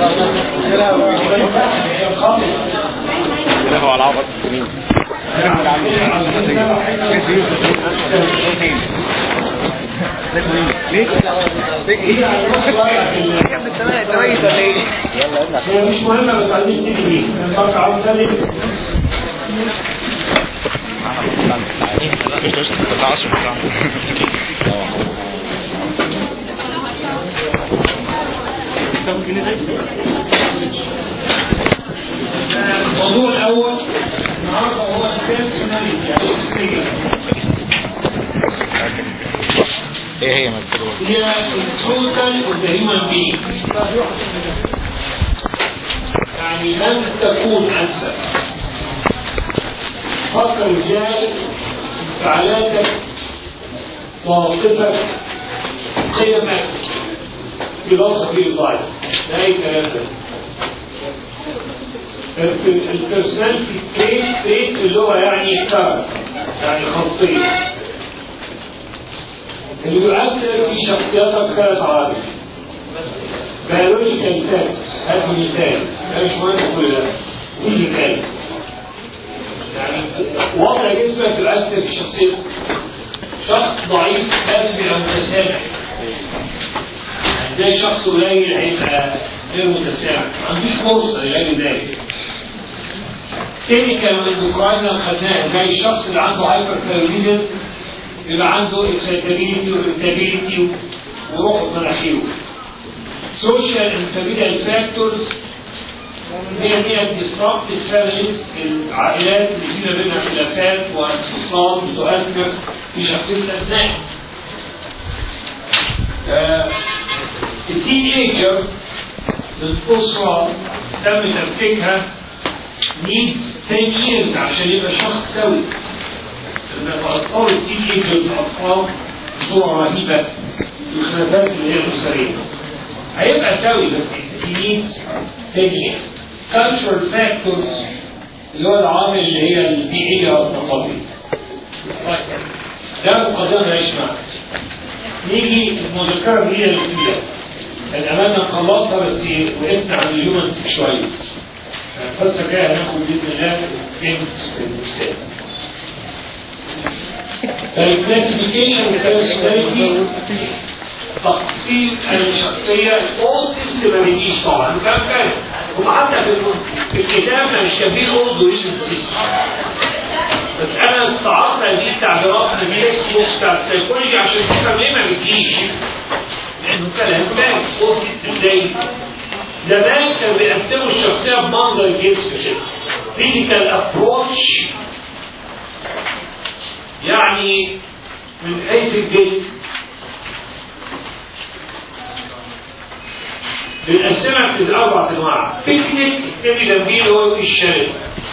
هو على عبط مين؟ مش مهمة بس عايزين تيجي بيه نفكر على ثاني الموضوع الأول النهارده هو البيرسوناليتي يعني الشخصية. ايه هي مكتوبة؟ هي التوتال اوف ذا هيومن بينج. يعني من تكون أنت؟ فكر ازاي انفعالاتك، مواقفك، قيمك، philosophy of life. ده أي كلام ده. البيرسوناليتي تريت اللي هو يعني كاركتر، يعني خاصية اللي يؤثر في شخصياتك ثلاث عوامل. بيولوجيكال فاكتورز، هذا مثال، ده مش مهم كل ده. فيزيكال يعني وضع جسمك يؤثر في شخصيتك. شخص ضعيف لازم يبقى متسامح. زي شخص قليل هيبقى غير متسامح، ما عندوش فرصة يلاقي ذلك. كيميكال واندوكراينال خدناها، زي الشخص اللي عنده هايبر ثايرويدزم يبقى عنده اكسايتابيلتي واريتابيلتي وروح مناخيره. سوشيال انترميديال فاكتورز هي الديستركتيف فاميليز، العائلات اللي فينا بينها خلافات وانفصال بتؤثر في شخصيه الابناء. التين ايجر للاسره تم تفكيكها needs 10 years عشان يبقى شخص سوي. لما تأثروا التين ايجر الأطفال بصورة رهيبة في الخلافات اللي هي الأسرية. هيبقى سوي بس he needs 10 years. cultural factors اللي هو العوامل اللي هي البيئية والثقافية. ده مقدمة نعيش معاك. نيجي المذكرة هي اللي فيها. الأمانة نخلصها بس وقفنا عن الهيومنز شوية. القصة جاية هناخد بإذن الله جيمس في المثال. الكلاسيفيكيشن والبيرسوناليتي تقسيم الشخصية all system ما بيجيش طبعا كان وحتى في الكتاب مش كاتبين all duration system بس أنا استعرضت هذه التعبيرات من الاسم بتاع السيكولوجي عشان تفهم ليه ما بيجيش لأنه كلام فاهم all system زي زمان كانوا بيقسموا الشخصية بمنظر الجسم كده physical approach يعني من حيث الجسم بنقسمها لأربع أنواع. بيكنيك اللي جنبيه هو الشرب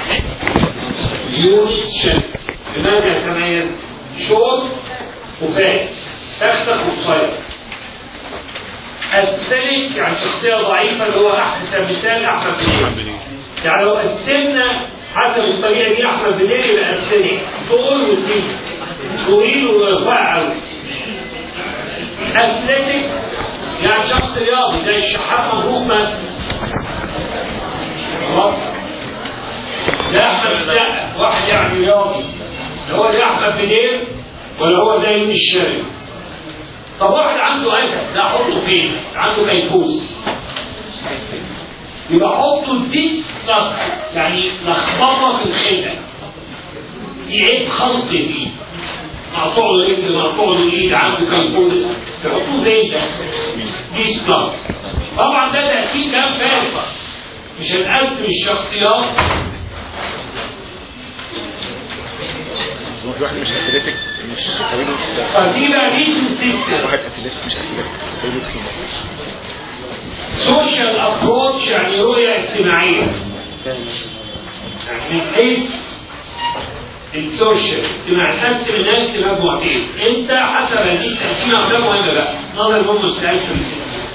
يونس شرب. لماذا يتميز؟ شورت وفات أخشق وقصير. الثالث يعني شخصية ضعيفة اللي هو أحسن مثال أحمد بن يعني لو قسمنا حسب الطريقة دي أحمد بن يبقى الثاني طول وطويل طويل ورفيع قوي. أثليتيك يعني شخص رياضي زي الشحات مبروك مثلا. خلاص ده أحمد السقا واحد يعني رياضي هو زي أحمد بن ولا هو زي من الشارع. طب واحد عنده ألم ده أحطه فين؟ عنده كيكوس يبقى أحطه ديسك يعني لخبطة في الخلق يعيد خلط فيه مقطوع له رجل مقطوع له ايد عنده كيكوس يحطوه زي ده ديسك. طبعا ده تأكيد كلام فارغ مش هنقسم الشخصيات. واحد مش اثليتيك مش قابله فدي بقى ريزن سيستم. واحد اثليتيك مش اثليتيك سوشيال ابروتش يعني رؤية اجتماعية يعني من حيث السوشيال اجتماعي تقسم الناس لمجموعتين. انت حسب هذه التقسيمة ده مهمة بقى نظر المهم السؤال في السياسة.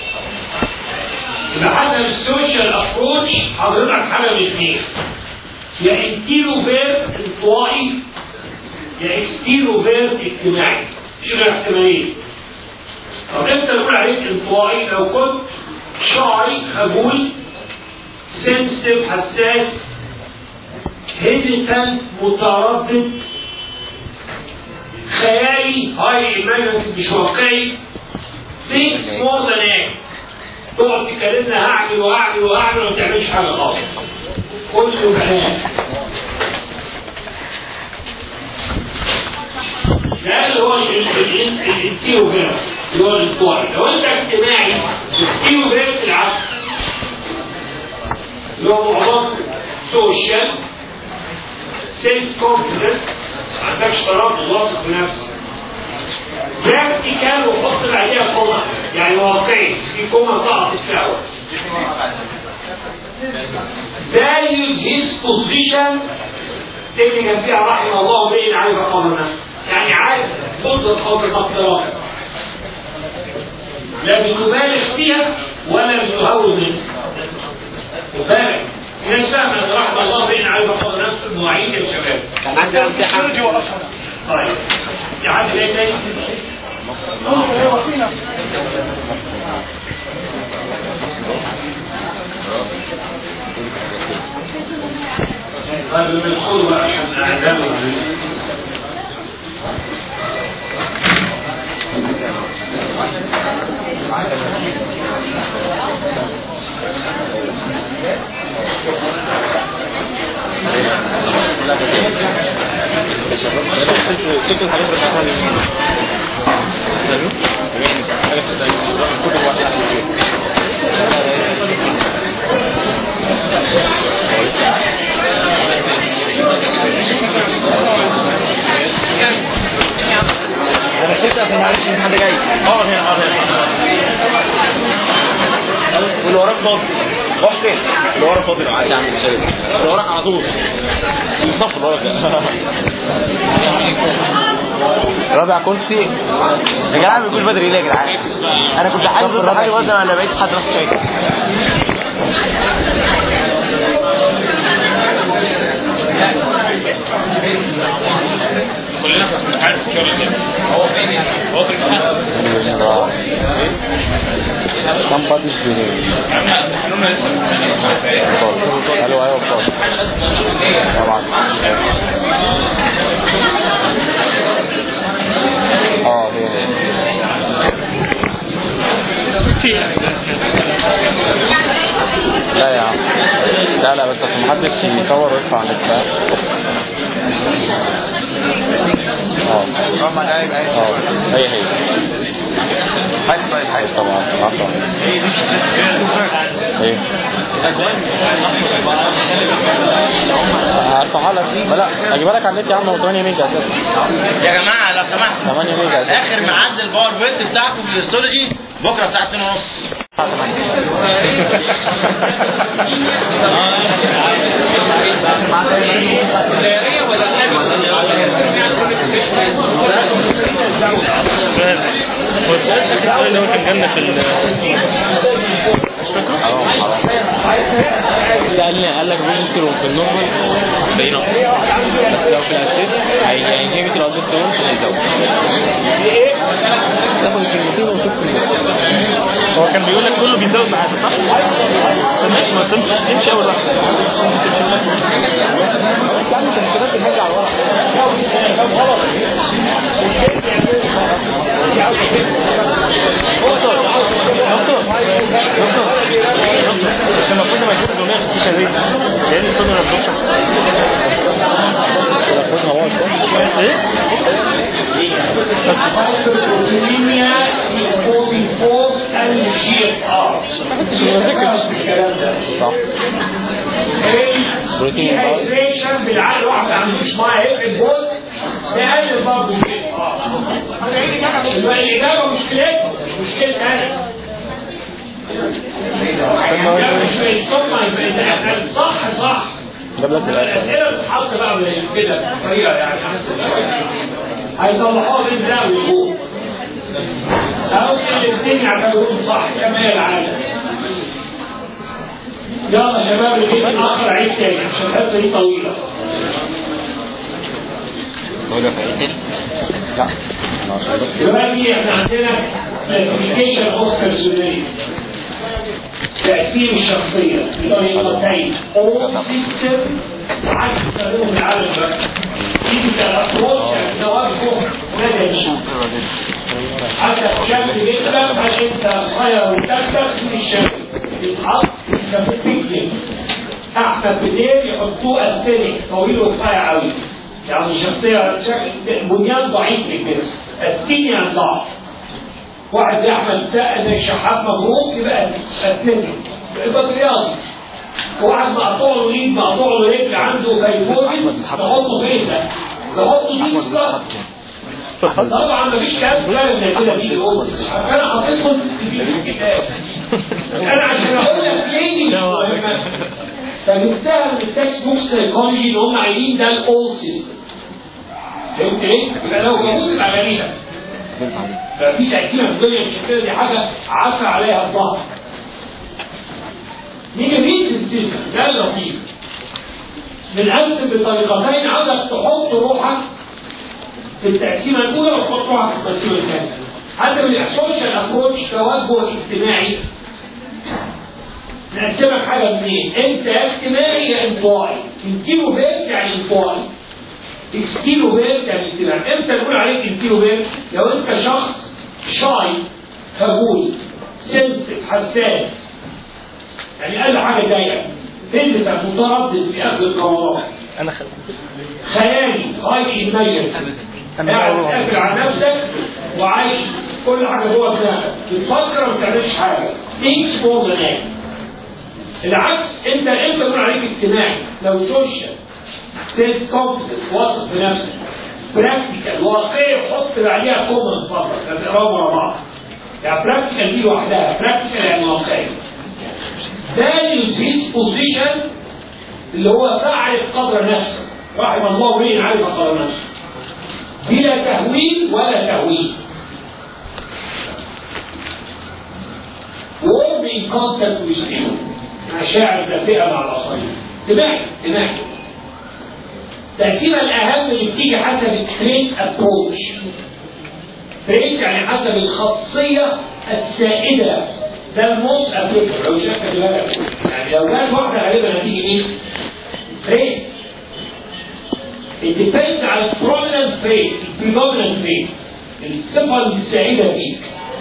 يبقى حسب السوشيال ابروتش حضرتك حاجة من اثنين يا انتيروفير انطوائي يا اكستيروفير اجتماعي. شو الاحتمالين؟ طب انت تقول عليك انطوائي لو كنت شاي خجول، سنسيتيف حساس، هيزيتنت متردد، خيالي هاي ايماجينيتيف مش واقعي، ثينكس مور ذان اكت، تقعد تكلمنا هعمل وهعمل وهعمل وما تعملش حاجه خالص، كله كلام. ده اللي هو الانتيوفيرت اللي هو الانطوائي. لو انت اجتماعي الانتيوفيرت العكس اللي هو معظم سوشيال سيلف كونفيدنس، ما عندكش تردد واثق بنفسك. براكتيكال وحط بعديها كوما، يعني واقعي في كوما تقع تتساوى. values his position اللي كان فيها رحمه الله بين عارف قدر نفسه، يعني عارف قدر قدر مقدرات، لا بتبالغ فيها ولا بتهون منها. مبالغ. الناس فاهمه ان رحمه الله بين عارف قدر نفسه المواعيد يا شباب. عندنا امتحان. طيب. في حد جاي تاني؟ طيب ندخل بقى عشان اعلامه. شكل حاجات رفعتها لي انا شفت عشان عارف ان حد جاي. هنا واللي وراك فاضي. روح فين؟ اللي وراك فاضي لو عايز اعمل شيء. اللي وراك على طول. الصف اللي وراك ده. رابع كرسي يا جماعه ما بيكونش بدري ليه يا جدعان؟ انا كنت حاسس ضد حاجه وزن انا بقيت حد راح شايف. كلنا في امتحان الشغل ده. هو فين يعني؟ هو في الامتحان. كم بادي سبيري؟ الو ايوه طبعا. لا يا عم لا بس محدش يصور ويرفع عن الكتاب. هي حاجة طبعا ايه هرفعها لك. لا اجيبها لك على النت يا عم. هو 8 ميجا يا جماعه لو سمحت 8 ميجا اخر ميعاد الباوربوينت بتاعكم في الاستورجي بكره الساعه 2:30. هو السؤال اللي هو كان جنة في قال لك بيجسروا في النورمال بينهم لو في الاسيد هيجيب الالدوستيرون هيزود تاخد الكلمتين وتشوف. هو كان بيقول لك كله بيزود معاك صح؟ ماشي ما تمشي اول واحده. عشان المفروض ما يجيبش الجمهورية في الشهرين لأن الصدر ما بتفتح تلقونها واضح ايه؟ صح بروتين بالعقل واحد ما عندوش معاه هيفرق بوز بيقلل برضه الإجابة مشكلتها مش مشكلتها أنا. صح الأسئلة بتتحط بقى كده بطريقة يعني هيصلحوها بين ده ويقول أو الاثنين يعتبرون صح كما العالم. يلا شباب اللي آخر عيد تاني عشان الحصة دي طويلة. لا دلوقتي احنا عندنا classification of personality. تقسيم الشخصية بطريقتين اول سيستم عايز تستخدمه في العالم بقى انت الابروتش توجه مدني حتى بشكل جدا هل انت صغير وتكتب من الشكل يتحط يسموه بيجلين احمد بدير يحطوه اثني طويل ورفيع قوي يعني شخصية بنيان ضعيف في الجسم الدنيا عن ضعف واحد زي احمد سقا زي الشحات مبروك يبقى اثنتي يبقى رياضي واحد مقطوع له ايد مقطوع له رجل عنده كيفوريز تحطه فين ده؟ تحطه دي سبلات طبعا مفيش كلام فعلا زي كده بيجي يقول انا حطيتهم في الكتاب انا عشان اقول لك ليه مش مهمه فجبتها من التكست بوك سايكولوجي اللي هم عايزين ده الاولد سيستم فهمت ايه؟ يبقى لو جابوه تبقى غريبه ففي تقسيمه في الدنيا بالشكل دي حاجه عفى عليها الظهر نيجي مين سيستم ده اللطيف بنقسم بطريقتين عايزك تحط روحك في التقسيمه الاولى وتحط روحك في التقسيمه الثانيه حتى ما يحصلش الابروتش توجه اجتماعي نقسمك حاجه منين انت اجتماعي يا انطوائي انتيرو بيت يعني انطوائي اكستيرو بيت يعني اجتماعي امتى نقول عليك انتيرو بيت لو انت شخص شاي خجول سنسيتيف حساس يعني اقل حاجه ضايقك انت متردد في اخذ القرارات انا خيالي هاي ايماجن قاعد تقفل على نفسك وعايش كل حاجه جوه دماغك بتفكر وما بتعملش حاجه things more than that العكس انت بنقول عليك اجتماعي لو سوشيال سيلف كونفدنس واثق بنفسك براكتيكال واقعي حط عليها كومنت فقط تقراهم ورا بعض يعني براكتيكال دي لوحدها براكتيكال يعني واقعي values his position اللي هو تعرف قدر نفسك رحم الله امرئ عرف قدر نفسه بلا تهويل ولا تهويل warm in contact with people مشاعر دافئة مع الآخرين دماغي التقسيمة الأهم اللي بتيجي حسب التريد أبروتش تريد يعني حسب الخاصية السائدة ده الموست أبليكابل لو شايف بالك يعني لو جات واحدة غالبا هتيجي مين؟ تريد الديبند على البروميننت تريد البريدوميننت تريد الصفة السائدة فيك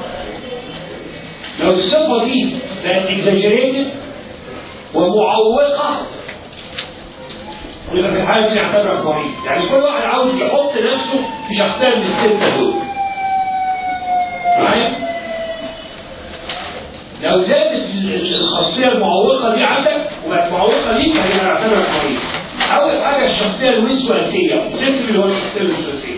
لو الصفة دي بقت اكزاجريتد ومعوقة يبقى في الحالة دي نعتبرها مريض يعني كل واحد عاوز يحط نفسه في شخصية من الستة دول معايا؟ لو زادت الخاصية المعوقة دي عندك وبقت معوقة ليك فهي نعتبرها مريض أول حاجة الشخصية الوسواسية سنسبل هو الشخصية الوسواسية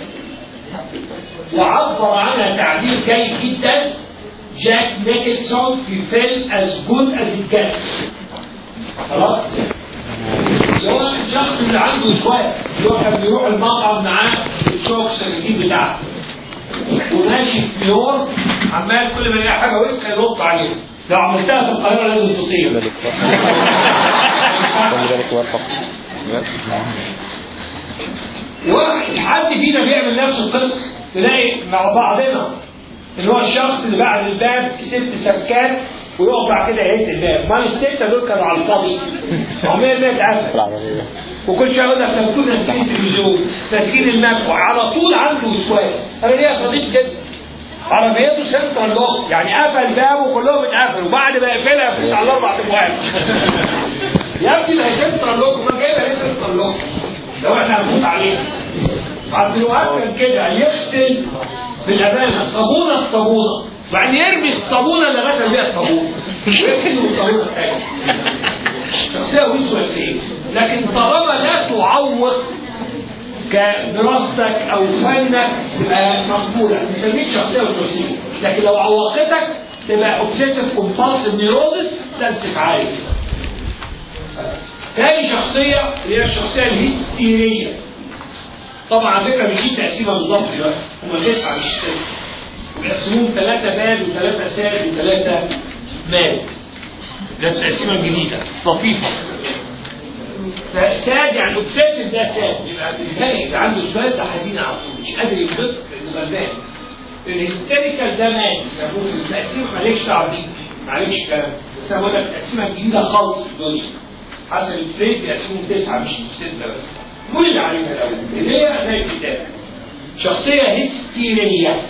وعبر عنها تعبير جيد جدا جاك نيكلسون في فيلم As Good As It Gets خلاص؟ اللي هو الشخص اللي عنده وسواس اللي هو كان بيروح المطعم معاه الشوكس الجديد بتاعه وماشي في نيويورك عمال كل ما يلاقي حاجه وسخه ينط عليها لو عملتها في القاهره لازم تصيب واحد حد فينا بيعمل نفس القصه تلاقي مع بعضنا ان هو الشخص اللي بعد الباب 6 سبكات ويقف بعد كده يهز الباب ما الستة دول كانوا على الفاضي عمال الباب اتقفل وكل شويه يقول لك طب دول ناسين التلفزيون ناسين المكوى على طول عنده وسواس انا ليا صديق جدا عربيته سنترال لوك يعني قفل بابه كلهم اتقفلوا وبعد ما يقفلها بتاع على 4 ابواب يا ابني ده سنترال لوك ما جايبها ليه سنترال لوك لو احنا هنفوت عليها عبد الوهاب كان كده يغسل بالامانه صابونه بصابونه وبعدين يرمي الصابونه اللي غسل بيها الصابونه ويرمي الصابونه الثانيه شخصيه وسواسيه لكن طالما لا تعوق كدراستك او فنك تبقى مقبوله ما تسميش شخصيه وسواسيه لكن لو عوقتك تبقى اوبسيسيف كومبالسيف نيروزس لازم تتعالج تاني شخصيه هي الشخصيه الهستيريه طبعا على فكره مش دي تقسيمه بالظبط دلوقتي هم 9 مش 6 بيقسموهم 3 باد و3 ساد و3 ماد ده التقسيمه الجديده لطيفه فساد يعني اوبسيسيف ده ساد يبقى بالتالي عنده سؤال ده حزين على طول مش قادر ينبسط لانه غلبان الهستيريكال ده ماد يسموه في التقسيم مالكش دعوه بيه معلش كلام، بس انا بقول لك تقسيمه جديده خالص في الدنيا. حسب الفريد بيقسموهم 9 مش 6 بس. كل اللي علينا الاول اللي هي زي الكتاب. شخصيه هستيريه.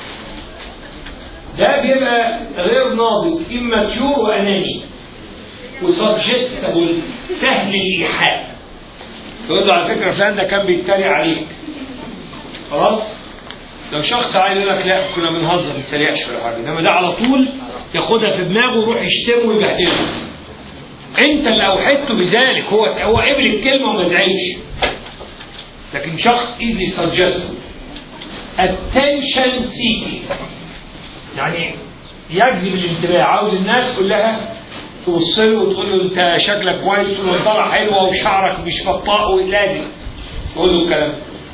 ده بيبقى غير ناضج، اماتيور واناني. وسبجستبل، سهل الايحاء. تقول له على فكره فلان ده كان بيتريق عليك. خلاص؟ لو شخص عايز يقول لك لا كنا بنهزر ما بنتريقش ولا حاجه، انما ده على طول ياخدها في دماغه ويروح يشتمه ويبهدله. انت اللي اوحدته بذلك، هو قبل الكلمه وما زعلش. لكن شخص easily suggested. attention seeking، يعني يجذب الانتباه، عاوز الناس كلها توصل له وتقول له انت شكلك كويس والنضاره حلوه وشعرك مش فطاء ولازم تقول له الكلام.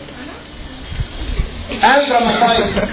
أندراماتايزر،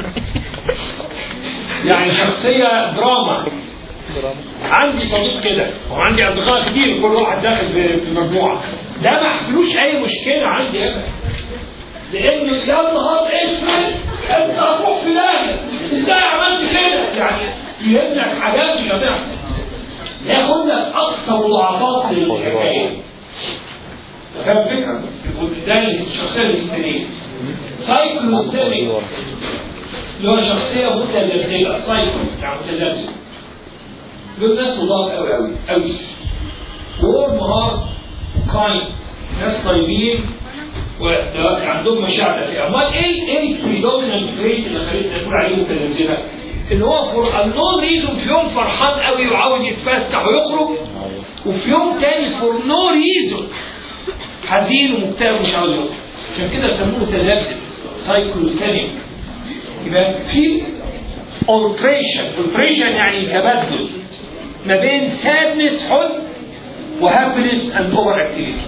يعني شخصية دراما. عندي صديق كده وعندي أصدقاء كتير كل واحد داخل في مجموعة، ده ما حصلوش أي مشكلة عندي أنا، لأنه يا نهار أسود أنت هتروح في داهية، إزاي عملت كده؟ يعني يجيب لك حاجات مش هتحصل، ياخد لك أقصى مضاعفات للحكاية. فاهم الفكرة؟ ده الشخصية الاستثنائية. سايكلوثيريك اللي هو شخصية متذبذبة، سايكل يعني متذبذب. دول ناس نضاف أوي أوي أوي. وورم هارت كايند، ناس طيبين وعندهم مشاعر دافئة. أمال إيه البريدومينانت تريت اللي خليتنا نقول عليه متذبذبة؟ إن هو فور نو ريزون في يوم فرحان أوي وعاوز يتفسح ويخرج، وفي يوم تاني فور نو ريزون حزين ومكتئب ومش عاوز يخرج. عشان كده سموه متذبذب، سايكلوثيريك. يبقى في alteration يعني تبدل ما بين sadness حزن وhappiness and overactivity.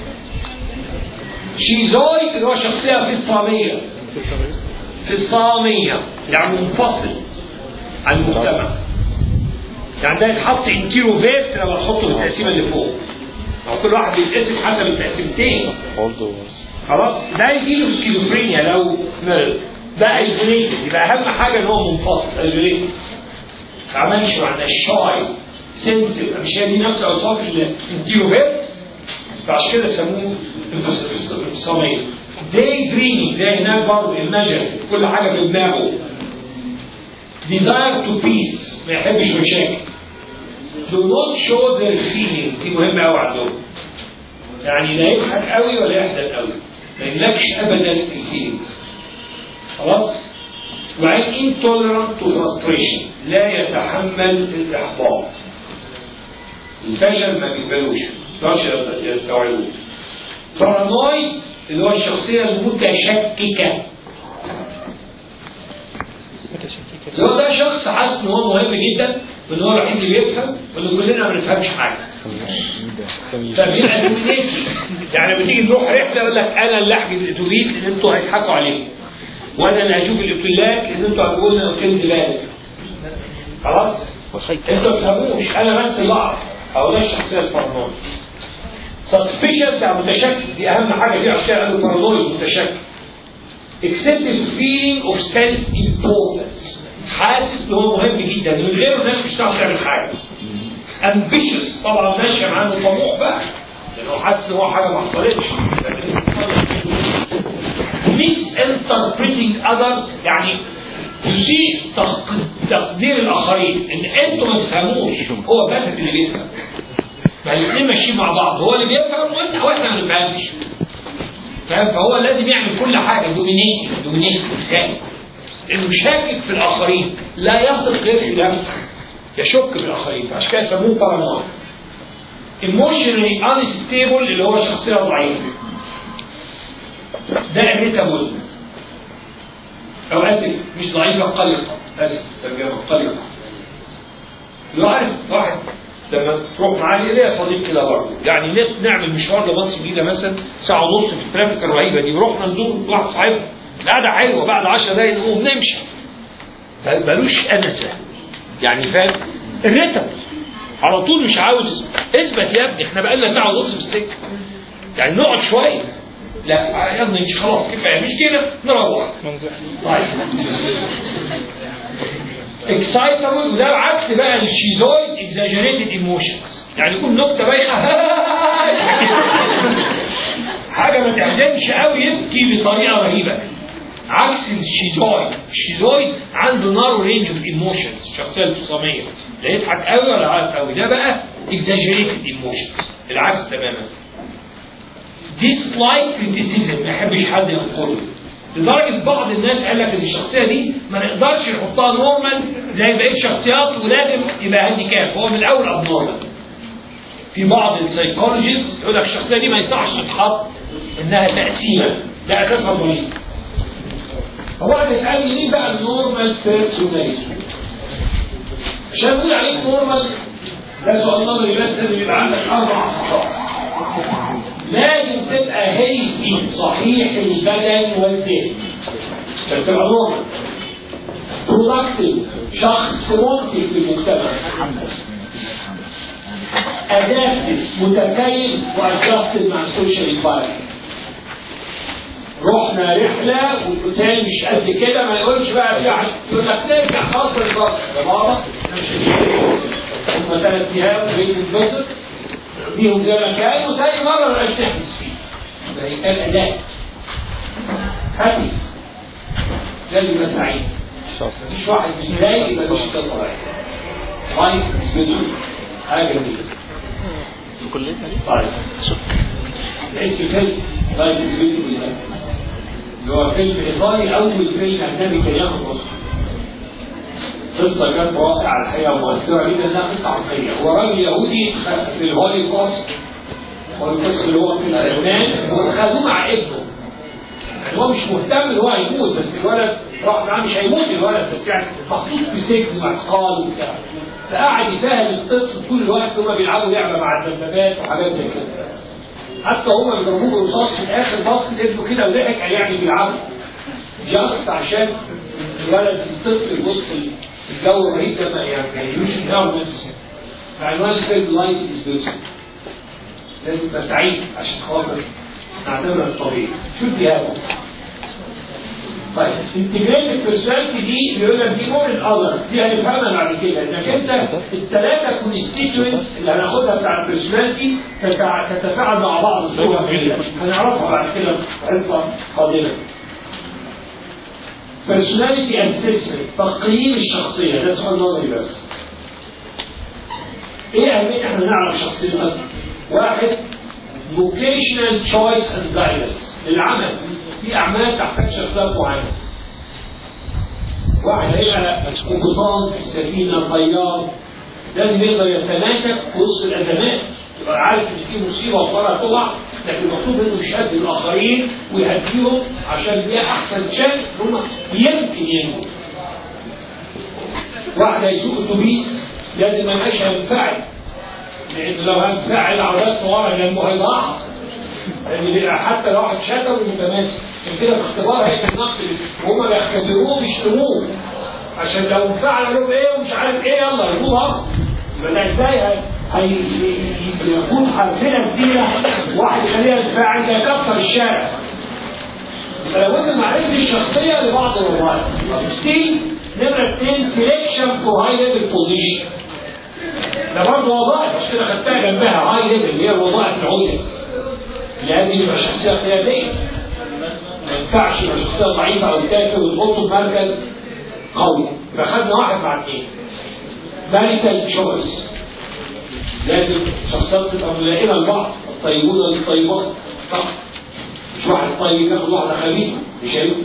شيزويد اللي هو شخصية في الصامية يعني منفصل عن المجتمع. يعني ده يتحط انتيروفيرت لما نحطه في التقسيمة اللي فوق. أو كل واحد بيتقسم حسب التقسيمتين. خلاص؟ ده يجيله سكيزوفرينيا لو مرض. ده ايزوليتد، يبقى اهم حاجه ان هو منفصل ايزوليتد. ما عملش معنى الشاي سنسيف، مش هي دي نفس اوصاف الانتيروفيرت، فعشان كده سموه الصامية. داي دريمينج زي هناك برضه ايماجن، كل حاجه في دماغه. ديزاير تو بيس، ما يحبش مشاكل. do not show their feelings، دي مهمه قوي عندهم. يعني لا يضحك قوي ولا يحزن قوي، ما يملكش ابدا الفيلينجز. خلاص؟ وبعدين intolerant to frustration، لا يتحمل الإحباط. الفشل ما بيقبلوش، ما يقدرش يستوعبوه. بارانويد اللي هو الشخصية المتشككة. اللي هو ده شخص حاسس إن هو مهم جدا وإن هو الوحيد اللي بيفهم وإن كلنا ما بنفهمش حاجة. فبيبقى دومينيتي. يعني لما تيجي نروح رحلة يقول لك أنا اللي أحجز الأتوبيس اللي أنتوا هيضحكوا عليه. وانا اللي هشوف الاوتيلات اللي انتوا هتقولوا لنا اوتيل زباله. خلاص؟ انتوا ما تفهموش، انا بس اللي اعرف. او ده الشخصيه البارانويد. سسبيشس يعني متشكك، دي اهم حاجه دي عشان قالوا بارانويد متشكك. اكسسيف فيلينج اوف سيلف امبورتنس، حاسس ان هو مهم جدا، من غيره الناس مش هتعرف تعمل حاجه. امبيشس طبعا ماشيه معاه طموح بقى، لان هو حاسس ان هو حاجه ما حصلتش. misinterpreting others يعني يسيء تقدير الاخرين، ان انتوا ما تفهموش، هو بس اللي بيفهم. فالاثنين ماشيين مع بعض، هو اللي بيفهم واحنا ما بنفهمش. فاهم؟ فهو لازم يعمل كل حاجه دومينيت وسائل، انه شاكك في الاخرين، لا يثق غير في نفسه، يشك في الاخرين، عشان كده سموه بارانويد. emotionally unstable اللي هو شخصيه ضعيفه. ده irritable، أو آسف مش ضعيفة، قلقة. آسف ترجمة قلقة. لو عارف واحد لما تروح معاه ليه صديق كده برضه، يعني نعمل مشوار لمصر جديدة مثلا ساعة ونص في الترافيك الرهيبة دي، ورحنا نزور واحد صاحبنا، القعدة حلوة، بعد 10 دقايق نقوم نمشي. ملوش أنسة. يعني فاهم؟ irritable على طول مش عاوز. اثبت يا ابني، احنا بقالنا ساعة ونص في السكة. يعني نقعد شوية. لا يا ابني خلاص كفايه مش كده نروح. طيب اكسايتابل، وده عكس بقى الشيزويد اكزاجريتد ايموشنز، يعني يكون نكته بايخه حاجه ما تحزنش قوي يبكي بطريقه رهيبه، عكس الشيزويد عنده نارو رينج اوف ايموشنز، الشخصيه الفصاميه لا يضحك قوي ولا عارف قوي، ده بقى اكزاجريتد ايموشنز العكس تماما. ديسلايك كريتيسيزم، ما يحبش حد ينقله، لدرجه بعض الناس قال لك ان الشخصيه دي ما نقدرش نحطها نورمال زي بقيه الشخصيات ولازم يبقى هانديكاب، هو من الاول اب نورمال. في بعض السايكولوجيست يقول لك الشخصيه دي ما يصحش تتحط انها تقسيمه، ده اساسها مريض. هو يسالني ليه بقى النورمال بيرسوناليتي؟ عشان نقول عليك نورمال ده سؤال نظري، بس لازم يبقى عندك 4 خصائص. لازم تبقى هيلثي، صحيح البدن والذهن، عشان تبقى نورمال. برودكتيف، شخص منتج للمجتمع. ادابتيف، متكيف وادجستد مع السوشيال انفايرمنت. رحنا رحله والاوتيل مش قد كده، ما يقولش بقى في يقول لك نرجع خلاص بالظبط يا بابا انا مش هم 3 ايام بيت الفيزت فيهم زي ما كان، وتاني مره ما بقاش نحبس فيه. يبقى يتقال اداء هادي لازم يبقى سعيد، مش واحد متضايق يبقى مش ده طبيعي. لايف بدون حاجه جميله. كليتنا دي طيب اسم فيلم لايف بدون اللي هو فيلم ايطالي، اول فيلم اجنبي كان ياخد اوسكار. قصه كانت رائعه الحقيقه ومؤثره جدا، انها قصه عقليه. هو راجل يهودي في الهوليكوست، والقصه اللي هو في الالمان، وخدوه مع ابنه. يعني هو مش مهتم ان هو يموت، بس الولد راح معاه مش هيموت الولد، بس يعني محطوط في سجن واعتقال وبتاع. فقعد يفهم الطفل طول الوقت هما بيلعبوا لعبه مع الدبابات وحاجات زي كده. حتى هما بيضربوه برصاص في الاخر، بص ابنه كده وضحك، يعني بيلعبوا جاست عشان الولد الطفل وسط الجو الرهيب ده ما يعملوش انفيرمنت. فعنوان الفيلم لايف از بيوتيفول، لازم تبقى سعيد عشان خاطر نعتبر الطبيعي. شو بدي هذا؟ طيب انتجريتد بيرسوناليتي دي بيقول لك دي مور الاذر، دي هنفهمها بعد كده، انك انت ال3 كونستيتوينتس اللي هناخدها بتاع البيرسوناليتي تتفاعل مع بعض بصوره جيده، هنعرفها بعد كده في حصه قادمه. بيرسوناليتي اسسمنت، تقييم الشخصيه، ده سؤال نظري بس. ايه اهميه احنا نعرف شخصيتك؟ 1 vocational choice and guidance، للعمل في اعمال تحتاج شخصيات معينه. واحد هيبقى قبطان في سفينه، طيار، لازم يقدر يتماسك وسط الازمات، يبقى عارف ان في مصيبه وطارها تقع، لكن مطلوب منه يشهد الاخرين ويهديهم عشان دي احسن شانس ان هم يمكن ينجوا. واحد هيسوق اتوبيس لازم ما يبقاش هينفعل، لان لو هنفعل عربيات ورا جنبه هيضيعها، لان حتى لو واحد شاطر ومتماسك. عشان كده في اختبار هيئه النقل وهم بيختبروه بيشتموه عشان لو انفعل لهم ايه ومش عارف ايه يلا يجوها. يبقى ده ازاي هيكون حرفنا كتيره واحد يخليها ينفعل ده يكسر الشارع. فلو انت ما عرفتش الشخصيه لبعض الوظائف. ستيل نمره 2 سيلكشن فور هاي ليفل بوزيشن، ده برضه وظائف عشان كده خدتها جنبها هاي ليفل اللي هي الوظائف العليا اللي هذه يبقى شخصيه قياديه. ما ينفعش يبقى شخصيه ضعيفه او تافه وتحطه في مركز قوي. يبقى خدنا 1 مع 2 ماريتال تشويس، لازم شخصيات تبقى ملائمه لبعض، الطيبون للطيبات، صح؟ مش واحد طيب ياخد واحده خبيثه، مش هينفع.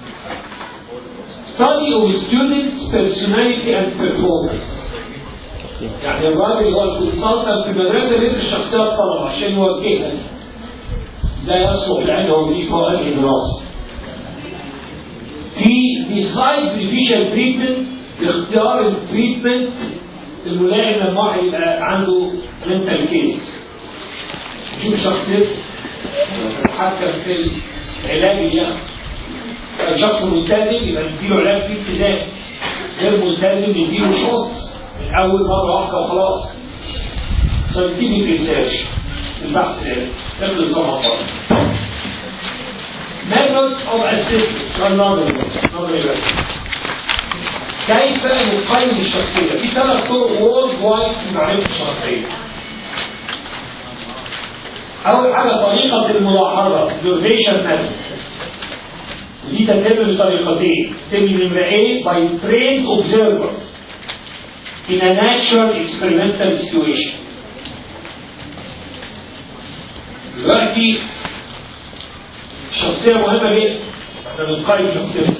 Study of students' personality and performance، يعني الراجل هو الكونسلتنت في المدرسه بيدرس شخصيه الطلبه عشان يوجهها، لا يصلح لانه وظيفه الادراس. في ديسايد بريفيشال تريتمنت، اختيار التريتمنت الملائم لما واحد يبقى عنده منتال كيس. شوف شخصيته حتى في العلاج اللي شخص ملتزم يبقى نديله علاج فيه التزام، غير ملتزم نديله شوتس من اول مره واحده وخلاص. ساينتيفيك ريسيرش، البحث العلمي ده اللي صار ميثود اوف اسيستنس، نظري بس. كيف نقيم الشخصيه؟ في 3 طرق وورد وايد في معرفه الشخصيه. اول حاجه طريقه الملاحظه observation method. دي تتم بطريقتين. تتم نمره A by trained observer in a natural experimental situation. دلوقتي الشخصية مهمة جدا. احنا بنقيم شخصية.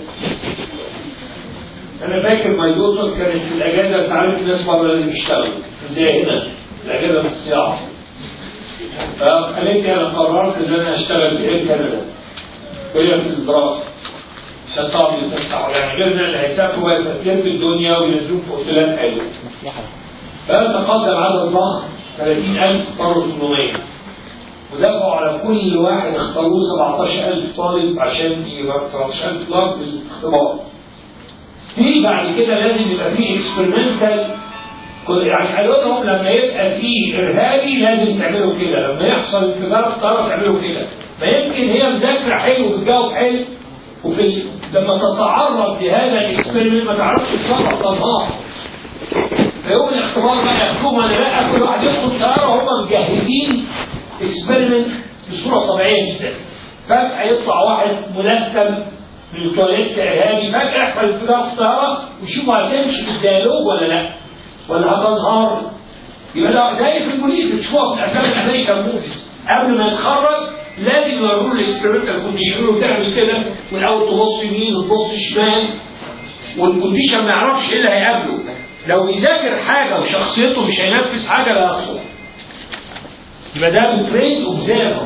أنا فاكر ماي دوتر كانت في الأجازة بتعلم الناس بره لازم يشتغلوا زي هنا الأجازة بالصياعة. فقالت لي أنا قررت إن أنا أشتغل في إيه كندا. وهي في الدراسة. عشان طبعا يتوسعوا يعني غيرنا اللي هيسافروا بقى تفكير في الدنيا وينزلوا في أوتيلات حلوة. فتقدم عدد ضخم 30,000 اختاروا 800. ودفعوا على كل واحد اختاروه 17,000 طالب عشان يبقى 17,000 طالب للاختبار. في بعد كده لازم يبقى فيه اكسبيرمنتال، يعني قالوا لهم لما يبقى فيه ارهابي لازم تعملوا كده، لما يحصل انفجار طياره تعملوا كده. ما يمكن هي مذاكره حلو وبتجاوب حلو وفي لما تتعرض لهذا الاكسبيرمنت ما تعرفش تصرف تنهار. فيوم الاختبار بقى ياخدوهم ولا لا، كل واحد يدخل طياره وهم مجهزين اكسبيرمنت بصوره طبيعيه جدا. فجاه يطلع واحد ملثم من التواليت ارهابي، فجاه يحصل انفجار في الطياره ويشوفوا هتمشي في الديالوج ولا لا، ولا هتنهار. يبقى ده زي في البوليس بتشوفوها في الافلام الامريكان موفيز، قبل ما يتخرج لازم يوروه الاكسبيرمنتال كونديشن وتعمل كده، والاول تبص يمين وتبص شمال، والكونديشن ما يعرفش ايه اللي هيقابله. لو بيذاكر حاجه وشخصيته مش هينفذ حاجه لا يصلح. يبقى ده بتريد اوبزيرفر.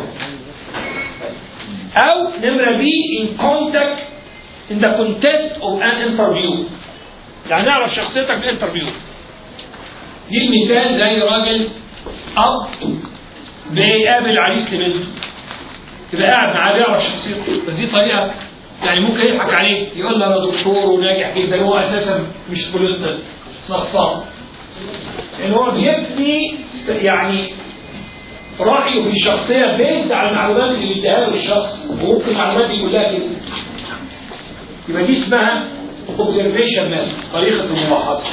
او نمره بي ان كونتاكت ان ذا كونتست اوف ان انترفيو. يعني نعرف شخصيتك بالانترفيو. دي المثال زي راجل اب بيقابل عريس لبنته، يبقى قاعد معاه بيعرف شخصيته، بس دي طريقه يعني ممكن يضحك عليه يقول له انا دكتور وناجح جدا، هو اساسا مش نصاب. يعني هو بيبني يعني رأيه في شخصية بيزد على المعلومات اللي بيديها له الشخص، وممكن المعلومات دي كلها كده. يبقى دي اسمها observation method، طريقة الملاحظة.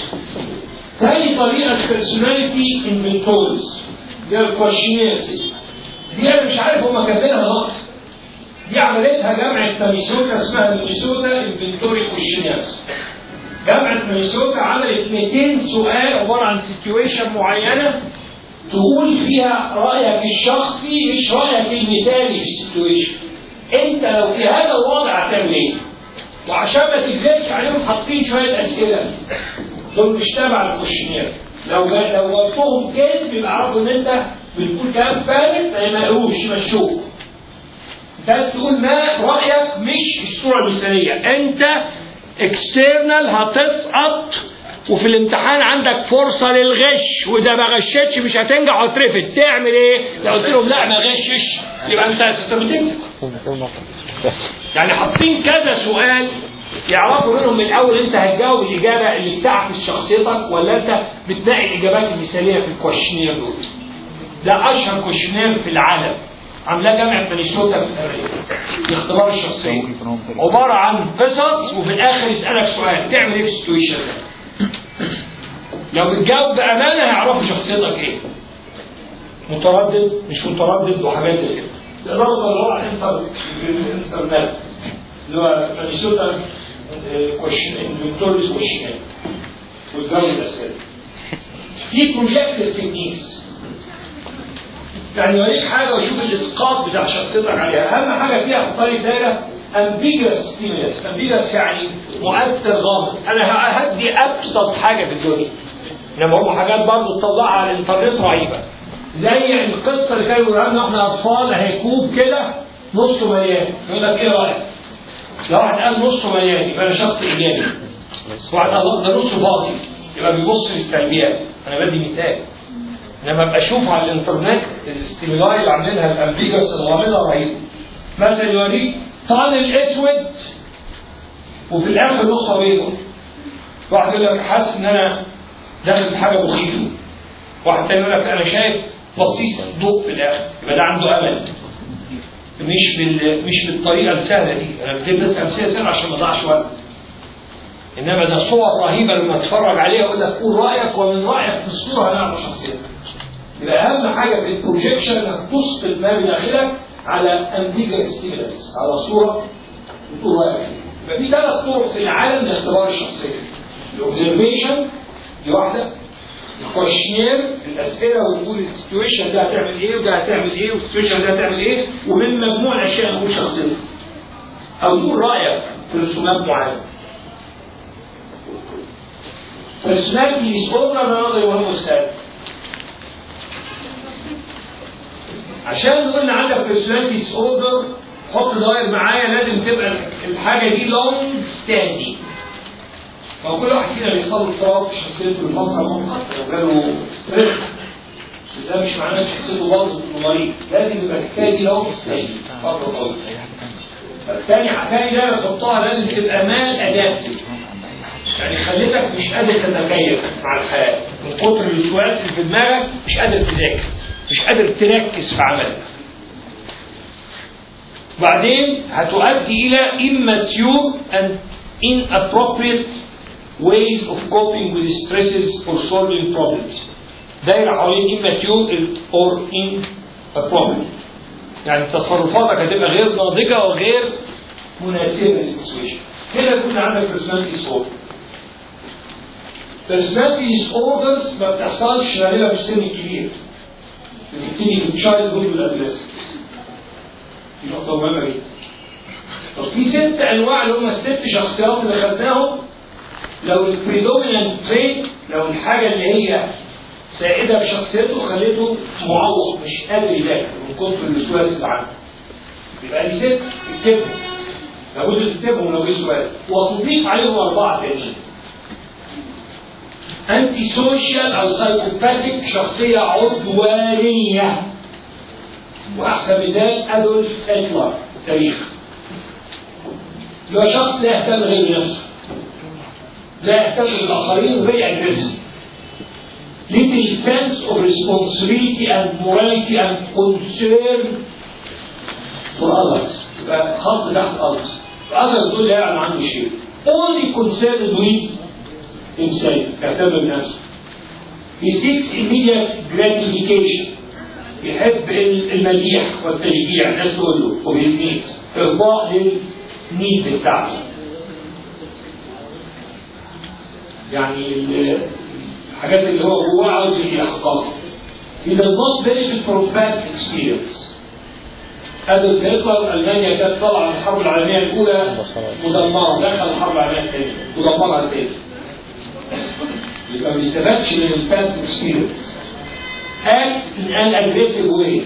ثاني طريقة personality inventories، دي الكواشينيرز. دي أنا مش عارف هما كاتبينها ناقص. دي عملتها جامعة مينيسوتا اسمها مينيسوتا انفنتوري كواشينيرز. جامعة مينيسوتا عملت 200 سؤال عبارة عن سيتويشن معينة تقول فيها رأيك الشخصي مش رأيك المثالي في السيتويشن. انت لو في هذا الوضع هتعمل ايه؟ وعشان ما تكذبش عليهم حاطين شوية أسئلة. دول مش تابع الكوشنير. لو جاوبتهم كذب يبقى عرفوا ان انت بتقول كلام فارغ ما يمقلوش يمشوك. انت عايز تقول ما رأيك مش الصورة المثالية. انت اكسترنال هتسقط وفي الامتحان عندك فرصة للغش، وإذا ما غشتش مش هتنجح وترفد. تعمل إيه؟ لو قلت لهم لا ما غشش يبقى أنت أساسا بتمسك. يعني حاطين كذا سؤال يعرفوا منهم من الأول أنت هتجاوب الإجابة اللي بتعكس شخصيتك ولا أنت بتلاقي الإجابات المثالية في الكوشنير دول. ده أشهر كوشنير في العالم، عاملاه جامعة مينيسوتا في أمريكا. الاختبار الشخصية عبارة عن قصص وفي الآخر يسألك سؤال تعمل إيه في السيتويشن ده؟ لو بتجاوب بأمانة هيعرفوا شخصيتك إيه. متردد مش متردد وحاجات زي كده. تقدروا تدوروا على الإنترنت اللي هو مينيسوتا انفنتوريز كوشنير وتجاوب الأسئلة. دي بروجكتيف تكنيكس. يعني يوريك حاجة ويشوف الإسقاط بتاع شخصيتك عليها. أهم حاجة فيها في طريق دايرة ambiguous stimulus. ambiguous يعني مؤثر غامض. أنا هدي أبسط حاجة في الدنيا، إنما هم حاجات برضه تطلعها على الإنترنت رهيبة. زي القصة اللي كانوا بيقولوا لنا إحنا أطفال هيكوب كده نصه مليان، يقول لك إيه رأيك؟ لو واحد قال نصه مليان يبقى أنا شخص إيجابي. واحد قال ده نصه فاضي يبقى بيبص للسلبيات. أنا بدي مثال. لما ابقى اشوف على الانترنت الاستيمولاي اللي عاملينها الامبيجس الغامضه رهيبه. مثلا يوريك طالع اسود وفي الاخر نقطه بيضاء. واحد يقول لك حاسس ان انا داخل في حاجه مخيفه. واحد تاني يقول لك انا شايف بصيص ضوء في الاخر، يبقى ده عنده امل. مش بالطريقه السهله دي، انا بدي بس امثله سهله عشان ما اضيعش وقت. انما ده صور رهيبه لما تتفرج عليها اقول لك قول رايك، ومن رايك في الصوره هنعرف شخصيتك. يبقى اهم حاجه في البروجيكشن انك تسقط ما بداخلك على امبيجا ستيمولس، على صوره وتقول رايك فيها. يبقى في 3 طرق في العالم لاختبار الشخصيه. الاوبزرفيشن دي واحده، الكوشنير الاسئله ونقول السيتويشن ده هتعمل ايه وده هتعمل ايه والسيتويشن ده هتعمل ايه، ومن مجموع الاشياء نقول شخصيتك او نقول رايك في رسومات معينه. personality disorder ده نظري مهم والسابق. عشان نقول عندك personality disorder حط داير معايا لازم تبقى الحاجه دي long standing. فهو كل واحد فينا بيحصل له اضطراب في شخصيته لفتره مؤقته لو جاله ستريس، بس ده مش معناه ان شخصيته باظت ومريض، لازم يبقى الحكايه دي long standing فتره طويله. الثاني ده تحطها لازم تبقى مال ادابتيف، يعني خليتك مش قادر تتكيف مع الحياه من كتر الوسواس اللي في دماغك، مش قادر تذاكر، مش قادر تركز في عملك. بعدين هتؤدي الى immature and inappropriate ways of coping with stresses or solving problems. دايره حوالين immature or inappropriate، يعني تصرفاتك هتبقى غير ناضجه وغير مناسبه للسيتويشن. كده يكون عندك personality disorder. personality disorders ما بتحصلش غالبا في السن الكبير، بتبتدي في التشايلد هود والادلسنس. دي نقطه مهمه جدا. طب في 6 انواع اللي هم ال6 شخصيات اللي خدناهم. لو البريدومينانت تريت، لو الحاجه اللي هي سائده في شخصيته خليته معوق مش قادر يذاكر من كتر الوسواس اللي عنده، يبقى دي 6 اكتبهم، لابد تكتبهم لو جه سؤال، وتضيف عليهم 4 تانيين. انتي سوشيال او سايكوباثيك، شخصيه عدوانيه، واحسن مثال ادولف هتلر التاريخ. هو شخص لا يهتم غير بنفسه، لا يهتم بالاخرين وهي اجريسيف. little sense of responsibility and morality and concern for others. يبقى خط تحت others. others دول لا يعلم عنه شيء. only concerned with himself، يهتم بنفسه. he seeks immediate gratification، يحب المديح والتشجيع، الناس تقول له of his needs، إرضاء للنيدز بتاعته. يعني الحاجات اللي هو جواه عاوز يحققها. he does not benefit from past experience. أدولف هتلر ألمانيا كانت طالعة من الحرب العالمية الأولى مدمرة، دخل الحرب العالمية الثانية مدمرة تاني. يبقى ما بيستفادش من الباست اكسبيرينس. acts in an aggressive way،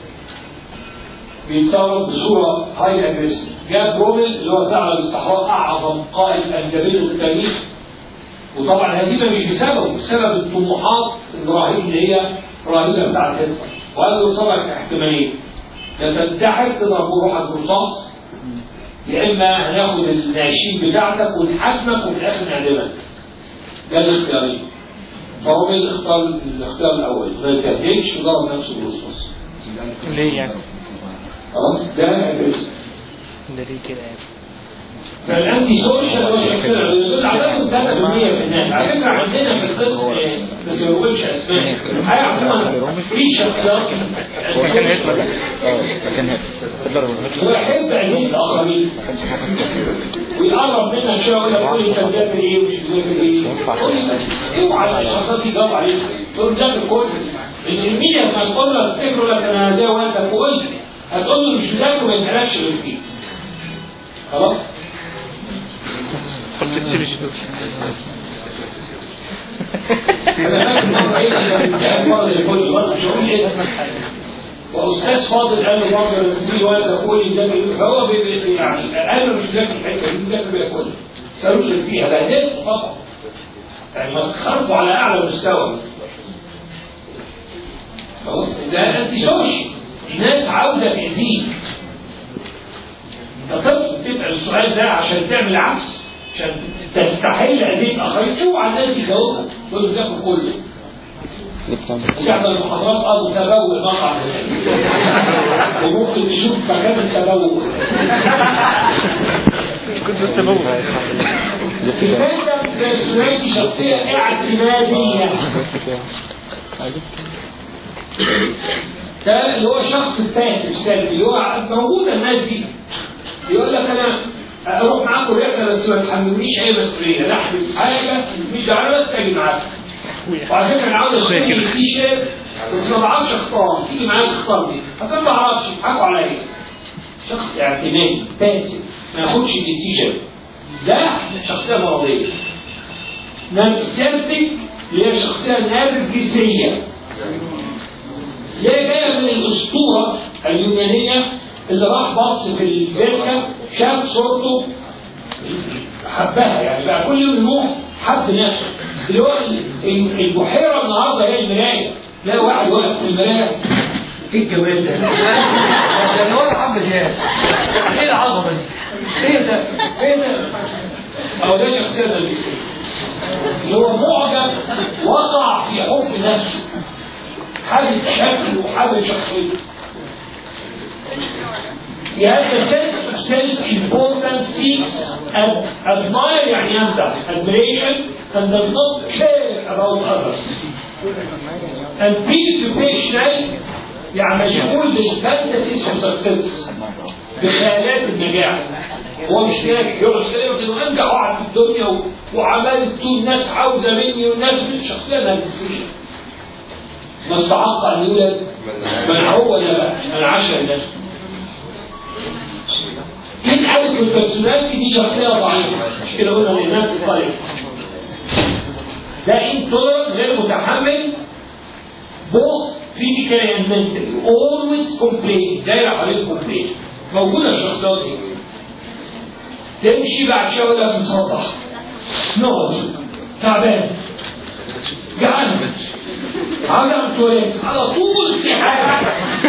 بيتصرف بصورة هاي اجريسيف. جاب رومل اللي هو ثعلب الصحراء، أعظم قائد أنجبته التاريخ، وطبعا الهزيمة مش بسبب الطموحات الرهيبة اللي هي رهيبة بتاعت هتلر. وقال له صبرك احتمالين، يا تنتحر تضرب روحك برصاص، يا إما هناخد النعشين بتاعتك ونحاكمك وفي الآخر نعدمك. ده الاختيارين. فرومل اختار الاختيار الأول، ما يتهديش وضرب نفسه بالرصاص. ليه يعني؟ خلاص ده أجريسيف. ده ليه كده يعني؟ فالأنتي سوشيال هو شخصية دول عددهم 3% في الناس. على فكرة عندنا في القسم بس ما بقولش أسماء، الحقيقة عموما في شخصيات مكان هتلر. مكان هتلر هو يحب أذية الآخرين ويقرب منك شوية ويقول لك قول لي أنت بتذاكر إيه ومش بتذاكر إيه. اوعى الشخصيات دي تجاوب عليك، تقول بتذاكر كله. لأن الميديا لما تقول لك تفتكر لك أنا زي والدك وقلت، هتقول له مش بتذاكر وما يسألكش غير فيه. خلاص؟ قلت السيرجي دول. أنا فاكر مرة إيه كان مرة يقول برضه يقول إيه وأستاذ فاضل قال له برضه في والد أقول يذاكر، فهو يعني قال له مش بيذاكر الحتة دي، بيذاكر بيها كله. سألوش اللي فيها بهدلته طبعا. يعني مسخرته على أعلى مستوى. خلاص ده أنتي سوشيال، الناس عاوزة تأذيك. أنت طفل تسأل السؤال ده عشان تعمل عكس، عشان تستحيل أذية الآخرين. اوعى الناس تجاوبها، تقول له تاكل كله. وتعمل محاضرات وتبوء مقعد وممكن تشوف مكان التبوء. كنت التبوء. كفاية personality شخصية اعتمادية. ده اللي هو شخص باسف سلبي، اللي هو موجودة الناس دي يقول لك أنا أروح معاكم رحلة بس ما تحملونيش أي مسؤولية، لا أحبس حاجة مش دعوة بس أجي معاكم. وعلى فكرة أنا عاوز أشتري تي شيرت بس ما بعرفش أختار، تيجي معايا تختار لي، أصل ما بعرفش يضحكوا عليا. شخص اعتمادي باسف ما ياخدش ديسيجن، ده شخصية مرضية. نارسيستيك اللي هي شخصية نرجسية، اللي هي جاية من الأسطورة اليونانية اللي راح بص في البركة شاف صورته حبها، يعني بقى كل يوم يروح حب نفسه. اللي هو البحيرة النهارده هي المراية، لا واحد واقف في المراية ايه الجمال ده؟ ده اللي هو حب زيادة، ايه العظمة دي؟ ايه ده؟ ايه ده؟ أو ده شخصية نرجسية اللي هو معجب وقع في حب نفسه، حابب شكله وحابب شخصيته. He has a sense of self-importance, seeks and admire يعني يمدح admiration and does not care about others. And preoccupation يعني مشغول بالفانتسيز of success، بخيالات النجاح. هو مش ناجح، يقعد يقول انه انجح واحد في الدنيا وعملت والناس عاوزه مني والناس من شخصيه نرجسيه. مستحق ان يولد من هو ولا لا؟ من عشر الناس. مين قالت في البرسوناليتي دي شخصيه ضعيفه؟ مش كده قلنا الانسان في الطريق. ده انتولرنت غير متحمل both physically and mentally always complain، دايره حوالين complain. موجوده الشخصيات دي تمشي بعد شويه ولا مصدع نقعد تعبان جعان عاوز اعمل تواليت على طول في حاجه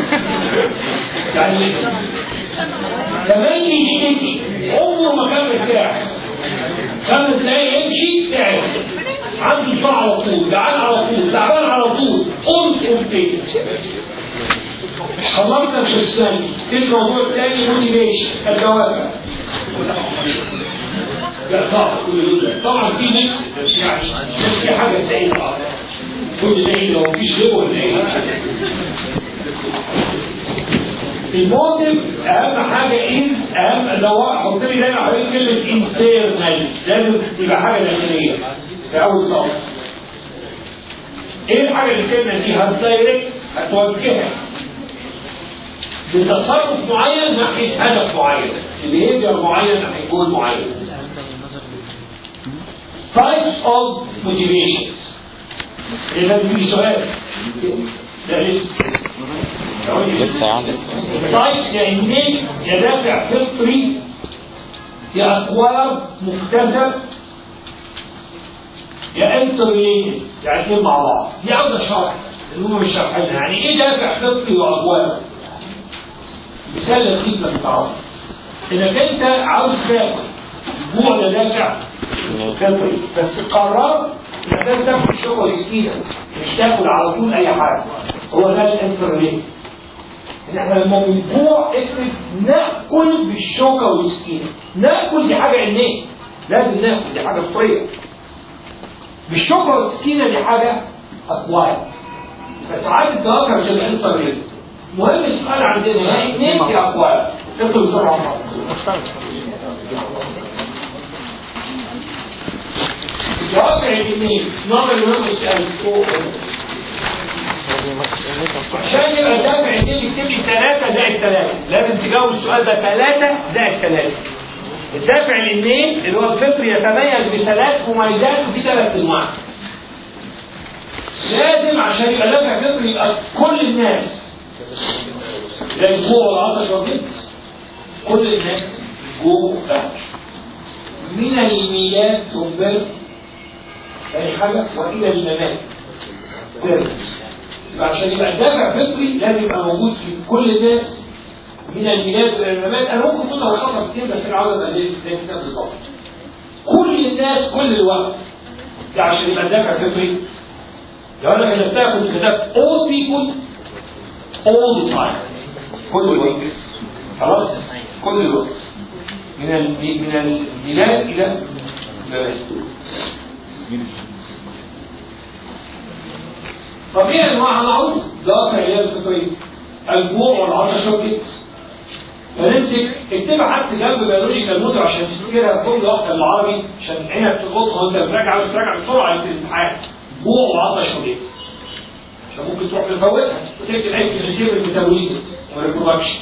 يعني كمان يشتكي عمره ما كان مرتاح 5 دقايق يمشي تعب عنده صداع على طول جعان على طول تعبان على طول قمت خلصنا الفرسان. الموضوع الثاني موتيفيشن الدوافع. لا صعب طبعا في نفس بس يعني بس في حاجه سعيده كل ده لو مفيش غيره ولا ايه؟ الموتيف اهم حاجه اهم لو حط لي دايما حوالين كلمه انترنال لازم يبقى حاجه داخليه في اول سطر. ايه الحاجه اللي كنا دي؟ هتدايركت هتوجهها بتصرف معين ناحيه هدف معين، بيهيفير معين ناحيه جول معين. Types of motivations. إذا في سؤال ده لسه Types يعني منين؟ يا دافع فطري يا أكوار مكتسب يا انترليتد يعني اثنين مع بعض. دي عاوزة شرح اللي هم مش شارحينها. يعني ايه دافع فطري وأكوار؟ مثال لطيف لك تعرف انك انت عاوز تاكل الجوع ده دافع فطري بس قررت انك انت تاكل شوكه وسكينه مش تاكل على طول اي حاجه. هو ده الانترنت ان احنا لما بنجوع افرض ناكل بالشوكه والسكينه. ناكل دي حاجه عينيه لازم ناكل دي حاجه فطريه. بالشوكه والسكينه دي حاجه اكواير بس عادة الدوافع عشان الانترنت. مهم السؤال عندنا يعني منين في اقوال تدخل بسرعه الدوافع الاثنين نظر المهم السؤال عشان يبقى الدافع الاثنين بتكتبش 3 زائد 3 لازم تجاوب السؤال ده 3 زائد 3. الدافع الاثنين اللي هو الفطر يتميز ب3 مميزات وفي 3 انواع. لازم عشان يبقى دافع فطر يبقى كل الناس زي الجوع والعطش والجنس كل الناس جوع فهش من الميلاد ثم يعني حاجة وإلى الممات عشان يبقى الدافع فطري لازم يبقى موجود في كل الناس من الميلاد إلى الممات. أنا ممكن كنت ألخصها كتير بس أنا عاوز أبقى زي كتاب بالظبط كل الناس كل الوقت ده عشان يبقى الدافع فطري. لو أنا كتبتها كنت كتبت all people all the time كل الوقت خلاص كل الوقت من الميلاد إلى الممات. طب ايه انواع معروف؟ دوافع اللي هي الفطريه الجوع والعطش والكيس. فنمسك اكتبها حتى جنب بيولوجيكال موديل عشان تفتكرها كل وقت بالعربي عشان عينك تلقطها وانت بتراجع بسرعه في الامتحان. جوع وعطش والكيس عشان ممكن تروح تفوتها وتكتب عيب في نسيب الميتابوليزم والريبرودكشن.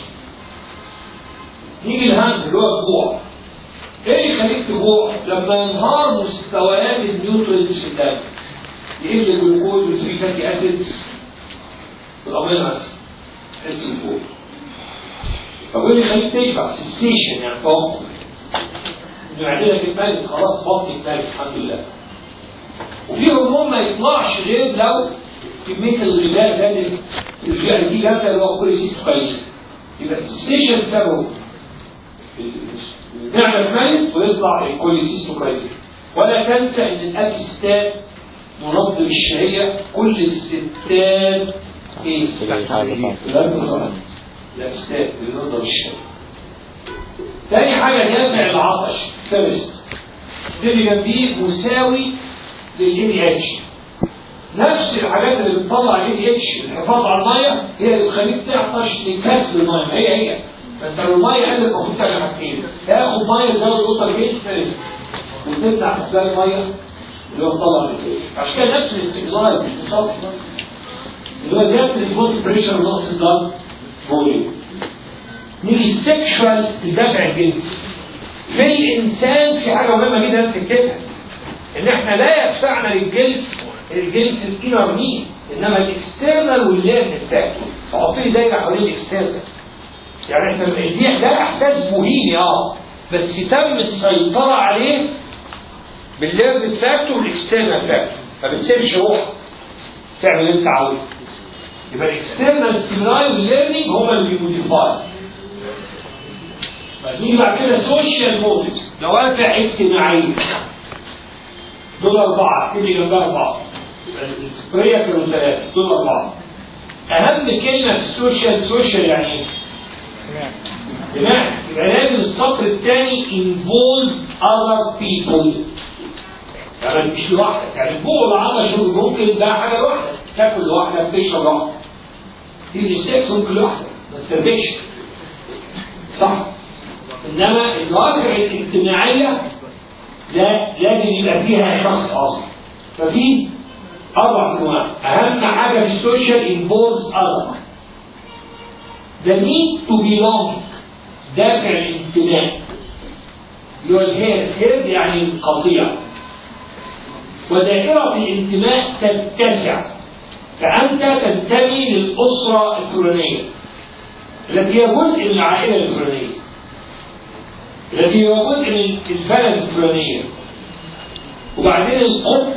نيجي الهند اللي هو الجوع. ايه اللي يخليك تجوع؟ لما ينهار مستويات النيوترينز في الدم يقل الجلوكوز والفري فاتي اسيدز والامينو اسيد SO4. طب ايه اللي يخليك تشبع؟ سيستيشن يعني توقف. معدتك اتملت خلاص بطنك اتملت الحمد لله. وفي هرمون ما يطلعش غير لو كميه الغذاء زادت الغذاء دي جامده اللي هو كوليسيستوكاين. يبقى السيستيشن سببه النعمه اتملت ويطلع الكوليسيستوكاين. ولا تنسى ان الابستات منظم الشهيه كل الستات كيس الابستات بننظم الشهيه. تاني حاجه دافع العطش ثيرست اللي جنبيه مساوي للADH. نفس الحاجات اللي بتطلع الADH الحفاظ على الميه هي اللي بتخليك تعطش لكسر الميه. هي فانت لو الميه قلت المفروض تعمل حاجتين: تاخد ميه تزود القطر جيد ثيرست وتمنع احتلال الميه اللي هو طلع الADH. عشان كده نفس الاستجلال بالظبط اللي هو زياده البودي بريشر ونقص البلد فوليوم. نيجي السكشوال الدافع الجنسي. في الانسان في حاجه مهمه جدا تفتكرها ان احنا لا يدفعنا للجنس الانر نيد انما الاكسترنال والليرن بتاعته. فحط لي دايره حوالين الاكسترنال. يعني احنا ده احساس مهين بس تم السيطره عليه بالليرن فاكتور والاكسترنال فاكتور ما بتسيبش روح تعمل اللي انت عاوزه. يبقى الاكسترنال ستيمولاي والليرنينج هما اللي بيموديفاي. نيجي بعد كده سوشيال موتيفز دوافع اجتماعيه. دول 4 اللي جنبها 4 الفطريه كانوا 3 دول 4. اهم كلمه في السوشيال يعني ايه؟ اجتماعي. يبقى لازم السطر الثاني involve other people. يعني مش لوحدك. يعني الجوع والعطش ممكن ده حاجه لوحدك تاكل لوحدك تشرب لوحدك. في السكس ممكن لوحدك ما تستربكش صح؟ انما الواقع الاجتماعيه لا لازم يبقى فيها شخص اخر. ففي 4 انواع. اهم حاجه في السوشيال involves other. The need to belong دافع الانتماء. اللي هو الهيرد يعني القطيع. ودائرة الانتماء تتسع. فأنت تنتمي للأسرة الفلانية التي هي جزء من العائلة الفلانية التي هي جزء من البلد الفلانية. وبعدين القطب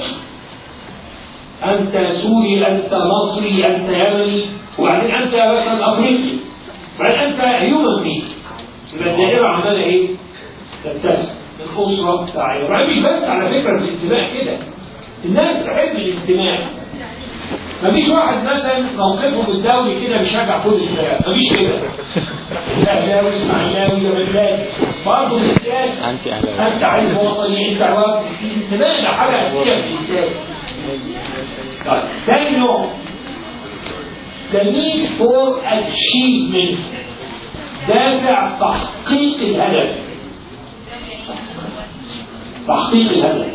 أنت سوري أنت مصري أنت يمني وبعدين أنت مثلا أفريقي وبعدين أنت هيومن بينج. يبقى الدائرة عمالة إيه؟ تتسع من أسرة لعائلة. وبعدين مش بس على فكرة في الانتماء كده. الناس تحب الانتماء. مفيش واحد مثلا موقفه بالدوري كده بيشجع كل الفرق. مفيش كده. اهلاوي اسماعيلاوي زملكاوي برضه في السياسه انت عايز وطني انت عارف الانتماء ده حاجه اساسيه في الانسان. طيب ثاني نوع the need for achievement دافع تحقيق الهدف. تحقيق الهدف.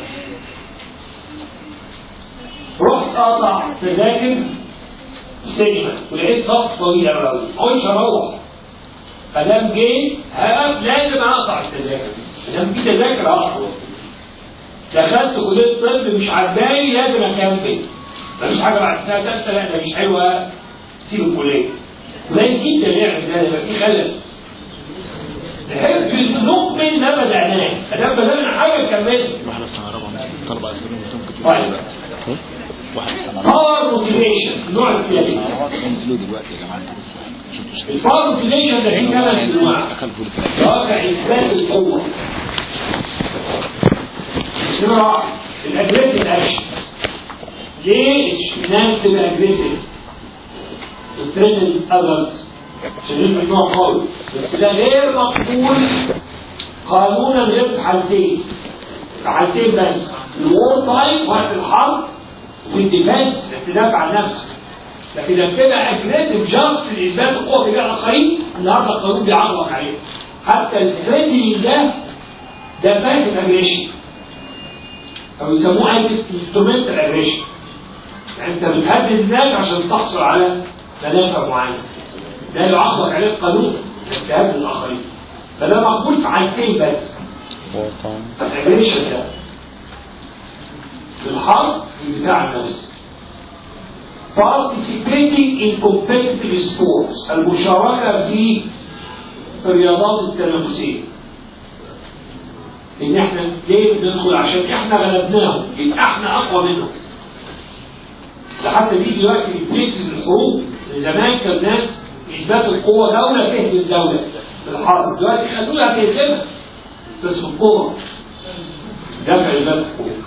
رحت اقطع تذاكر سينما ولقيت صف طويل قوي قلت اروح ادام جيت لازم اقطع التذاكر ادام في تذاكر اقطع. دخلت كليه الطب مش عجباني لازم اكمل. مفيش حاجه بعد سنه ثالثه لا ده مش حلوه سيب الكليه. قليل جدا يعمل ده يبقى في خلل. نحب نكمل ما بدأناه ادام بدأنا حاجه نكملها. واحد سنه رابعه مثلا طلبه عايزين ممكن طيب باور موتيفيشن النوع الثالث. دلوقتي يا جماعه الباور موتيفيشن ده فيه 8 انواع. رافع اثبات القوه. نمرة الاجريسيف اكشن. ليه الناس تبقى اجريسيف؟ وثريتن اذرز عشان يبقى نوع قوي. بس ده غير مقبول قانونا غير في حالتين. في حالتين بس. الوور تايم وقت الحرب والديفنس تدافع عن نفسك. لكن لما تبقى اجريسيف جاست لاثبات القوه تجاه الاخرين النهارده القانون بيعرضك عليه. حتى الثريتنينج ده باسف اجريشن او يسموه انسترومنتال اجريشن. يعني انت بتهدد الناس عشان تحصل على منافع معينه. ده يعاقبك عليه القانون انك تهدد الاخرين. فده مقبول في حالتين بس. الاجريشن ده في الحرب بتاع النفس. participating in competitive sports المشاركة في الرياضات التنافسية. إن إحنا ليه بندخل؟ عشان إحنا غلبناهم، يبقى إحنا أقوى منهم. حتى دي دلوقتي بتنسز الحروب. زمان كان الناس إثبات القوة دولة تهزم دولة في الحرب، دلوقتي خلوها تهزمها بس بالقوة. ده في إثبات القوة.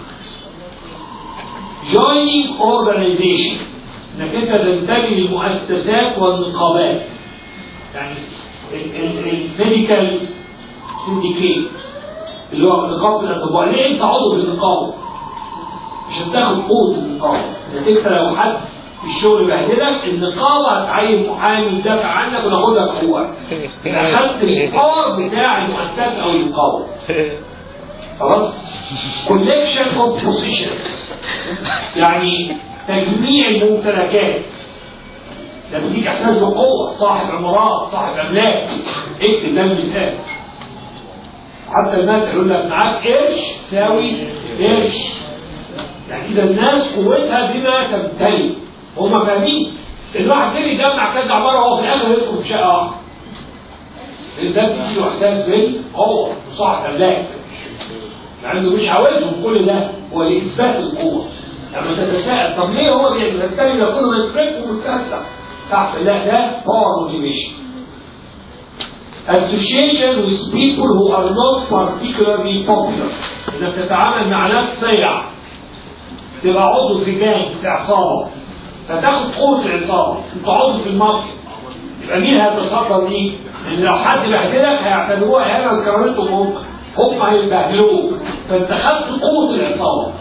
joining organization انك انت تنتمي للمؤسسات والنقابات. يعني الميديكال سنديكيت اللي هو نقابه الاطباء. ليه انت عضو في النقابه؟ عشان تاخد قوه النقابه. انك انت لو حد في الشغل بهدلك النقابه هتعين محامي يدافع عنك وناخدك حقوقك. اخدت القرار بتاع المؤسسه او النقابه. خلاص؟ collection of positions يعني تجميع الممتلكات. ده بيديك احساس بقوه، صاحب عمارات، صاحب املاك. اكتب ده المثال. حتى المثل يقول لك معاك قرش تساوي قرش. يعني اذا الناس قوتها بما تمتلك. هم فاهمين الواحد كده يجمع كذا عماره وهو في الاخر يدخل في شقه واحده. ده بيديله احساس بالقوه وصاحب املاك. لانه مش عاوزهم كل ده، هو لاثبات القوه. لما تتساءل طب ليه هو بيعمل التاني ده كله متفك ومتكسر تحت؟ لا ده باور موتيفيشن. association with people who are not particularly popular. انك تتعامل مع ناس صيع، تبقى عضو في جانج في عصابه فتاخد قوه العصابه. انت عضو في المافيا يبقى مين هيتصدر ليك؟ لان لو حد بهدلك هيعتبروها اهانه لكرامتهم. هم هيبهدلوك فانت خدت قوه العصابه.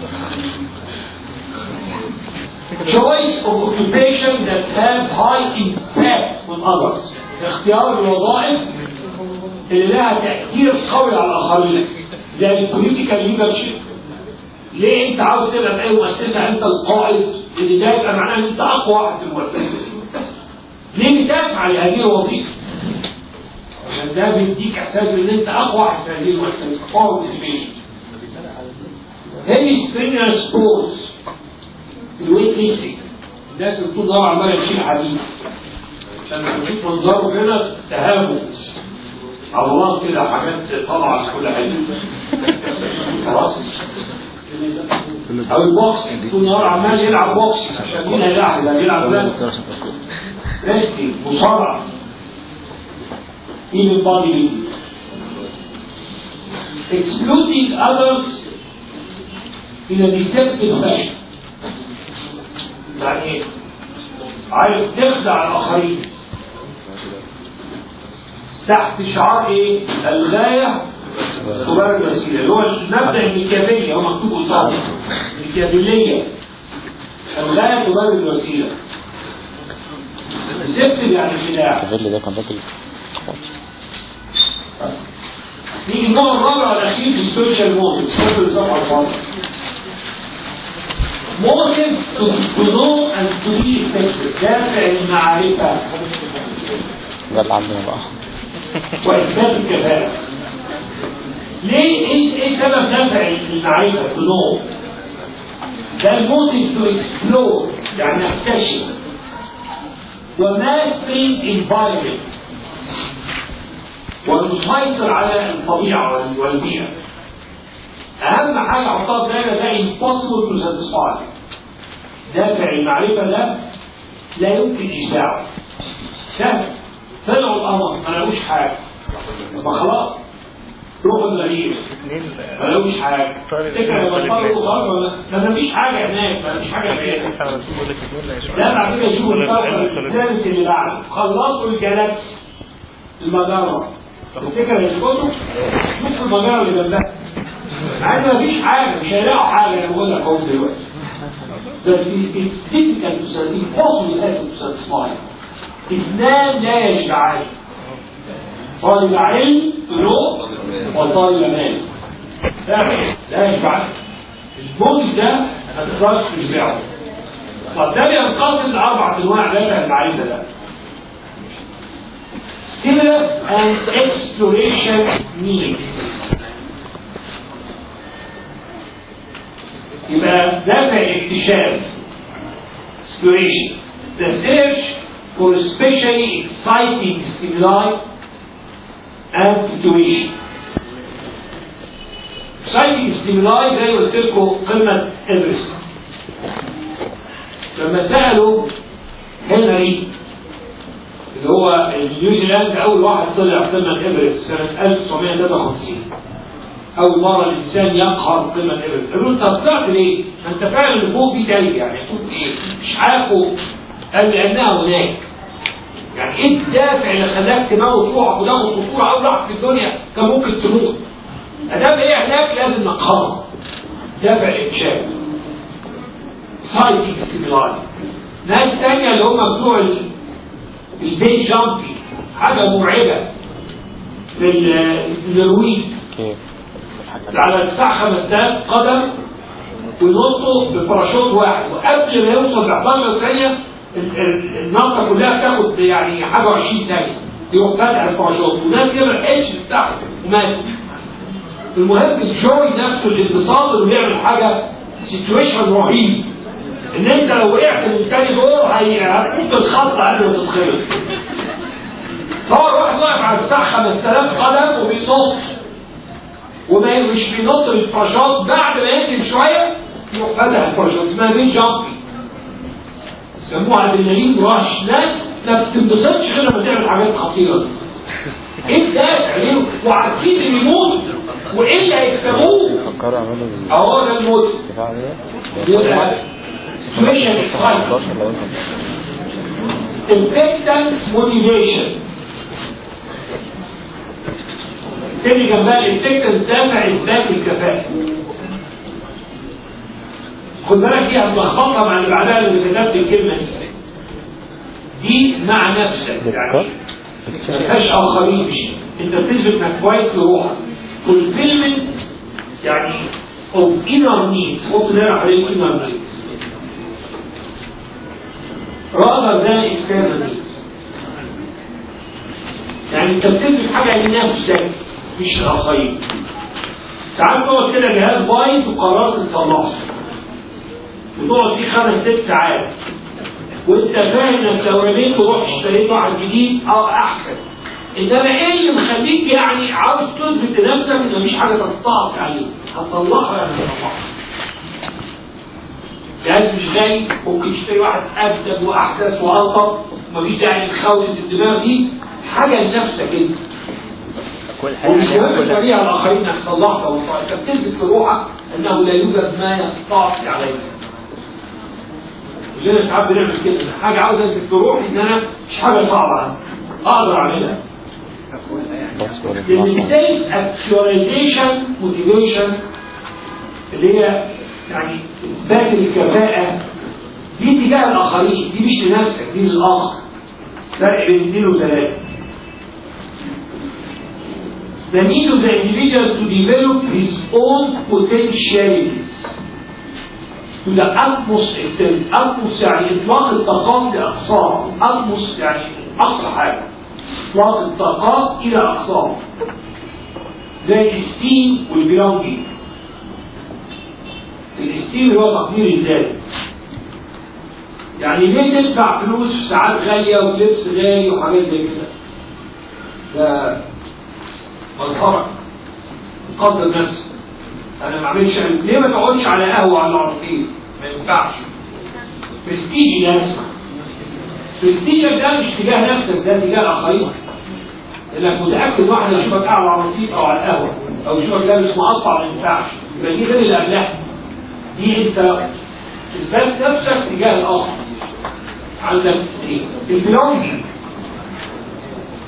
choice of occupation that have high impact on others. اختيار الوظائف اللي لها تأثير قوي على الآخرين زي البوليتيكال ليدرشيب. ليه أنت عاوز تبقى في أي مؤسسة أنت القائد؟ اللي ده يبقى معناه أن أنت أقوى واحد في المؤسسة. ليه بتسعى لهذه الوظيفة؟ عشان ده بيديك إحساس إن أنت أقوى واحد في هذه المؤسسة. power motivation. heavy strenuous sports الويت ليفتنج. الناس اللي طول النهار عماله تشيل حديد عشان تشوف منظره كده تهابه عضلات كده حاجات طالعه في كل حته. خلاص. او البوكس طول النهار عمال يلعب بوكس عشان مين هيلعب؟ اللي هيلعب ريستنج مصارعه. even body building. excluding others in a deceptive fashion. يعني عايز تخدع الاخرين تحت شعار ايه؟ الغايه تبرر الوسيله، اللي هو المبدا الميكافيلي. هو مكتوب قصاده ميكافيليه. الغايه تبرر الوسيله. السبت يعني خداع. ده كان راجل. نيجي النوع الرابع والاخير في السوشيال موتيف. شوفوا الصفحه الفاضيه. motive to know and to be effective. دافع المعرفة ده اللي عندنا بقى وإثبات الكفاءة. ليه؟ إيه سبب دافع المعرفة to know؟ ده الموتيف to explore يعني اكتشف. وماسترينج environment والمسيطر على الطبيعة والبيئة. أهم حاجة عطاها دايما ده impossible to satisfy. دافع المعرفة ده لا يمكن إشباعه. سهل. طلعوا القمر ما لقوش حاجة. يبقى خلاص روحوا المريخ ما لقوش حاجة. تفتكر لما طلعوا القمر ما فيش حاجة هناك، ما فيش حاجة هناك. لا بعد كده يشوفوا الكوكب الثالث اللي بعده. خلصوا الجالاكسي المجرة. تفتكر يا الكتب شوفوا المجرة اللي جنبها. مع ان مفيش حاجه، مش هيلاقوا حاجه انا بقول لك اهو دلوقتي. بس it's difficult to satisfy، possible to satisfy. اثنان لا يشبعان، طالب علم طلوع وطالب مال لا يشبعان. البوز ده ما تقدرش تشبعه. طب ده بينقسم لاربع انواع ده المعرفه ده. stimulus and exploration needs. يبقى دافع الاكتشاف exploration، the search for especially exciting stimuli and situation. exciting stimuli زي ما قلت لكم قمة إيفرست. لما سألوا هنري اللي هو نيوزيلاند أول واحد طلع قمة إيفرست سنة 1953، أول مرة الإنسان يقهر قمة إيفرست. قالوا أنت طلعت ليه؟ ما أنت فاهم إن فوق في تلج، يعني تقول إيه؟ مش عارفه. قال لأنها هناك. يعني إيه الدافع اللي خلاك تموت روحك وتاخد خطورة أول واحد في الدنيا كان ممكن تموت؟ أدام إيه هناك لازم نقهرها. دافع الاكتشاف. سايكيك ستيمولاي. ناس تانية اللي هم بتوع البيت جامبي، حاجة مرعبة في النرويج. على ارتفاع 5000 قدم وينطوا بباراشوت واحد، وقبل ما يوصل ب 11 ثانية النطة كلها بتاخد يعني حاجة 20 ثانية يروح فاتح الباراشوت، وناس كده ما لحقتش تفتحه وماتوا. المهم الجوي نفسه الانبساط انه يعمل حاجة سيتويشن رهيب، ان انت لو وقعت من تاني دور هتحط الخط قبل ما تتخبط. صور واحد واقف على ارتفاع 5000 قدم وبينط، ومش بينط الباراشوت، بعد ما ينزل شويه يروح فاتح الباراشوت. اسمها بين جامبي، سموها ادرينالين راش. ناس ما بتنبسطش غير لما تعمل حاجات خطيره. ايه الدافع ليه؟ وعارفين اللي يموت وايه اللي هيكسبوه. اهو ده الموت. سيتويشن اكسايتمنت. impedance motivation. تاني جنبها الامبيدنس دافع اثبات الكفاءة. خد بالك دي هتلخبطها مع اللي بعدها اللي كتبت الكلمة دي مع نفسك، يعني ما فيهاش اخرين. مش انت بتثبت انك كويس لروحك. fulfillment يعني of inner needs، ممكن نقرا عليه inner needs rather than external needs. يعني انت بتثبت حاجة لنفسك مش للآخرين. ساعات تقعد كده جهاز بايظ وقررت تصلحه، وتقعد فيه 5-6 ساعات، وانت فاهم انك لو رميت ورحت اشتريت واحد جديد احسن. انما ايه اللي مخليك يعني عاوز تثبت لنفسك ان مفيش حاجه تستعصي عليه؟ هتصلحها يعني هتصلحها. جهاز مش غالي، ممكن تشتري واحد اجدد واحدث والطف، ومفيش داعي لخوذة الدماغ دي. حاجه لنفسك انت. ومش مهم توريها الاخرين انك صلحتها وصلحتها. انت بتثبت لروحك انه لا يوجد ما يستعصي عليك. كلنا ساعات بنعمل كده، حاجه عاوز اثبت لروحي ان انا مش حاجه صعبه اقدر اعملها. السيلف اكتواليزيشن موتيفيشن اللي هي يعني اثبات الكفاءه دي تجاه الاخرين، دي مش لنفسك، دي للاخر. فرق بين 2 و 3. The need of the individual to develop his own potentialities to the utmost extent. utmost يعني اطلاق الطاقات لاقصاها. utmost يعني اقصى حاجه. اطلاق الطاقات الى اقصاها. زي الاستيم والبيلونجينج. الاستيم اللي هو تقدير الذات. يعني ليه تدفع فلوس في ساعات غاليه ولبس غالي وحاجات زي كده؟ ده مظهرك تقدر نفسك. انا ما اعملش ليه ما تقعدش على قهوه على العصير؟ ما ينفعش. برستيجي لازم. برستيجك ده مش تجاه نفسك، ده تجاه الاخرين. لانك متاكد واحد يشوفك قاعد على الرصيف او على القهوه او يشوفك لابس مقطع ما ينفعش. يبقى دي غير اللي قبلها. دي انت اثبات نفسك تجاه الاخر. عندك البلونجينج.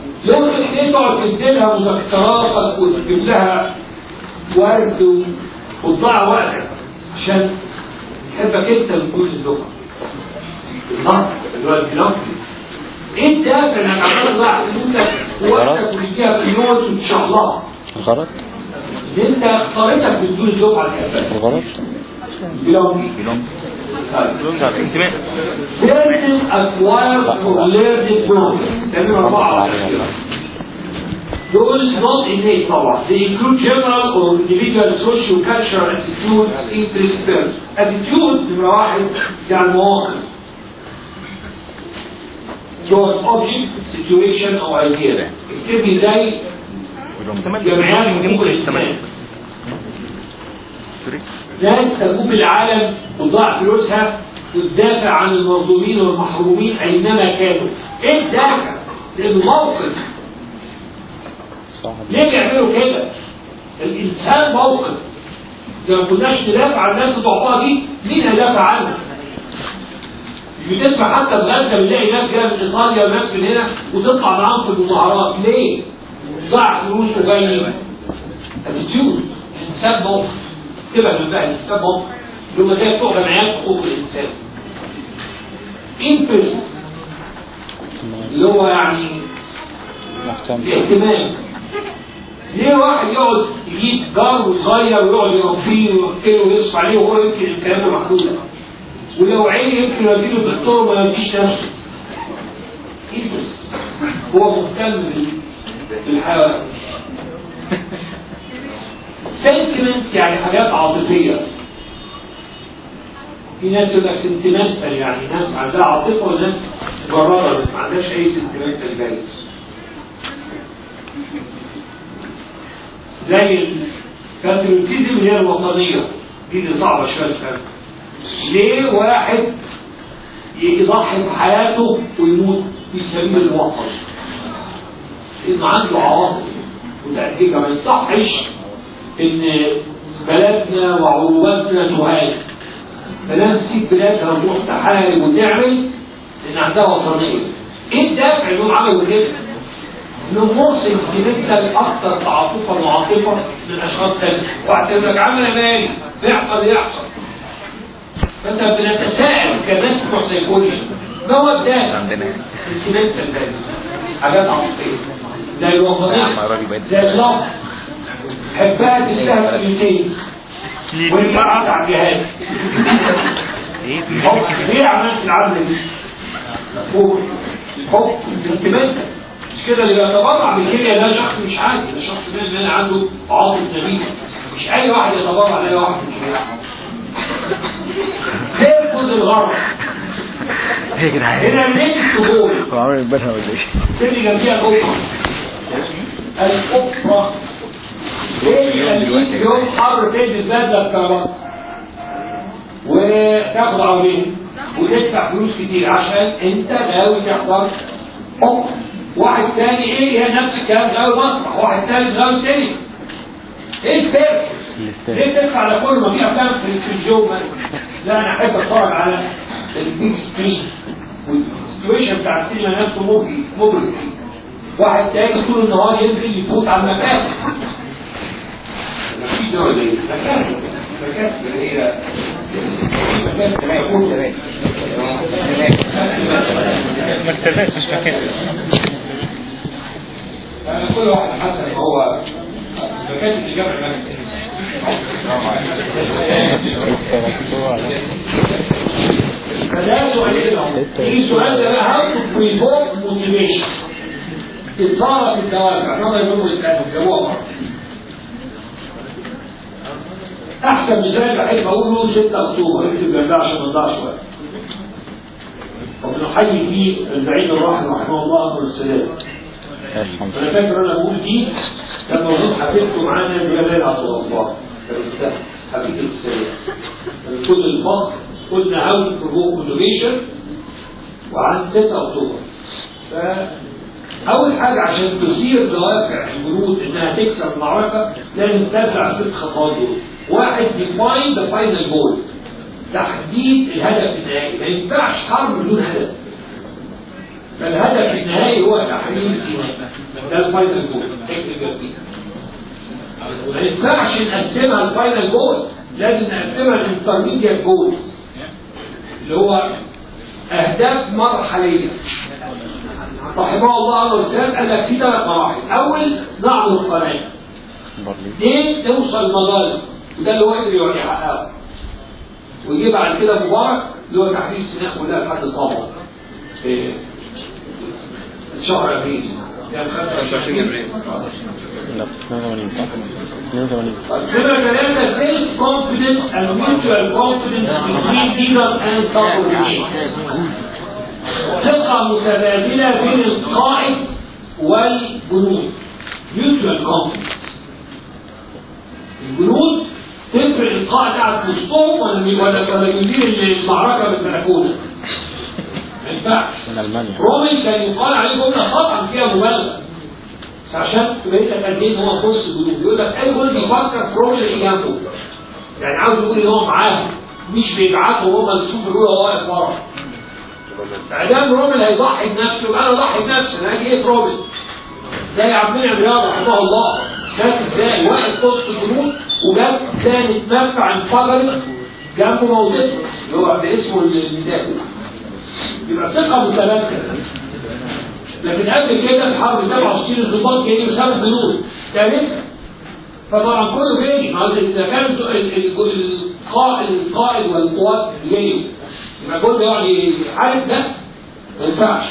يمكن ايه تقعد تديلها مذكراتك وتجيب لها ورد وتضيع وقتك عشان تحبك انت وتكون الدفعه. النهر اللي هو البلانك. ايه الدافع انك عمال تضيع فلوسك ووقتك وتديها في النوت وتشغلها؟ الغرض؟ ان انت اختارتك بدون الدفعه الكفايه. الغرض؟ بلانك. انتماء. Certain acquired or learned knowledge. تعملوا 4 دول not innate طبعا. They include general or individual social cultural attitudes, interests, attitude نمرة 1 يعني مواقف. towards object, situation أو idea. اكتبي زي جمعيات حقوق الإنسان. ناس تقوم بالعالم وتضيع فلوسها وتدافع عن المظلومين والمحرومين أينما كانوا. إيه الدافع؟ لأنه موقف. ليه بيعملوا كده؟ الإنسان موقف. إذا ما كناش ندافع عن الناس بتوعها دي، مين هيدافع عنها؟ مش بتسمع حتى في غزة بنلاقي ناس جاية من إيطاليا وناس من هنا وتطلع معاهم في المظاهرات، ليه؟ ضاع فلوس وجاي. اتيتيود، الإنسان موقف. تبقى من بقى الإنسان موقف. اللي هم زي بتوع جمعيات حقوق الإنسان. انترست اللي هو يعني الاهتمام. ليه واحد يقعد يجيب جار وصغير ويقعد يربيه ويوكله ويصرف عليه وهو يمكن الكلام ده محدود، ولو عيني يمكن يوديله الدكتور وما يديش نفسه. انترست هو مهتم بالحيوان. سنتمنت يعني حاجات عاطفيه. في ناس يبقى سنتمنتال يعني ناس عندها عاطفه وناس مجرده ما عندهاش اي سنتمنتال جايز. زي الباتريوتيزم اللي هي الوطنيه دي اللي صعبه شويه الفهم. ليه واحد يضحي بحياته ويموت في سبيل الوطن؟ انه عنده عواطف متأكدة. ما يصحش ان بلدنا وعروبتنا تهاجم. فلازم تسيب بلادها وتروح تحارب وتعمل لان عندها وطنيه. ايه الدافع انهم عملوا كده؟ انهم مرسل سنتمنتال اكثر تعاطفا وعاطفه من اشخاص ثانيه. واعتبر لك عمل مالي بيحصل يحصل. فانت بنتساءل كناس بتوع سيكولوجي ما هو الدافع؟ سنتمنتال ده حاجات عاطفيه زي الوطنيه زي اللفظ. حبها تلاقيها كلمتين وانت قاعد على الجهاز. ليه عملت العمل دي؟ حب سنتمنتال. مش كده اللي بيتبرع بالكيمياء ده شخص مش عادي، ده شخص من عنده عاطفه نبيله. مش اي واحد يتبرع لاي واحد في الكيمياء. ليه جزء الغرب؟ هنا ليه التجول؟ هو عامل بالها ولا ايه؟ تبني جنبيها الأوبرا. الأوبرا ايه اللي يوم حر تلبس بدله بكهرباء وتاخد عربيه وتدفع فلوس كتير عشان انت ناوي تحضر اوبرا. واحد تاني ايه هي نفس الكلام ناوي مسرح. واحد تالت ناوي سينما. ايه الفرق؟ ليه تدفع على كل ما في افلام في التلفزيون مثلا؟ لا انا احب اتفرج على البيج سكرين والسيتويشن بتاع السينما نفسه مبهج. واحد تاني طول النهار ينزل يفوت على المكان. في دول زي المكان اللي هي مكتبات مش مكان. كل واحد حسب هو مكان مش جمع مكان. فده سؤالين. في سؤال ده بقى how to provoke motivation. إثارة الدوافع. نظر يقولوا يسألوا جواب. أحسن مثال بحب أقوله 6 أكتوبر. اكتب جنبها عشان ما نضيعش وقت. وبنحيي فيه البعيد الراحل رحمه الله أنور السلام. أنا فاكر أنا بقول دي كان موجود حبيبته معانا جلال عبد الله كان حبيبة السلام. كل الفقر قلنا عاوز بروفوك موتيفيشن وعن 6 أكتوبر. أول حاجة عشان تثير دوافع الجنود إنها تكسب المعركة لازم تتبع 6 خطوات دول. 1 define the final goal. تحديد الهدف النهائي. ما ينفعش حرب بدون هدف. فالهدف النهائي هو تحرير سيناء. ده الفاينل جول. ما ينفعش نقسمها الفاينل جول، لازم نقسمها الانترميديت جولز اللي هو اهداف مرحليه. رحمه الله عز وجل قال لك في 3 مراحل. اول نعرض القناه، 2 توصل مظالم، وده اللي هو قدر يقعد يحققه، ويجي بعد كده مبارك اللي هو تحديث السناء كلها لحد الطابع في شهر ابريل يعني 25 ابريل. لا 82 صح؟ 82. نمرة 3 سيلف كونفيدنس اند ميوتوال كونفيدنس between leader and subordinates. ثقة متبادلة بين القائد والجنود. ميوتوال كونفيدنس. الجنود تفرق القائد قاعد في وسطهم ولا يدير المعركة بالبلكونة. ما ينفعش. من المانيا. رومل كان يقال عليه جملة طبعا فيها مبالغة. بس عشان تبين لك قد ايه هو في وسط الجنود، يقول لك اي جندي بيفكر في رومل اللي جنبه. يعني عاوز يقول ان هو معاه مش بيبعته هما السوبر هو واقف ورا. اعدام رومل هيضحي بنفسه، يبقى انا اضحي بنفسي، انا هاجي ايه في رومل؟ زي عبد المنعم رياض رحمه الله، شاف ازاي واقف في وسط الجنود وجاب كانت مدفع انفجرت جنبه موتته اللي هو باسمه الميدان. يبقى ثقه متبادله. لكن قبل كده في حرب 67 الضباط جايين بسبب حدود كارثه. فطبعا كله جاي، ما اذا كان القائد والقوات جاي يبقى كله يقعد يحارب، ده ما ينفعش.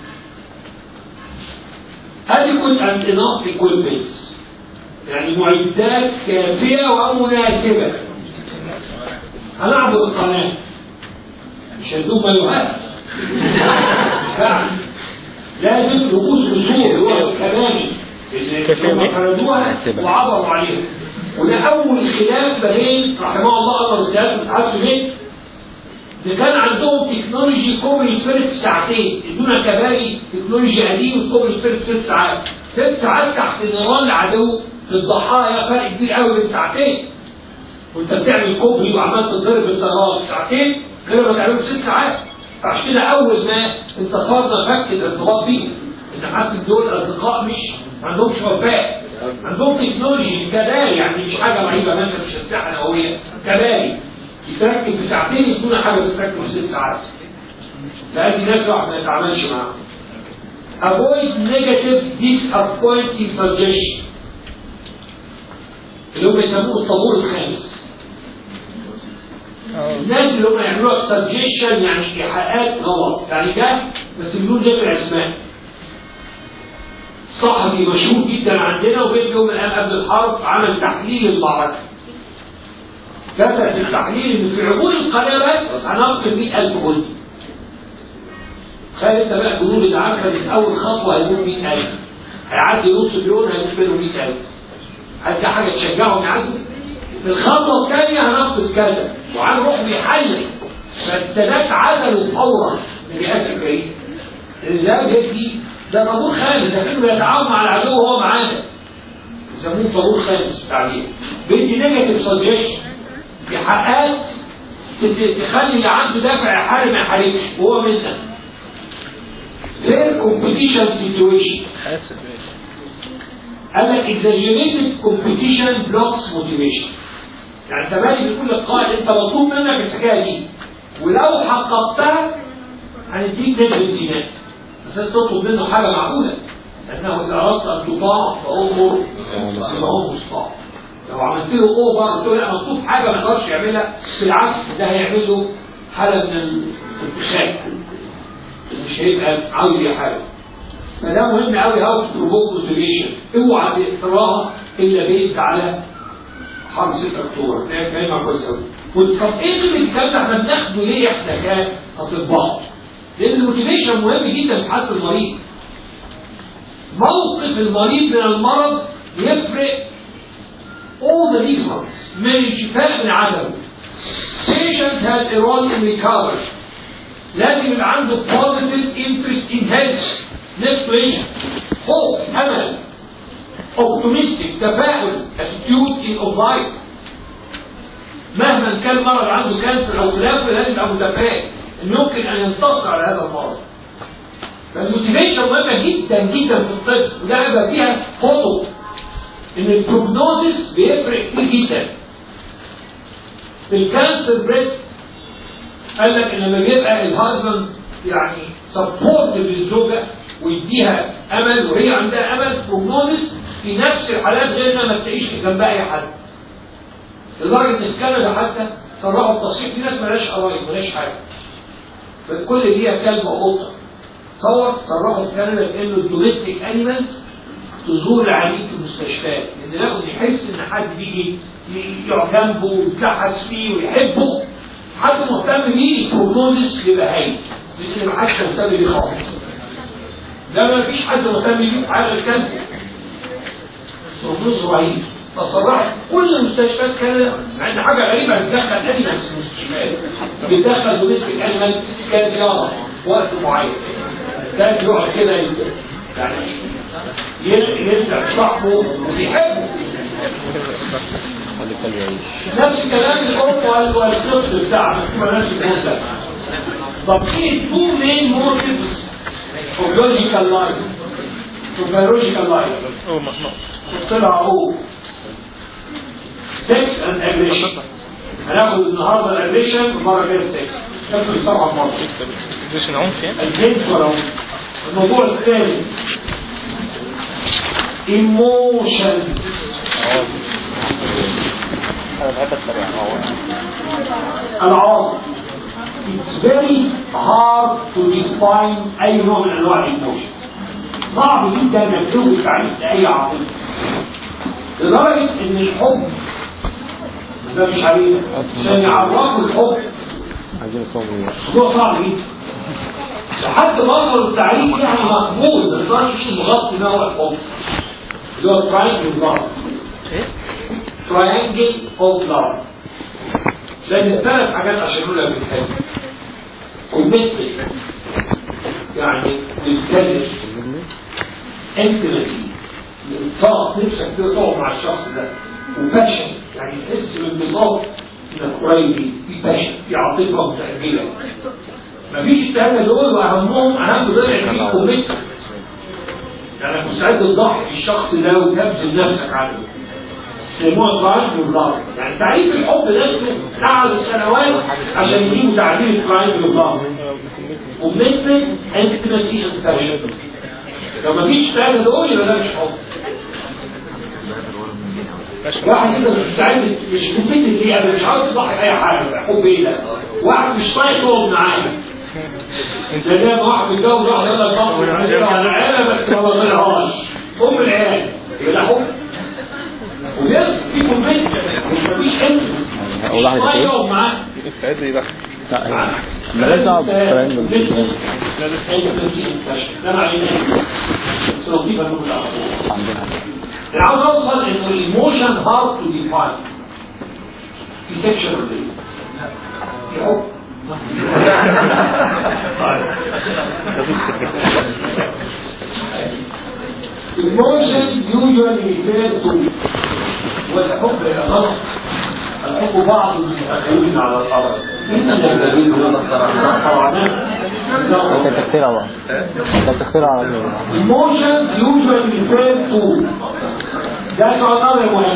adequate and enough equipments يعني معدات كافيه ومناسبه. هنعبد القناه مش هندوب مايوهات. لازم رؤوس اصول هو الكباري اللي هم فرضوها وعبروا عليها. وده اول خلاف بين رحمه الله الله والسلام والاتحاد السوفيتي اللي كان عندهم تكنولوجي كوبري يتفرد في ساعتين، ادونا كباري تكنولوجي قديم الكوبري يتفرد في 6 ساعات. 6 ساعات تحت نيران العدو للضحايا فرق كبير قوي بين ساعتين. وانت بتعمل كوبري وعمال تضرب بالطيارات في ساعتين غير ما تعمله في 6 ساعات. عشان كده اول ما انتصرنا فك الارتباط بيهم ان حاسس دول اصدقاء مش ما عندهمش وفاء، عندهم تكنولوجي كباري يعني مش حاجه رهيبه مثلا مش اسلحه نوويه، كباري يتركب في ساعتين يدونا حاجه بتتركب في 6 ساعات. فادي ناس الواحد ما يتعاملش معاهم. avoid negative disappointing suggestion اللي هم يسموه الطابور الخامس. الناس اللي هم يعملوا لك سجيشن يعني ايحاءات غلط، يعني ده بس بدون ذكر اسماء. صحفي مشهور جدا عندنا وجيت يوم من الايام قبل الحرب عمل تحليل المعركه. كتب في التحليل ان في عبور القناه بس هنفقد 100,000 جندي. تخيل انت بقى الجنود اللي عارفه ان اول خطوه هيموت 100,000. هيعدي نص مليون هيموت منهم 100,000. هل ده حاجه تشجعهم يعدوا؟ في الخطوه الثانيه هنفقد كذا وهنروح بيحلل. فالسادات عزلوا فورا لرئاسه الجيش. ده بيدي ده طابور خامس، لكنه بيتعاون مع العدو وهو معانا. يسموه طابور خامس في التعليم. بيدي نيجاتيف سجيشن إيحاءات تخلي اللي عنده دافع يحارب ما يحاربش وهو منها. غير كومبيتيشن سيتويشن. قال لك exaggerated competition blocks motivation. يعني تمالي بيقول للقائد انت مطلوب منك الحكايه دي ولو حققتها هنديك نجم سينات. بس تطلب منه حاجه معقوله لانه اذا اردت ان تطاع فامر بما مستطاع. لو عملت له اوفر قلت له لا مطلوب حاجه ما يقدرش يعملها، بالعكس ده هيعمل له حاله من الانتخاب مش هيبقى عاوز يحارب. فده مهم قوي هاو تو بروفوك موتيفيشن. اوعى تقراها الا بيزد على حرب 6 اكتوبر. ده كلمه كويسه قوي. طب ايه قيمه الكلام ده احنا بناخده ليه احنا كاطباء؟ لان الموتيفيشن مهم جدا في حاله المريض. موقف المريض من المرض يفرق all the difference من الشفاء من عدمه. patient has a role in recovery. لازم يبقى عنده positive interest in health. نفسه ايش؟ خوف، امل، optimistic، تفاؤل، attitude in of life. مهما كان مرض عنده كانسر او خلافه لازم يبقى متفائل ان يمكن ان ينتصر على هذا المرض. فالموتيفيشن مهمه جدا جدا في الطب، وده يبقى فيها خطط ان البروجنوزس بيفرق كتير جدا. في الكانسر بريست قال لك ان لما بيبقى الهازبند يعني سبورت للزوجه ويديها امل وهي عندها امل، بروجنوزس في نفس الحالات غير انها ما تلاقيش جنبها اي حد. لدرجه ان في كندا حتى صرحوا التصريح في ناس مالهاش قرايب مالهاش حاجه. فكل دي كلب وقطه. صرحوا في كندا بانه الدوميستيك انيمالز تزور العيانين في المستشفيات، لان لازم يحس ان حد بيجي يقعد جنبه ويتلحس فيه ويحبه، حد مهتم بيه البروجنوزس يبقى هايل، مش اللي محدش مهتم بيه خالص. ده ما فيش حد مهتم بيه على الكلب. بروجنوز رهيب. فصرحت كل المستشفيات كانت عندنا حاجه غريبه بتدخل انيمالز في المستشفيات، بتدخل دوميستيك انيمالز كزياره وقت معين. كان يقعد كده يعني يلزق صاحبه وبيحبه. نفس الكلام الام والطفل بتاعها نفس الكلام. طب في تو مين موتيفز اوف لوجيكال لايف وبيولوجيكال لايف. طلع هو سكس اند اجريشن. هناخد النهارده الاجريشن والمره الجايه سكس. ناخد 7 مرات. اجريشن عنف يعني؟ الجنس والعنف. الموضوع الثالث emotions. العاطفة. It's very hard to define أي نوع من أنواع الإيموشن. صعب جدا إنك توصف تعريف لأي عاطفة. لدرجة إن الحب ده مش علينا عشان يعرفوا الحب. عايزين نصور موضوع صعب جدا. لحد ما وصلوا التعريف يعني مقبول، ما يقدرش مغطي نوع الحب. اللي هو triangle love. triangle of love. لأن الثلاث حاجات عشان نقولها بالحب. commitment يعني للكلمة. intimacy الانصاف نفسك تقعد مع الشخص ده. وباشن يعني تحس بانبساط انك قريب في باشن في عاطفة متأجلة. مفيش الثلاثة دول وأهمهم أهم ضلع فيه commitment. يعني مستعد تضحي بالشخص ده وتبذل نفسك عنه. يسموها تراينجل لوف. يعني تعريف الحب نفسه قعد سنوات عشان يجيبوا تعريف تراينجل لوف. كوميتمنت، انتمسي، اند باشن. لو مفيش ثلاثة دول يبقى ده مش حب. واحد كده مش مستعد مش كوميتد ليه؟ انا مش عاوز تضحي بأي حاجة. حب ايه ده؟ واحد مش طايق يقعد معايا. انت زي ما واحد متجوز واحد يقول لك بص على العيله بس ما بصلهاش ام العيال يبقى ده حب. ولازم في كومنت مفيش انت اول واحد يقعد معاه استعد يدخل. لا مالهاش دعوه بالتراينجل. ده معناه لطيفه نقول عندنا انا عاوز اوصل انه الايموشن هارد تو ديفاين في سيكشن في حب. Emotions usually refer to والحب يا غلط. الحب بعض المتأخرين على الأرض. إن الذين انت بتخترع بقى. انت بتخترع على مين؟ Emotions usually refer to ده سؤال مهم.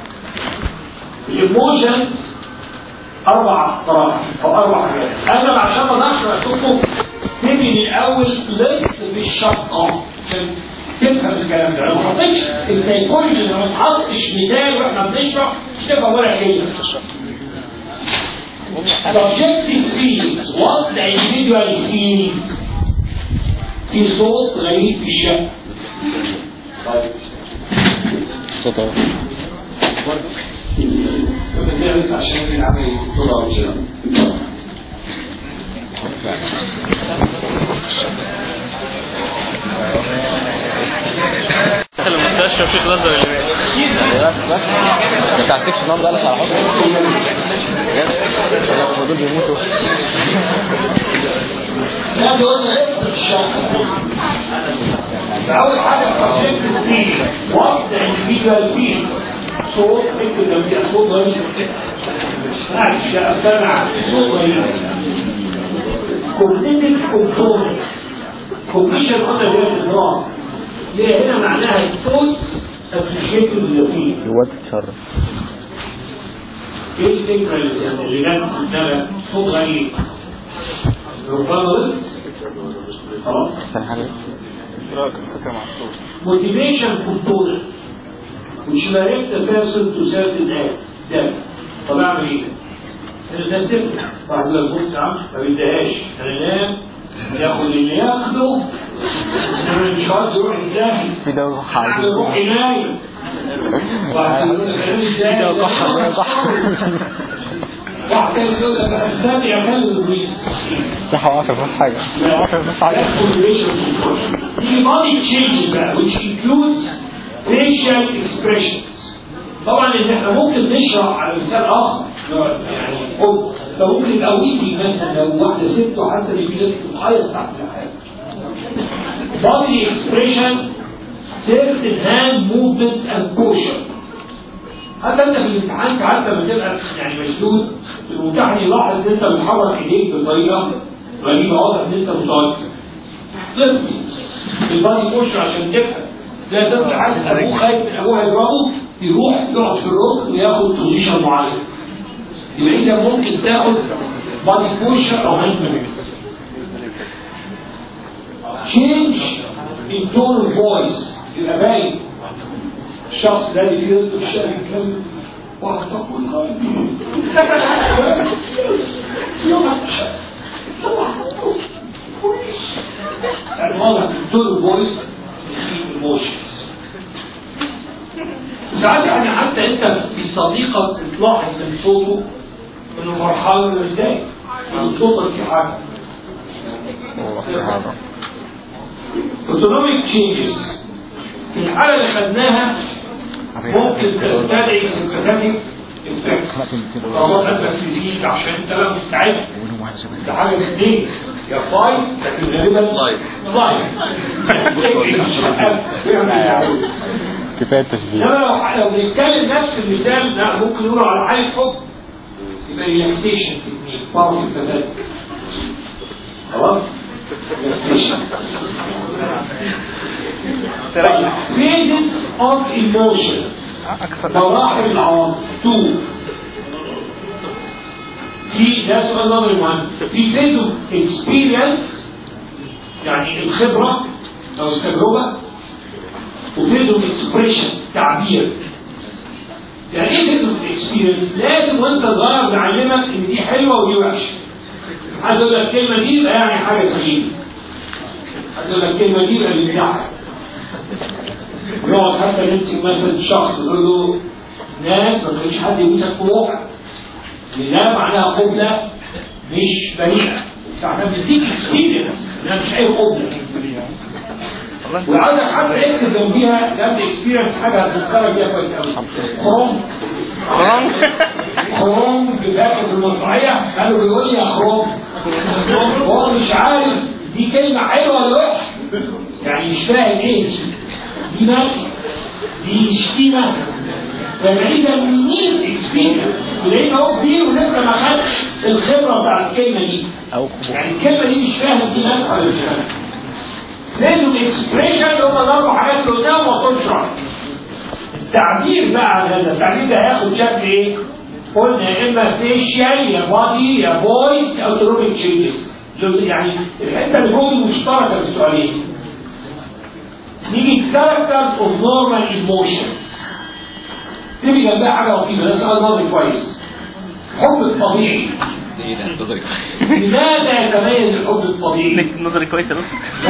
Emotions 4 طرائق أو 4 حاجات. أنا عشان ما نقدرش أكتبه تبني من الأول لست بالشقة عشان تفهم الكلام ده. لو ما حطيتش السيكولوجي لو ما تحطش مثال واحنا بنشرح مش تفهم ولا كلمة. Subjective feelings what the individual feels في صوت غريب في الشقة. طيب الصوت اهو. بس عشان العمل الدكتوراه دخل المستشفى وشيخ نزل اللي بس بتاع السكشن النهارده قالش على حصر بجد دول بيموتوا. لا دول لسه الشقة. أول حاجة subjective feelings what the individual feels صوت اكتب لما صوت غريب معلش سمع صوت غريب. cognitive components cognition قلنا زي الإدراك. هي هنا معناها الثوتس associated with the field. الواد اتشرف. ايه الفكره اللي جت قدامك؟ صوت غريب. ربما خلاص. ثاني حاجة. motivation component which direct the person to certain act. ده طب اعمل ايه؟ انا نسيت بعد البوكس ما بديهاش انا نام ياخد اللي ياخده انما مش عايز يروح ينتهي في ده حاجة. يروح ينام واحد يقول لك استنى يا خالد البوليس صح واقف مش حاجة. واقف مش حاجة. The body changes which includes facial expressions. طبعا ان احنا ممكن نشرح على مثال اخر يعني لو ممكن يبقى ويدي مثلا لو واحده ست وحتى الفيلات بتعيط تحت الحاجه. body expression certain hand movements and posture. حتى انت في الامتحان ساعات لما تبقى يعني مشدود الممتحن يلاحظ ان انت بتحرك ايديك بطريقه غريبه واضح ان انت متوتر. طفل البادي بوشر عشان تفهم زي طفل حاسس ابوه خايف من ابوه هيضربه يروح يقعد في الركن وياخد بوزيشن معين. يبقى انت ممكن تاخد بادي بوشر او هاند موفمنت. change in tone of voice يبقى باين الشخص ده اللي في وسط الشارع يتكلم واحد صاحبه خايف يعني واضح tone of voice emotions. ساعات يعني حتى انت في صديقك بتلاحظ من صوته انه فرحان ولا متضايق من صوتك في حاجه. autonomic changes في الحالة اللي خدناها ممكن تستدعي sympathetic effects. طبعا قلبك تزيد عشان انت لا مستعد. ده حاجة اثنين يا فايت لكن غالبا لايف. كفاية التشبيه. انما لو بنتكلم نفس المثال ده ممكن نقول على حالة حب يبقى ريلاكسيشن تكنيك باور سيمباثيك. خلاص؟ ريلاكسيشن. phases of emotions مراحل العواطف. 2 في ده سؤال نمبر 1 في phase of experience يعني الخبرة أو التجربة وphase of expression تعبير. يعني ايه phase of experience؟ لازم وانت صغير نعلمك ان دي حلوة ودي وحشة. حد يقول لك الكلمة دي يبقى يعني حاجة سليمة. حد يقول لك الكلمة دي يبقى بيضحك. يقعد حتى نمسك مثلا شخص يقول له ناس ما تخليش حد يمسك في روحك. لا معناها قبلة مش بريئة. فاحنا بنديك اكسبيرينس انها مش اي قبلة. وعايزك حتى اكتب جنبيها جنب اكسبيرينس حاجة هتذكرك بيها كويس قوي. خروم بتاخد المصنعية قالوا بيقول لي يا خروم. هو مش عارف دي كلمة حلوة ولا وحشة. يعني مش فاهم ايه دي ماشي دي شتيمة. فالعيدة منين اكسبيرينس لان هو كبير ولسه ما خدش الخبرة بتاع الكلمة دي. يعني الكلمة دي مش فاهم دي مالها ولا مش فاهم. لازم الاكسبريشن اللي هم ضربوا حاجات اللي قدام وتشرح. التعبير بقى على هذا التعبير ده هياخد شكل ايه؟ قلنا يا اما فيشيال يا بادي يا فويس او تروبيك تشينجز. يعني الحته اللي فوق مشتركه في السؤالين. نيجي كاركترز اوف نورمال ايموشنز. تيجي جنبها حاجه لطيفه ده سؤال نظري كويس. الحب الطبيعي. لماذا يتميز الحب الطبيعي؟ نظري كويس يا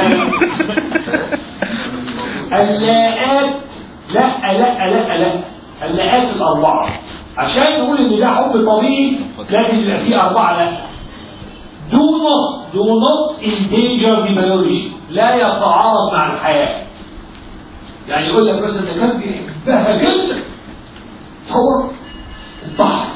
اللاءات لا اللاءات الأربعة. عشان نقول إن ده حب طبيعي لازم يبقى فيه 4 لا. do not endanger the biology. لا يتعارض مع الحياة. يعني يقول لك مثلا ده كان بيحبها جدا. تصور البحر.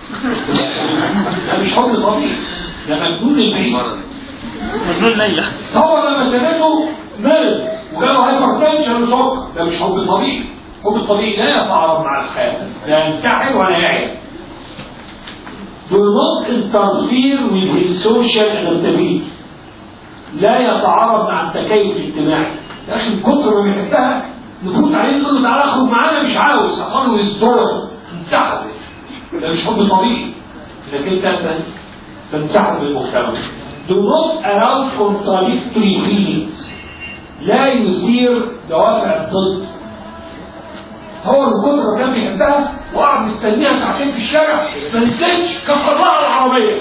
ده مش حب طبيعي. ده مجنون البعيد. مجنون ليلى. تصور لما سنته مرض وجاله هايبرتنشن وسكر. ده مش حب طبيعي. الحب الطبيعي لا يتعارض مع الحياة. لا ينتحر ولا يعيب. do not interfere with his social adaptability. لا يتعارض مع التكيف الاجتماعي. لكن كتر ما بيحبها نفوت عليه نقول له تعالى اخرج معانا مش عاوز، حصل له ازدراء انسحب. ده مش حب طبيعي، لكن انت تنسحب من المجتمع. Do not arouse contradictory feelings. لا يثير دوافع الضد. هو من كتر ما كان بيحبها وقعد مستنيها ساعتين في الشارع ما نزلتش كسر لها العربيه.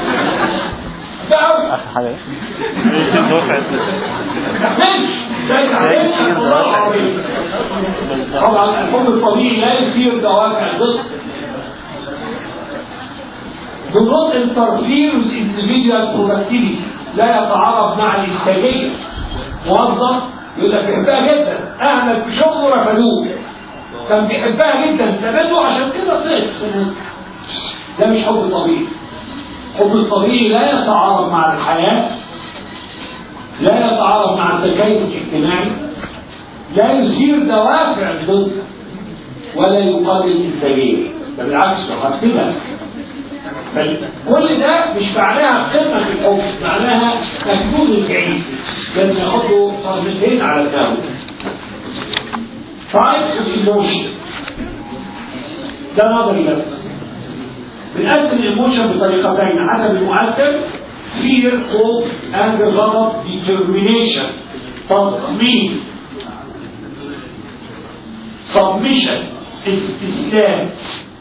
ده اخر حاجه ايه؟ طبعا الحب الطبيعي لا يثير دوافع ضد. Do not interfere with individual productivity. لا يتعارض مع الانتاجيه. موظف يقول لك بيحبها جدا، اعمل في شغله رفضوه، كان بيحبها جدا ثبته عشان كده صيت. ده مش حب طبيعي. الحب الطبيعي لا يتعارض مع الحياه، لا يتعارض مع التكيف الاجتماعي، لا يثير دوافع ضد، ولا يقلل الانتاجيه، بالعكس يقللها. كل ده مش معناها قمه في الحب، معناها مجنون البعيد، لازم ياخدوا صدمتين على الدواء. Type of emotion ده نظري بس. بنقسم الايموشن بطريقتين حسب المؤثر: fear, hope, anger, غضب، determination، تصميم، submission، استسلام،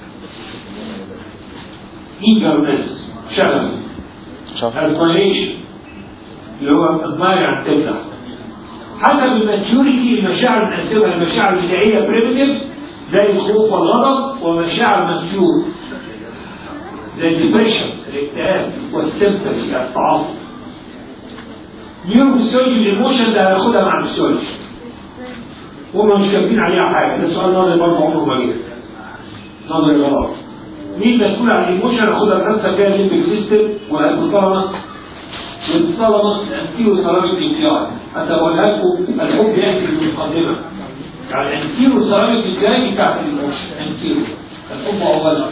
eagerness، شغف، admiration اللي هو admire عن تبدأ. حسب الماتيوريتي المشاعر بنقسمها المشاعر البدائيه بريمتيف زي الخوف والغضب، ومشاعر ماتيور زي الديبريشن الاكتئاب والسيمباثي التعاطف. نيوروفيسيولوجي الايموشن ده هناخدها مع الفسيولوجي، هم مش كاتبين عليها حاجه، ده سؤال نظري برضه عمره ما جه، نظري غلط. مين مسؤول عن الايموشن؟ هناخدها الخمسه فيها الليمبيك سيستم والهيبوثالاموس والثالاموس الانتيرو ثالاميك نيوكليار. حتى اقولها لكم الحب ياتي في المقدمه. يعني الانتيرو ثالاميك نيوكليار بتاعت الايموشن انتيرو الحب اولا.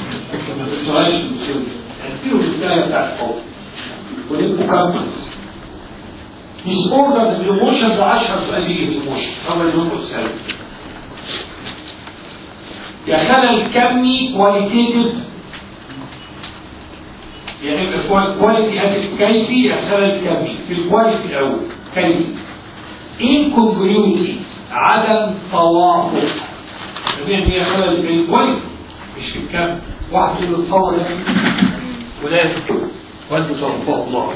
الانتيرو نيوكليار بتاعت الحب والهيبوكامبس. ديسوردرز الايموشن ده 10 سؤال يجي في الايموشن، طبعا ينقص سؤال. يا خلل كمي كواليتيتيف، يعني كواليتي اسف كيفي، يا خلل كمي. في الكواليتي الاول كيفي. انكونجريوتي عدم توافق، يعني هي خلل في الكواليتي مش في الكم. واحد يقول تصور ده ولا وانتم توفقوا الله.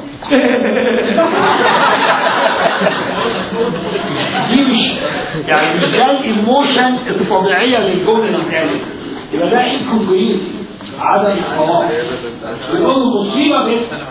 دي مش يعني مش ده الايموشن الطبيعيه للجمله الثانيه، يبقى ده انكونجريوتي عدم التوافق. يقول مصيبه جدا.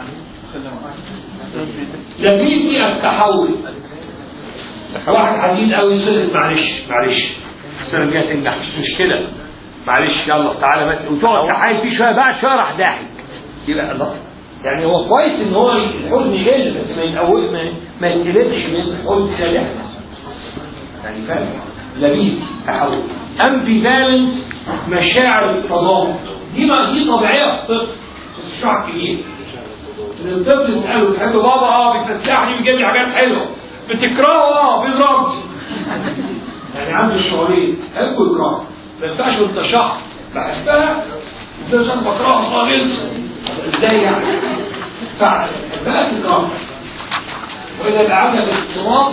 لبيتي التحول. واحد حزين قوي سقط، معلش السنه الجايه تنجح مش مشكله، معلش يلا تعالى بس، وتقعد تحايل فيه شويه، بعد شويه راح ضاحك. يبقى الله يعني هو كويس ان هو الحزن يقل، بس ما يتقلبش من الحزن ده لحظه. يعني فاهم؟ لبيب تحول. امبيفالنس مشاعر التضاد، دي طبيعيه في الطفل، مش شعر كبير. الطفل يساله بتحب بابا؟ بتفسحني بيجيب لي حاجات حلوه. بتكرهه؟ بيضربني. يعني عنده شعورين، بحبه ويكرهه. ما ينفعش وانت شهر بحبها ازاي انا بكرهها خالص، ازاي يعني؟ فعلا بقى تكرهها. واذا يبقى عندك اضطراب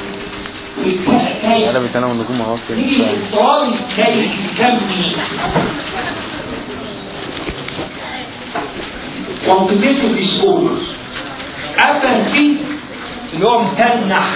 انا بتنام النجوم اهو كده. نيجي الاضطراب الكمي. كومبليتيف ديسوردرز. اباثي اللي هو متنح،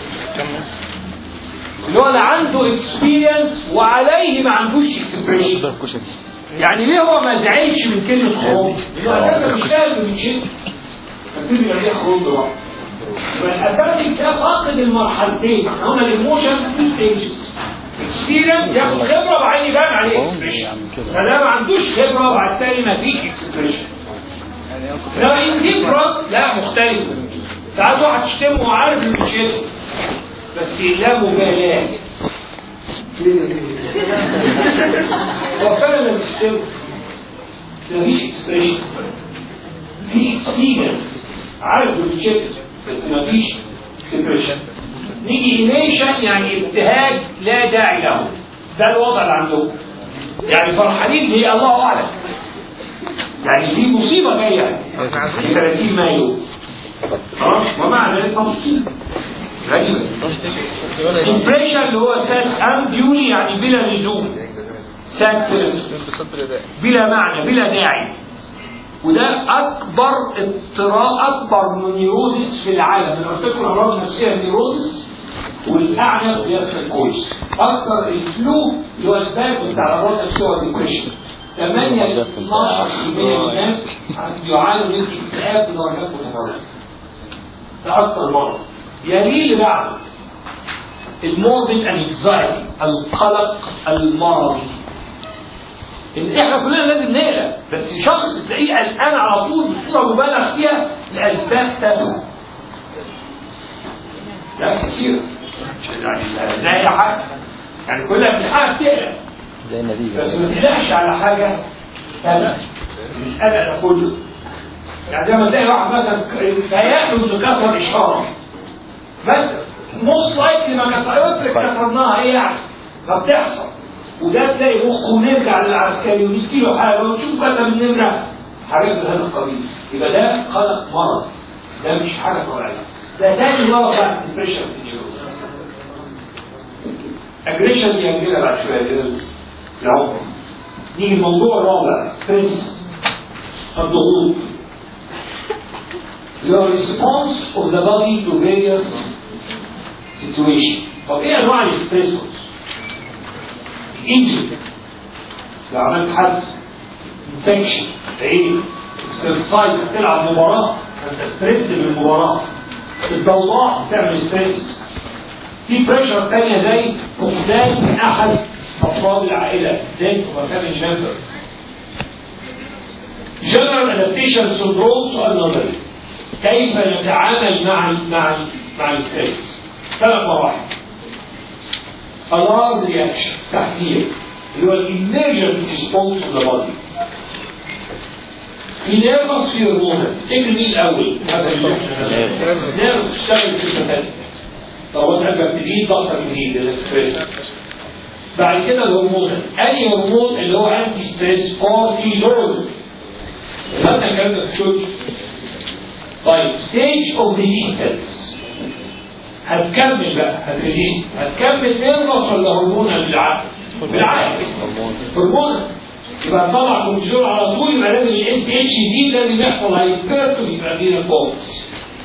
اللي هو لا عنده اكسبيرينس وعليه ما عندوش اكسبريشن. يعني ليه هو ما زعلش من كلمه خروج؟ لانه مش فاهم من شيء. فبتبقى عليه خروج بقى. والاباثي ده فاقد المرحلتين. احنا قلنا الايموشن في ستيجز. اكسبيرينس ياخد خبره وبعدين يبان عليه اكسبريشن. فده ما عندوش خبره وبعد التالي ما فيش اكسبريشن. لا انتجرال لا مختلف. ساعات واحد يشتمه وعارف انه بيشتم بس لا مبالاه. هو فعلا بيشتم مفيش اكسبريشن، في اكسبيرينس عارف انه بيشتم بس مفيش اكسبريشن. نيجي إيميشن يعني ابتهاج لا داعي له. ده الوضع اللي عندهم. يعني فرحانين هي الله أعلم. يعني في مصيبة جاية في 30 مايو. خلاص ومع ذلك مبسوطين. غريبة. impression اللي هو unduly يعني بلا لزوم. بلا معنى بلا داعي. وده اكبر اضطراب، اكبر من نيروزس في العالم. انا قلت لكم الامراض النفسيه النيروزس والاعنف هي السايكوزس. اكثر الفلو اللي هو الباب بتاع الامراض النفسيه والديبريشن. 8 ل 12% من الناس يعانوا من اكتئاب بدرجات متفاوته. ده اكثر مرض. يليه اللي بعده الموربيد انكزايتي، القلق المرضي. ان احنا كلنا لازم نقلق، بس شخص تلاقيه قلقان على طول بصوره مبالغ فيها لاسباب تافهه. ده كتير يعني زي اي حاجه، يعني كلها من حاجه تقلق زي النتيجه، بس ما تقلقش على حاجه تافهه. القلق ده كله يعني لما تلاقي واحد مثلا هياكل كسر اشاره مثلا موست لايكلي ما كسرت كسرناها ايه يعني فبتحصل. وده تلاقي مخه نرجع للعسكري ويجي له حاجه ونشوف كذا من نمره حاجات من هذا القبيل. يبقى ده قلق مرض، ده مش حاجه طبيعيه. ده تاني مرض بقى الديبريشن في النيورون. اجريشن دي هنجيلها بعد شويه كده العمر. نيجي الموضوع الرابع ستريس، الضغوط. Your response of the body to various situation. طب ايه انواع الستريسورز؟ انجري، لو عملت حادثه، انفكشن، عين، اكسرسايز، بتلعب مباراه انت ستريسد بالمباراه، الضوضاء بتعمل ستريس. في بريشر ثانيه زي فقدان من احد افراد العائله زي فقدان ممبر. جنرال ادابتيشن سندروم سؤال نظري. كيف نتعامل مع الستريس؟ 3 مراحل. alarm reaction تحذير اللي هو emergency response of the body. في نيرفس في هرمونات. تجري مين الاول؟ مثلا نيرفس تشتغل في الفتاه. ضربات قلبك تزيد، ضغطك يزيد، الاكسبريس. بعد كده الهرمونات. انهي هرمون اللي هو انتي ستريس؟ كورتيزول. خدنا الكلام ده في الشغل. طيب ستيج اوف ريزيستنس. هتكمل بقى هتريزيست، هتكمل نيرفس ولا هرمونال بالعقل؟ بالعقل هرمونال. يبقى طلع كورتيزول على طول، يبقى لازم الاس تي اتش يزيد، لازم يحصل هايبرتون، يبقى فينا كورتس.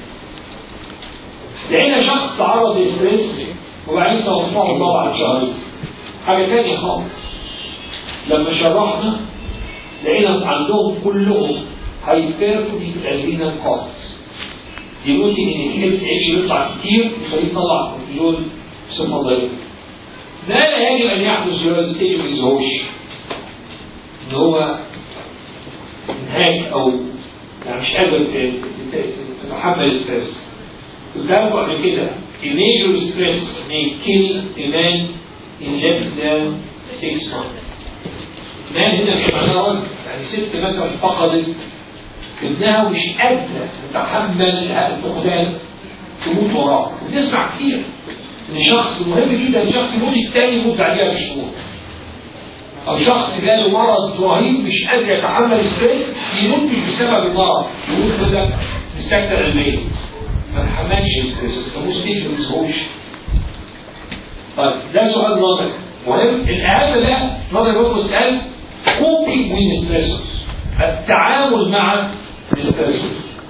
لقينا شخص تعرض لستريس وبعدين توفاه الله بعد شهرين. حاجه ثانيه خالص. لما شرحنا لقينا عندهم كلهم هايبرتون، يبقى فينا كورتس. يقول لي ان الاس تي اتش بيطلع كتير يخليه يطلع كورتيزول بصفه ضعيفه. ما لا يجب ان يحدث في هذا ستيج من الزهوش. ان هو انهاك او يعني مش قادر تتحمل الستريس. قلت لكم قبل كده a major stress may kill a man in less than 6 months. مان هنا معناها راجل، يعني ست مثلا فقدت ابنها ومش قادره تتحمل الفقدان تموت وراه. بنسمع كتير ان شخص مهم جدا شخص يموت الثاني يموت بعدها بشهور. او شخص جاله مرض رهيب مش قادر يتحمل الستريس يموت مش بسبب المرض، يموت كده في السكته القلبيه. ما تحملش الستريس، ما يسويش. طيب ده سؤال نظري مهم. الاهم ده نظري برضه سؤال كوبينج وين ستريسورز، التعامل مع الستريسورز.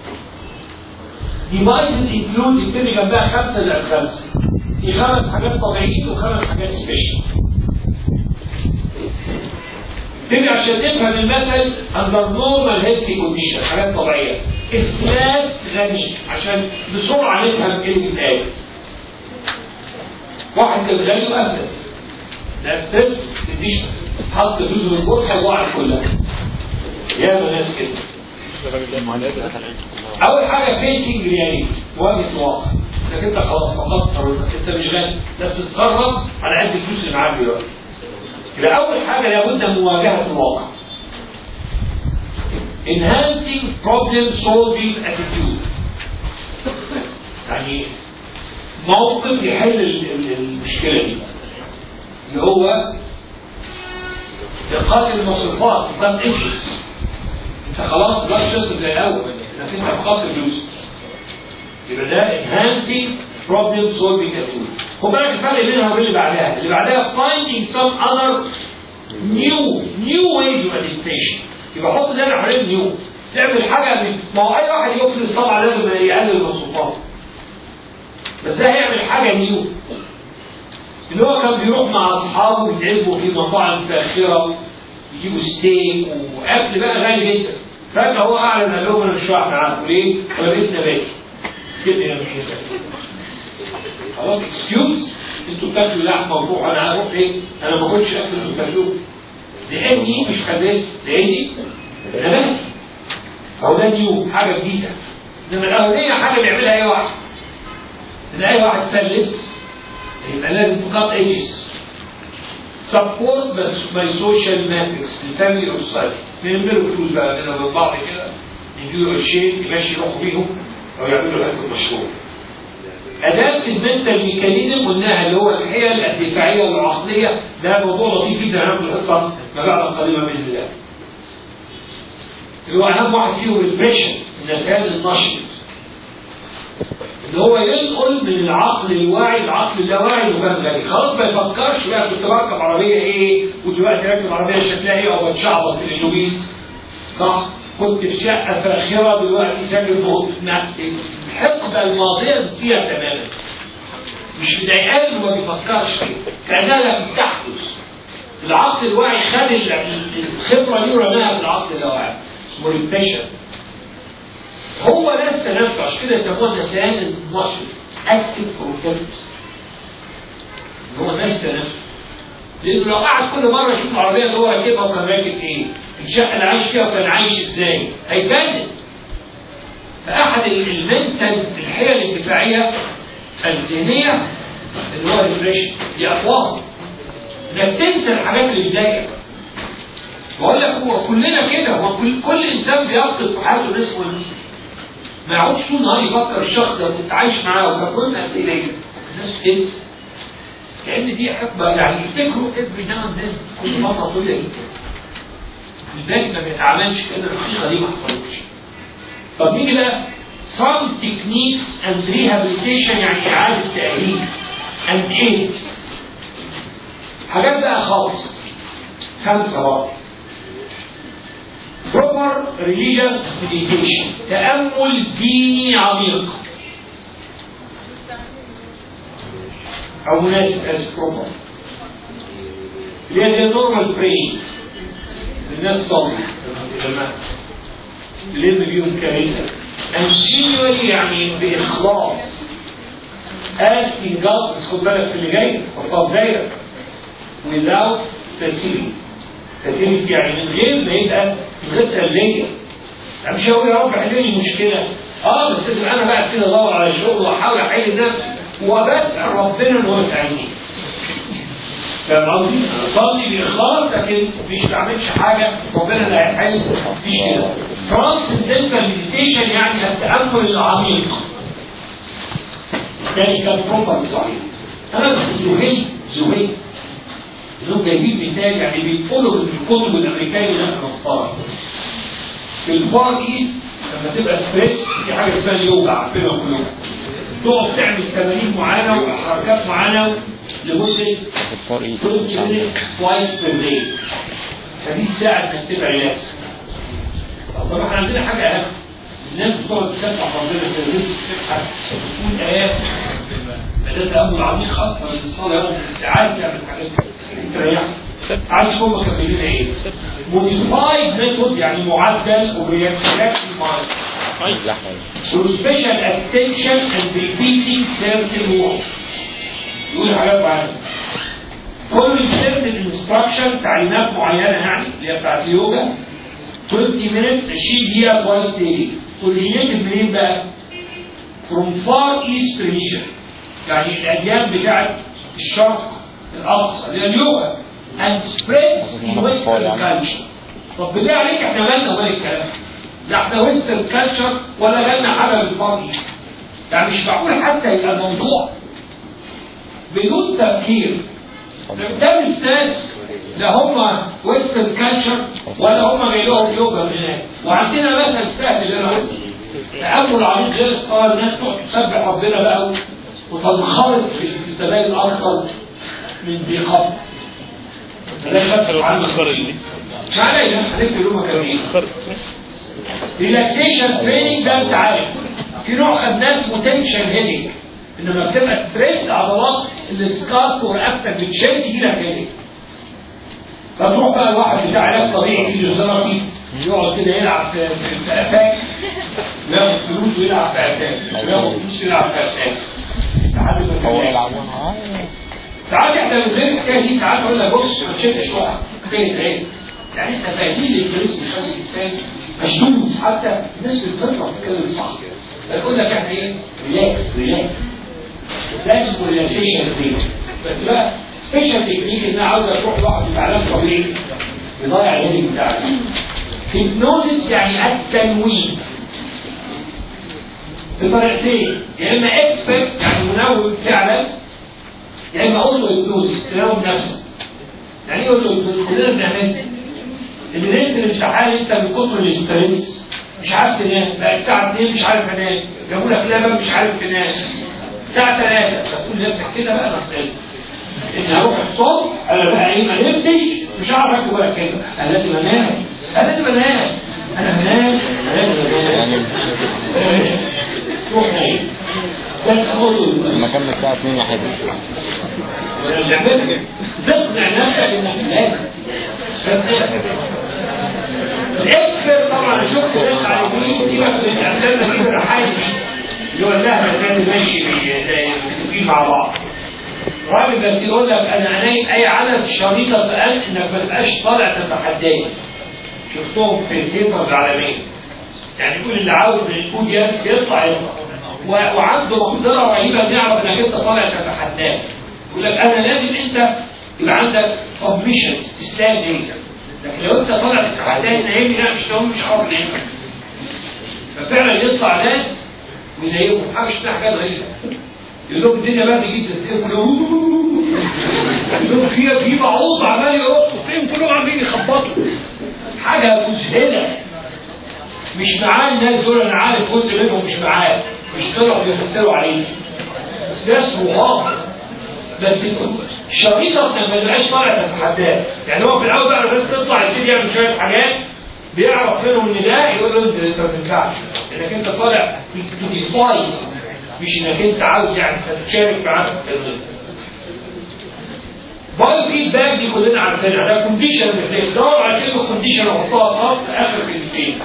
ديفايسز انكلودز يكتب جنبها 5 ل 5. في 5 حاجات طبيعيين و5 حاجات سبيشال. تبقى عشان تفهم المثل اندر نورمال هيلثي كونديشن حاجات طبيعيه. افلاس غني عشان بسرعه نفهم كلمه ايه. واحد كان غني وافلس. ده ستريس كونديشن. حط فلوسه في البورصه وضاعت كلها. ياما ناس كده. اول حاجه فيسنج رياليتي، مواجهه الواقع. انك انت خلاص فقدت ثروتك، انت مش غني، انت بتتصرف على قد الفلوس اللي معاك دلوقتي. يبقى أول حاجة لابد من مواجهة الواقع. Enhancing problem solving attitude. يعني موقف يحل المشكله دي اللي هو دقات المصروفات دقات انشز. انت خلاص بقى تصل زي الاول لكن انت دقات الفلوس يبقى ده enhancing problem solving ability. خد بالك الفرق بينها وبين اللي بعدها finding some other new ways of adaptation. يبقى حط ده حوالين نيو تعمل حاجه ما هو اي واحد يفلس طبعا لازم يقلل المصروفات بس ده هيعمل حاجه نيو اللي هو كان بيروح مع اصحابه ويتعزموا في مطاعم فاخره يجيبوا ستيك واكل بقى غالي جدا فجاه هو اعلن قال لهم انا مش رايح معاكم ليه؟ انا بقيت نباتي كده يا مش خلاص اكسكيوز انتوا بتاكلوا لحمه وروح انا هروح ايه؟ انا ما باكلش اكل اللي بتاكلوه لاني مش خدست لاني نباتي أو ده نيو حاجة جديدة. إنما الأولية حاجة بيعملها أي واحد. إن أي واحد فلس يبقى لازم تقاط ايجز. سبورت بس باي سوشيال ماتريكس الفاميلي أو السوسايتي. نعملوا فلوس بقى بينا وبين بعض كده نديله قرشين يمشي يروحوا بيهم أو يعملوا هذا المشروع. أداة المنتال ميكانيزم قلناها اللي هو الحيل الدفاعية والعقلية ده موضوع لطيف جدا هناخد الحصة ما بعد القادمة بإذن الله. اللي هو أهم واحد فيهم البريشن النسيان النشط اللي هو ينقل من العقل الواعي للعقل اللاواعي وكان غني خلاص ما يفكرش بقى كنت بركب عربية إيه ودلوقتي راكب عربية شكلها إيه أو بتشعبط في الأتوبيس صح؟ كنت في شقة فاخرة دلوقتي ساكن الحقبة الماضية بتصير تماما مش مضايقاه وما بيفكرش فيه كأنها لم تحدث العقل الواعي خد الخبرة دي ورماها في العقل اللاواعي اسمه ريبريشن هو لسه نفسه عشان كده يسموه النسيان النشط اكتف بروفيلكس هو لسه نفسه لانه لو قعد كل مره يشوف العربيه اللي هو راكبها وكان راكب ايه الشقه اللي عايش فيها وكان عايش ازاي هيتجنن فاحد المنتال الحيل الدفاعيه الذهنيه اللي هو الريبريشن دي اقوى انك تنسى الحاجات اللي بتضايقك بقول لك هو كلنا كده هو كل انسان بيفقد في حياته نسبه ما يقعدش طول النهار يفكر الشخص ده كنت عايش معاه وكنا قد ايه الناس تنسى لان دي حقبه يعني يفتكروا افري ناو اند كل مره طويله جدا الباقي ما بيتعاملش كده الحقيقه دي ما حصلتش طب نيجي بقى some techniques and rehabilitation يعني اعاده تاهيل and aids حاجات بقى خاصه 5 برضه proper religious meditation تأمل ديني عميق أو مناسب as proper اللي هي normal praying الناس صلي لم بيهم كريمة and genuinely يعني بإخلاص asking God بس خد بالك في اللي جاي وفضل دايرك without facility facility يعني من غير ما يبقى بتسأل ليا أنا مش هقول يا رب حل لي مشكلة بتسأل أنا بقى كده أدور على شغل وأحاول أحل نفسي وبسأل ربنا إن هو يساعدني فاهم قصدي؟ أصلي بإخلاص لكن مش بعملش حاجة ربنا اللي هيحل مفيش كده ترانسندنتال مديتيشن يعني التأمل العميق تاني كان بروبر صحيح أنا زهيد انهم جايبين مثال يعني بيدخلوا في الكتب الامريكيه هناك مسطره في الفار ايست لما تبقى ستريس في حاجه اسمها اليوجا عارفينها كلهم تقعد تعمل تمارين معينه وحركات معينه لمده 20 minutes twice per day فدي تساعد انك تبقى ريلاكس طب احنا عندنا حاجه اهم الناس بتقعد تسبح ربنا في السبحه وتقول ايات ده تامل عميق اكتر من الصلاه يوم الساعات تعمل حاجات تريح عايز هم مكملين ايه موديفايد ميثود يعني معدل ورياكشن مايند سبيشال اتنشن اند ريبيتنج سيرتن وورد يقول حاجات معينه كل سيرتن انستراكشن تعليمات معينه يعني اللي هي بتاعت اليوجا 20 minutes 20 دقيقه كويس ديلي اوريجينيتد منين بقى؟ from far east region يعني الاديان بتاعت الشرق الأقصى اللي هي اليوغا and spreads in western culture طب بالله عليك احنا مالنا ومال الكلام لا احنا western culture ولا جالنا حاجة بالفار ايست يعني مش معقول حتى يبقى الموضوع بدون تفكير. ده مش ناس لا هم ويسترن كالتشر ولا هم جاي لهم يوجا من هناك. وعندنا مثل سهل اللي انا قلته تأمل عميق غير الصلاة، الناس تقعد تسبح ربنا بقى وتنخرط في التدين اكثر من دي قبل. ده يخفف عنه مش علينا هنكتب له مكانين. ريلاكسيشن تريننج ده انت عارف في نوع خدناه اسمه تنشن هيدنج، انما بتبقى ستريس عضلات السكارت ورقبتك بتشد تجي لك هيدنج. فتروح بقى الواحد بتاع علاج طبيعي فيزيوثيرابي يقعد كده يلعب في افاك، ياخد فلوس ويلعب في افاك، ياخد فلوس ويلعب في افاك لحد ما هو يلعبونها. ساعات احنا من غير الحكايه دي ساعات اقول لك بص ما تشدش واحد كده ايه يعني انت فاهمين الاستريس بيخلي الانسان مشدود. حتى الناس بالفطره بتتكلم صح يقول لك يعني ايه ريلاكس لازم ريلاكسيشن كده. بس بقى سبيشال تكنيك انها عاوزه تروح لواحد بتاع علاج طبيعي يضيع الهيدنج بتاعك. هيبنوزيس يعني التنويم بطريقتين، يا اما اكسبرت يعني منوم فعلا، يا اما اوتو هيبنوزيس تنوم نفسك. يعني ايه اوتو هيبنوزيس؟ كلنا بنعملها. اللي ليله الامتحان انت من كتر الاستريس مش عارف تنام، بقى الساعه 2 مش عارف انام، جابوا لك لبن مش عارف تنام، الساعه 3 فتقول لنفسك كده بقى انا صحيت اني هروح الصبح انا بقى ايه ما نمتش مش هعرف اكتب ولا كلمه، انا لازم انام انا هنام روح نايم. ده تقول المكان بتاع 2 واحد تقنع نفسك انك لازم. الاكسبر طبعا شفت ناس على اليمين سيبك من الانسان اللي الرحايل اللي هو اللهبه كان ماشي فيه مع بعض. راجل بس يقول لك انا نايم اي عدد شريطه بقى انك ما تبقاش طالع تتحداني. شفتهم في البيبرز العالميه. يعني يقول اللي عاوز من الاودينس يطلع وعنده مقدره رهيبه انه يعرف انك انت طالع تتحداني. يقول لك انا لازم انت يبقى عندك سبمشن استسلام ليك. لكن لو انت طالع تتحداني نايمني لا مش عارف نايمك. ففعلا يطلع ناس وينيمهم حاجه شفتها حاجات غريبه. يقول لهم الدنيا برد جدا يقول لهم في بعوض عمال يرقصوا فيهم كلهم عاملين يخبطوا حاجه مذهله. مش معاه الناس دول، انا عارف جزء منهم مش معاه، مش طلعوا بيمثلوا عليه بس ناس رهاب. بس الشريطه ما تبقاش طالع تتحداه. يعني هو في الاول بقى بس تطلع يبتدي يعمل شويه حاجات بيعرف منهم ان ده يقول له انت ما تنفعش انك انت طالع تديفاي مش انك انت عاوز يعني تشارك معاه في الظل. بايو فيدباك دي كلنا عارفينها، ده كونديشن ريفلكس. دور على كلمه كونديشن وحطها خط في اخر كلمتين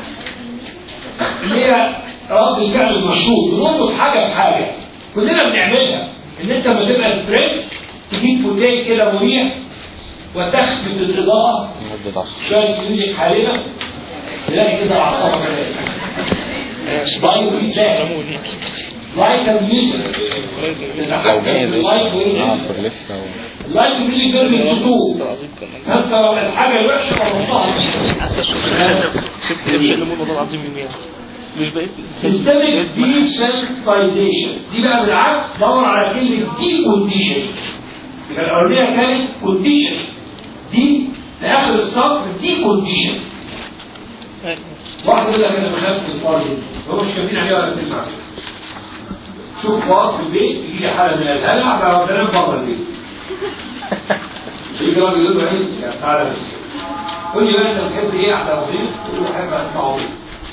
اللي هي رد الفعل المشروط. بنربط حاجه بحاجه كلنا بنعملها. ان انت لما تبقى ستريس تجيب فوتاي كده مريح وتخفت الاضاءه شويه ميوزك حالمه تلاقي كده اعصابك بايو فيدباك لايك الميوزك لايك الميوزك ده من الخطوط. فانت لو الحاجه الوحشه قررتها مش بقيت سيستميك دي سنسيتايزيشن. دي بقى بالعكس دور على كلمه دي كونديشن. يبقى الاولانيه كانت كونديشن، دي لاخر السطر دي كونديشن. واحد يقول لك انا بخاف من الفار دي، هو مش كاتبين عليها ولا كلمه عليها. شوف فار في البيت يجي لي حاله من الهلع بقى بنام بره البيت. يجي راجل يقول له ايه تعالى بس قول لي بقى انت بتحب ايه احلى وظيفه؟ تقول له بحب التعويض.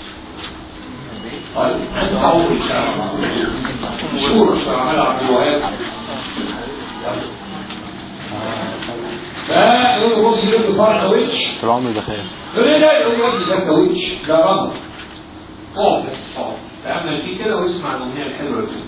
طيب انت تعويض مشهور عمال عبد الوهاب. فيقول له بص يقول له فرع كاوتش طول عمري بخير. يقول لي لا يقول له ودي ده كاوتش ده رمل طول بس طول. تأمل فيه كده واسمع الاغنيه الحلوه اللي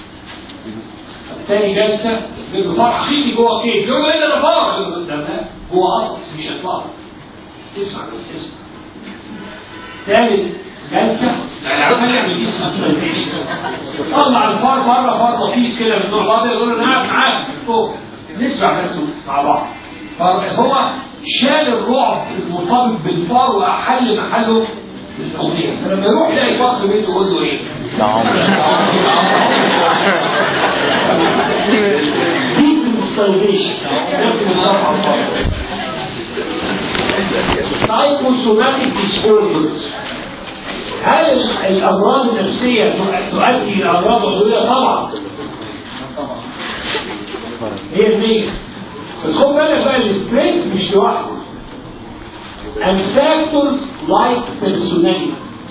تاني جلسه يقول له فرع خيطي جوه كيك. يقول له ايه ده فرع؟ يقول له ده جوه قرص مش هيطلع. اسمع بس اسمع. ثالث جلسه يعني عمال يعمل اسمه طلع الفار بره فار لطيف كده من النوع الابيض يقول له انا قاعد معاك فوق نسمع بس مع بعض. فهو شال الرعب المرتبط بالفار واحل محله بالاغنيه. فلما يروح يلاقي فار في بيته يقول له ايه؟ سايكوسوماتيك ديسوردرز. هل الامراض النفسيه تؤدي الى امراض عضويه؟ طبعا 100%. بس خد بالك بقى الستريس مش لوحده. and factors like personality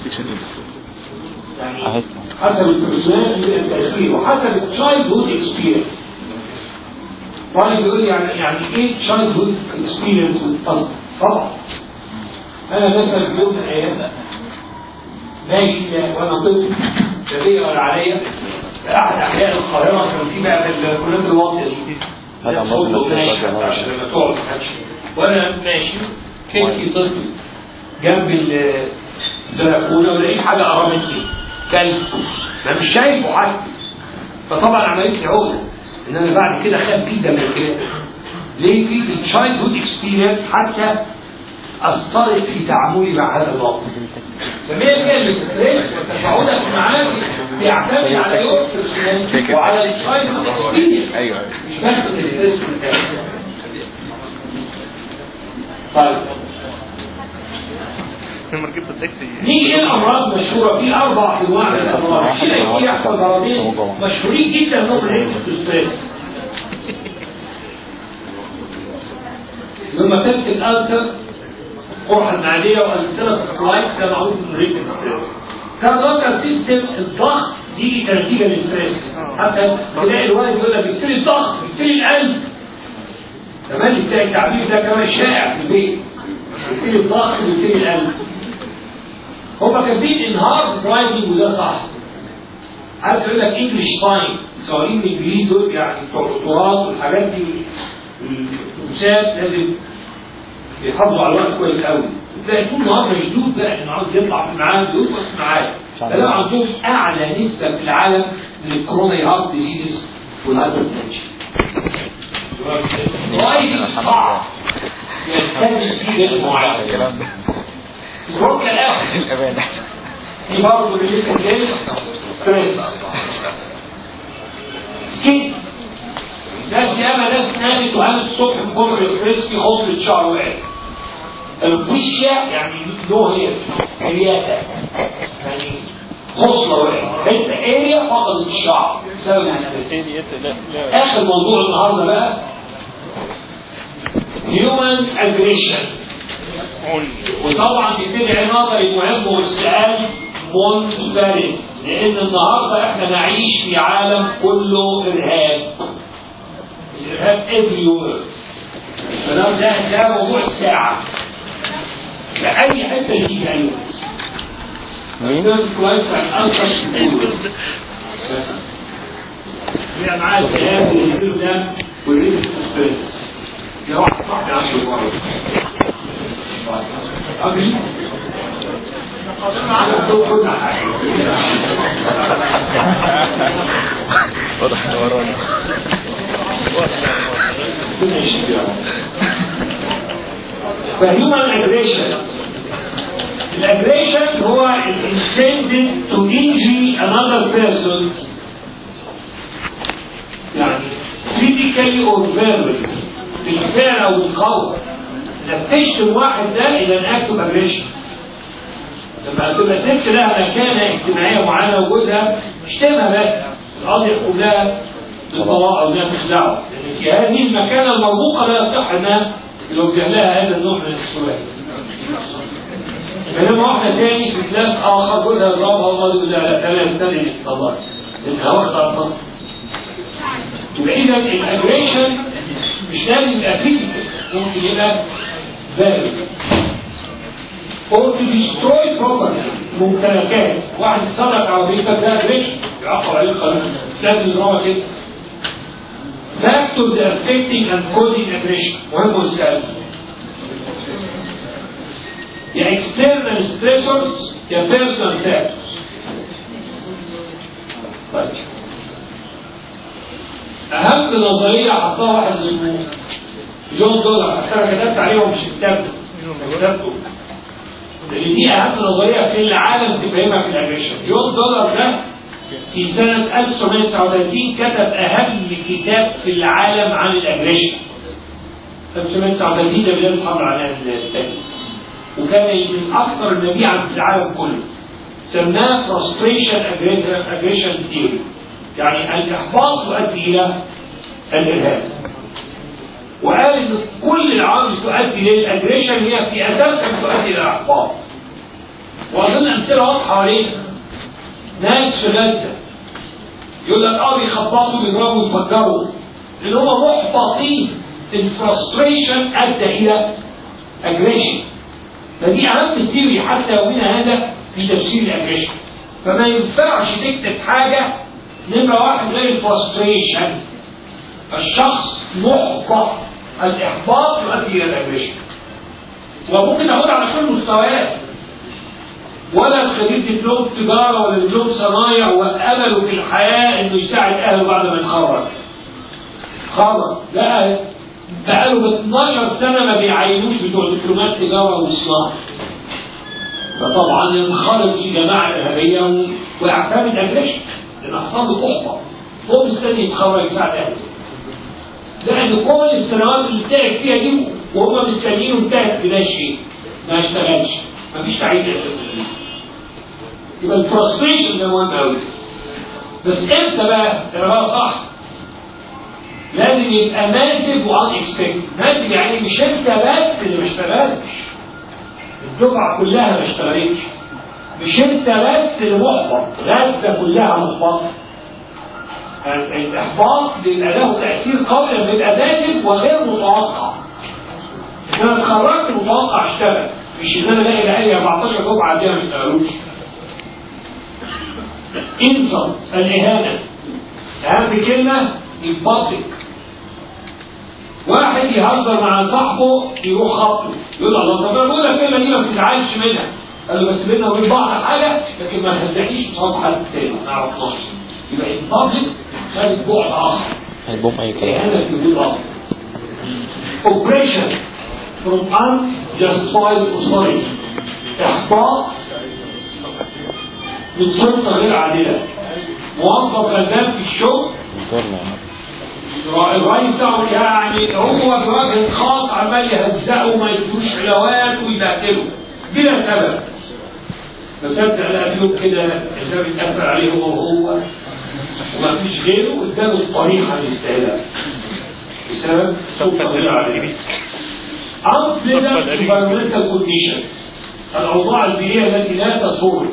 يعني حسب البرسوناليتي التأثير وحسب التشايلدهود اكسبيرينس. وانا بيقول يعني ايه تشايلدهود اكسبيرينس بتأثر؟ طبعا انا مثلا في يوم من الايام ماشي وانا طفل شبيه ولا عليا في احد احياء القاهره كان في بقى الكليات الواطيه دي عشان لما تقعد وانا ماشي كنت طفل جنب البلكونه ولقيت حاجه قرمتني كلب انا مش شايفه حتى. فطبعا عملت لي عقده ان انا بعد كده خاف جدا من كده. ليه؟ في التشايلد هود اكسبيرينس حتى اثرت في تعاملي مع هذا الموقف. فما هي الاستريس وتفاعلك معاه بيعتمد على يوم وعلى التشايلد هود اكسبيرينس مش بس الاستريس بتاعك. طيب نيجي ايه الامراض المشهوره؟ في 4 انواع من الامراض. الشيء اللي يحصل مرضين مشهورين جدا انهم ريليتد ستريس. لما تبقى الالسر القرحه المعديه والسيرة الكلايتس ده معروف انه ريليتد ستريس. كارديوفاسكولار سيستم الضغط دي ترتيبا للستريس. حتى تلاقي الوالد يقول لك بيبتدي الضغط بيبتدي القلب. كمان تلاقي التعبير ده كمان شائع في البيت. بيبتدي الضغط بيبتدي القلب. هما كاتبين انهارد درايفنج وده صح. عارف يقول لك انجلش تايم صارين الانجليز دول يعني بتوع الدكتوراه والحاجات دي والكورسات لازم يحافظوا على الوقت كويس قوي. تلاقي طول النهار مشدود بقى انه عاوز يطلع في الميعاد يوصل في الميعاد. فده عندهم اعلى نسبه في العالم من الكوروناري هارت ديزيز والهايبرتنشن. درايفنج صعب يلتزم فيه بالمواعيد. الركن الاخر دي برضه ريليتد للستريس. سكين ناس ياما ناس نامت وقامت الصبح بكبر ستريس في خطوة شعر وقعت. الوشة يعني له هي رياته يعني خصلة وقعت حتة اريا فقدت الشعر بسبب الستريس. اخر موضوع النهارده بقى هيومن اجريشن. وطبعا بتبقى نظري مهم والسؤال منفرد لان النهارده احنا نعيش في عالم كله ارهاب. الارهاب everywhere. الكلام ده موضوع الساعه. في اي حته يجي ايوه. كويس عن انقص هي معاه الكلام اللي يقولوا ده والريد ستريس. ده واحد صاحبي عنده مرض. أبي واضح انه ورانا. فهيومن اجريشن. الاجريشن هو intended to injure another person يعني physically or verbally بالفعل او بالقول. انك تشتم واحد ده الى ان اكتب اجريشن. لما تبقى ست لها مكانه اجتماعيه معينه وجوزها اشتمها بس القاضي يحكم لها بالطلاق او انها تخلعه لان في هذه المكانه المرموقه لا يصح انها يوجه لها هذا النوع من السؤال. بينما واحده ثاني في كلاس اخر جوزها يضربها والله يقول لها لا يستدعي الطلاق لانها واخده الطلاق. يبقى اذا الاجريشن مش لازم يبقى فيزيكال ممكن يبقى فيربال. or to destroy property ممتلكات. واحد سرق عربيتك ده اجريشن يعاقب عليه القانون. لازم نضربها كده. Factors affecting and causing aggression مهم السؤال. يا external stressors يا personal factors. طيب أهم نظرية حطها واحد اسمه جون دولار. أنا كتبت عليهم مش كتابته لأن دي أهم نظرية في العالم تفهمها في الأجريشن. جون دولار ده في سنة 1939 كتب أهم كتاب في العالم عن الأجريشن. 1939 ده بداية الحرب العالمية الثانية، وكان من أكثر المبيعا في العالم كله. سماه frustration aggression theory، يعني الإحباط يؤدي إلى الإرهاب. وقال إن كل العوامل تؤدي للأجريشن هي في أساسها تؤدي إلى الإحباط. وأظن أمثلة واضحة علينا. ناس في غزة يقول لك بيخبطوا بيضربوا ويفجروا لأن هم محبطين. الفرستريشن أدى إلى أجريشن. فدي أهم الثيوري حتى يومنا هذا في تفسير الأجريشن. فما ينفعش تكتب حاجة نمرة واحد غير الفرستريشن. الشخص محبط، الإحباط يؤدي إلى الأجريشن. وممكن ناخدها على كل المستويات. ولا خريج دبلوم تجارة ولا دبلوم صنايع وأمله في الحياة إنه يساعد أهله بعد ما يتخرج. لا بقاله ب 12 سنة ما بيعينوش بتوع دبلومات تجارة وصناعة. فطبعا ينخرط في جماعة إرهابية ويعتمد أجريشن لأن حصل له أحبط. هو مستني يتخرج يساعد أهله. لأن كل السنوات اللي تعب فيها دي وهم مستنيين انتهت بلا شيء. ما اشتغلش. مفيش تعيين أساسي. يبقى الفرستريشن ده مهم قوي. بس امتى بقى؟ ده بقى صح. لازم يبقى ماسك وان اكسبكت. ماسك يعني مش انت بس اللي ما اشتغلتش. الدفعه كلها ما اشتغلتش. مش انت بس اللي محبط، غزه كلها محبطه. يعني الاحباط بيبقى له تاثير قوي لما يبقى ماسك وغير متوقع. انا اتخرجت متوقع اشتغل، مش ان انا الاقي بقالي 14 دفعه عندنا ما اشتغلوش. انصر الاهانه. اهم كلمه يتبطك. واحد يهزر مع صاحبه يروح خبطه، يقول له الله طب انا بقول لك الكلمه دي ما بتزعلش منها. قال له بس بينا وبين بعض حاجه لكن ما تهزقنيش قصاد حد تاني ما نعرفناش. يبقى يتبطك خد بعد اخر. هيبوم اي كلام. اهانه في وجود اخر. اوبريشن from unjustified authority. احباط من سلطه غير عادله. موظف غلبان في الشغل الرئيس بتاعه يعني هو بوجه خاص عمال يهزقه وما يدوش علاوات ويبهدله بلا سبب. فصدق لقى يوم كده الحساب اتقفل عليه هو وما فيش غيره واداله الطريقه اللي يستاهلها بسبب سلطه غير عادله. unpleasant environmental conditions. الاوضاع البيئيه التي لا تسر.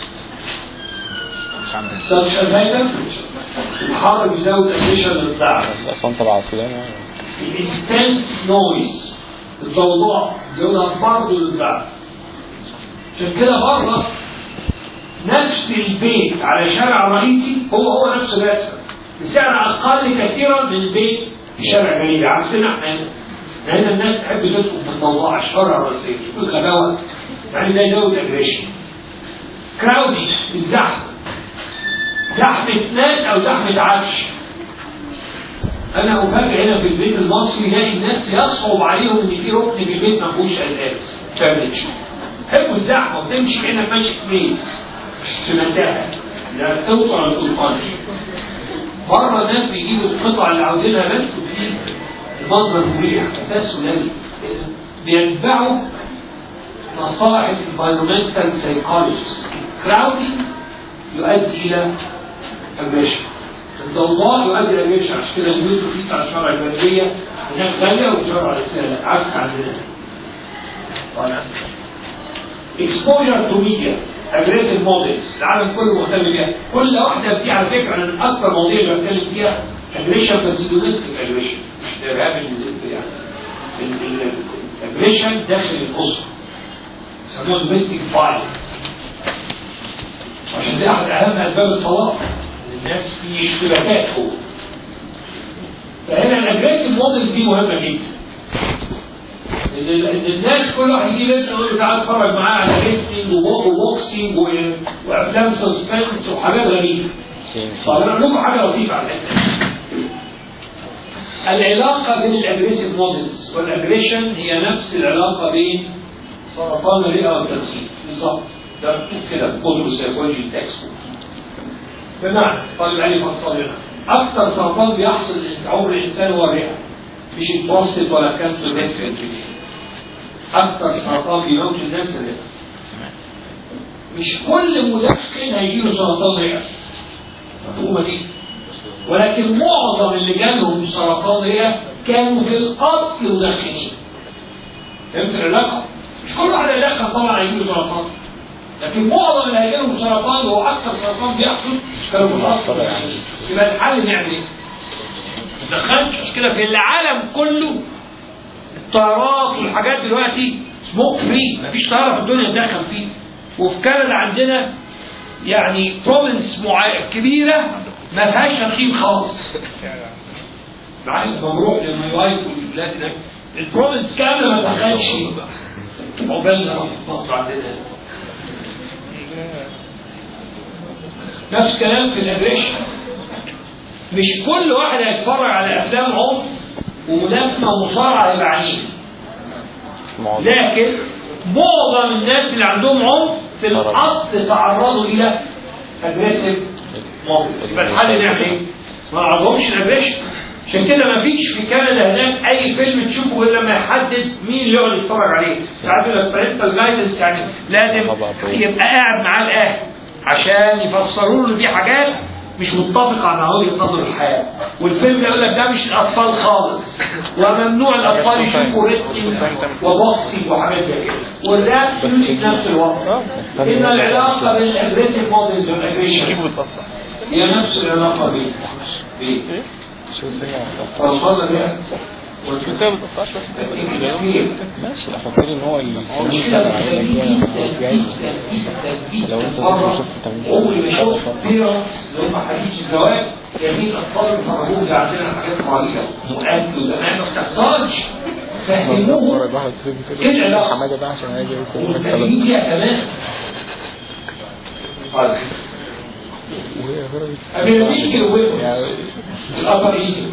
such as هذا الحر بيزود الأجريشن للضعف. بس أصلا تبع السودان الانتنس نويز الضوضاء بيزودها برضه للضعف. عشان كده بره نفس البيت على شارع رئيسي هو نفس الرسم بسعر أقل كثيرا من البيت في شارع جانبي. عكسنا احنا هنا الناس تحب تدخل في الضوضاء على الشوارع الرئيسية تقول غباوة يعني ده يزود أجريشن. كراودي الزحمة، زحمة ناس أو زحمة عفش. أنا أفاجئ هنا في البيت المصري لاقي الناس يصعب عليهم إن في ركن في البيت ما فيهوش أساس فرنتشر. يحبوا الزحمة وتمشي كأنك ماشي في ميز سمنتها لا توصل ولا توصلش. بره الناس بيجيبوا القطع اللي عاوزينها بس وتجيب المنظر مريح بس ولادي بيتبعوا نصائح الانفايرمنتال سايكولوجيست. كراودي يؤدي الى اجريشن. الضوضاء يؤدي الى اجريشن. عشان كده الناس بتقيس على الشوارع البلديه هناك غاليه والشوارع الرئيسيه عكس عندنا. exposure to media aggressive models العالم كله مهتم بيها. كل واحده فيها على فكره من اكثر المواضيع اللي بتكلم فيها اجريشن بس دوميستيك اجريشن مش ارهاب يعني الاجريشن داخل الاسره يسموها دوميستيك فايلنس. عشان دي احد اهم اسباب الطلاق. الناس في اشتباكات فوق. فهنا الاجريسيف موديلز دي مهمه جدا. ان الناس كل واحد يجي لسه يقول له تعالى اتفرج معاه على ريستنج وبوكسنج وافلام سسبنس وحاجات غريبه. طب انا اقول لكم حاجه لطيفه على فكره. العلاقه بين الاجريسيف موديلز والاجريشن هي نفس العلاقه بين سرطان الرئه والتدخين بالظبط. ده مكتوب كده في كتب السيكولوجي تكست. بمعنى طالب علم فصل لنا اكثر سرطان بيحصل عمر الانسان هو الرئه، مش البروستات ولا كانسر ريسبيرتوري. اكثر سرطان بيموت الناس الرئه. مش كل مدخن هيجيله سرطان رئه، مفهومه دي؟ ولكن معظم اللي جالهم سرطان رئه كانوا في الاصل مدخنين. فهمت العلاقه؟ مش كل واحد هيدخن طبعا هيجيله سرطان، لكن معظم اللي هيجيلهم سرطان هو اكثر سرطان بيحصل كانوا في الاصل. يبقى الحل نعمل ايه؟ ما تدخنش. مش كده في العالم كله الطيارات والحاجات دلوقتي سموك فري، مفيش طياره في الدنيا تدخن فيه. وفي كندا عندنا يعني بروفنس كبيره ما فيهاش تدخين خالص. معايا لما بروح للمايوايت والبلاد هناك البروفنس كامله ما تدخنش. عقبالنا في مصر عندنا نفس الكلام في الاجريشن. مش كل واحد هيتفرج على افلام عنف وملاكمه ومصارعه يبقى عنيف، لكن معظم الناس اللي عندهم عنف في الاصل تعرضوا الى اجريسيف موقف. يبقى الحل نعمل ايه؟ ما نعرضهمش الاجريشن. عشان كده ما فيش في كندا هناك اي فيلم تشوفه غير لما يحدد مين اللي يقعد يتفرج عليه. ساعات يقول لك بارنتال جايدنس، يعني لازم يبقى قاعد معاه الاهل عشان يفسروا له دي حاجات مش متفقه مع وجهه نظر الحياه. والفيلم ده يقول لك ده مش الاطفال خالص، وممنوع الاطفال يشوفوا ريسلينج وبوكسينج وحاجات زي كده. والراب في نفس الوقت ان العلاقه بين الاجريسيف موديلز والاجريشن هي نفس العلاقه بين فوصلنا بيها والكساب القطاش ماشي. فاكر ان هو لو انت عمري ما شفت بيرنتس اللي هم حديث الزواج جايبين اطفال يفرجوهم زي عندنا حاجات قليله واكل وزمان ما بتحصلش. فهموهم ايه العلاقه حماده ده عشان هيجي ومتفقين فيها كمان. قبل ما يجي الويبس الابر يجي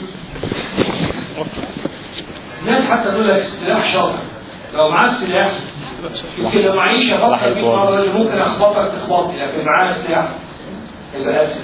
الناس حتى تقول لك السلاح شاطر. لو معاه السلاح يمكن لو معيش افكر في المره اللي ممكن اخبطك تخبطني، لكن معاه السلاح يبقى اسهل.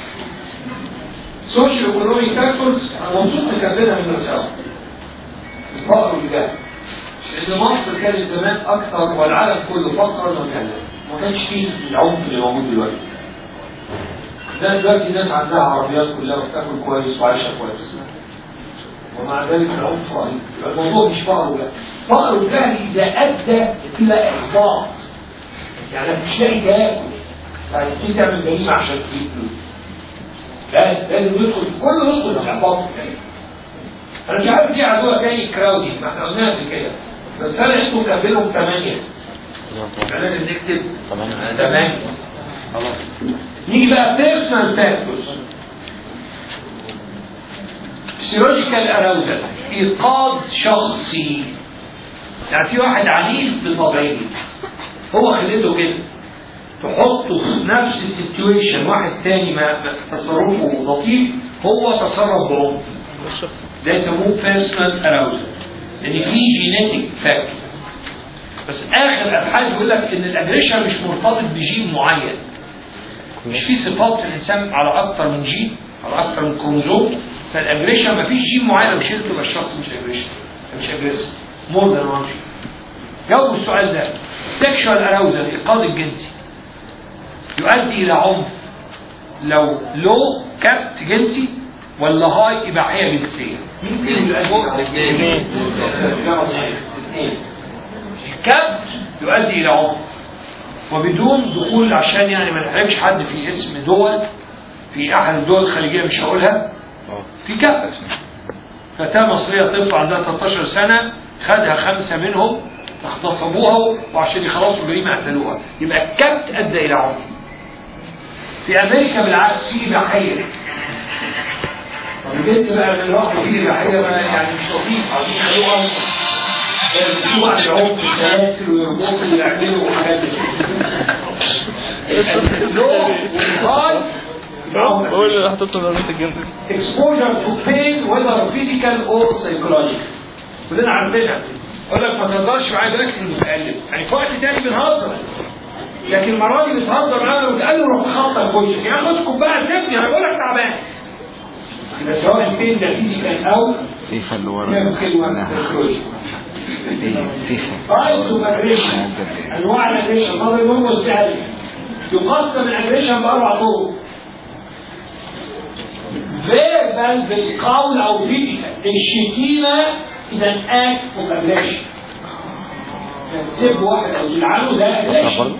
سوشيال ايكونوميك فاكتورز انا مبسوط نكملها من سوا. الفقر والجهل، لان مصر كانت زمان اكثر والعالم كله فقرا وجهلا، ما كانش فيه العنف اللي موجود دلوقتي. ده دلوقتي الناس عندها عربيات كلها وبتاكل كويس وعايشه كويس، ومع ذلك العنف رهيب. الموضوع مش فقر ولا فقر وجهل اذا ادى الى احباط، يعني مش لاقي تاكل فهتبتدي تعمل جريمه عشان تجيب فلوس. لازم يدخل كله يدخل في احباط. انا مش عارف دي عدوها تاني كراودي، ما احنا قلناها قبل كده، بس انا انتوا مكملهم 8 لازم نكتب 8 خلاص. نيجي بقى بيرسونال فاكتورز. فيسيولوجيكال اراوزل، ايقاظ شخصي. يعني في واحد عنيف بطبيعته هو خليته كده، تحطه في نفس السيتويشن واحد تاني ما تصرفه لطيف هو تصرف بعنف، ده يسموه بيرسونال اراوزل، لان في جينيتك فاكتور. بس اخر ابحاث بيقول لك ان الاجريشن مش مرتبط بجين معين، مش في صفات في الانسان على اكتر من جين، على اكتر من كروموزوم. فالاجريشن ما فيش جين معين لو شلته يبقى الشخص مش اجريشن، مش اجريسيف مور ذان وان جين. جاوبوا السؤال ده. السكشوال اراوزل الايقاظ الجنسي يؤدي الى عنف لو لو كبت جنسي ولا هاي اباحيه جنسيه؟ مين اللي يؤدي؟ الاثنين. الكبت يؤدي الى عنف وبدون دخول، عشان يعني ما نحرمش حد في اسم دول، في احد الدول الخليجيه مش هقولها، في كبت فتاة مصريه طفل عندها 13 سنه خدها 5 منهم اغتصبوها وعشان يخلصوا جريمه قتلوها، يبقى الكبت ادى الى عنف. في امريكا بالعكس في اباحيه. طب الجنس بقى من الواحد فيه اباحيه بقى يعني مش لطيف، عايزين يخلوها يرجعوا عن العنف السلاسل ويربطوا ويعملوا حاجات قول اللي حطيته ضربة الجنس. exposure to pain whether physical or psychological كلنا عارفينها. يقول لك ما تقدرش معايا بالك انه متقلب، يعني في وقت تاني بنهزر لكن المره دي بتهزر معانا وتقال له روح خبطك في وشك، يا خدكم بقى سيبني انا بقول لك تعبان. يبقى سواء البين ده فيزيكال او فيفا اللي ورا تايبس اوف اجريشن، انواع الاجريشن. نظري مهم والسهل يقسم الاجريشن باربع طرق: فيربال بالقول او فيزيكال. الشتيمه اذا اكت اوف اجريشن، تسيب واحد او تلعنه ده اجريشن.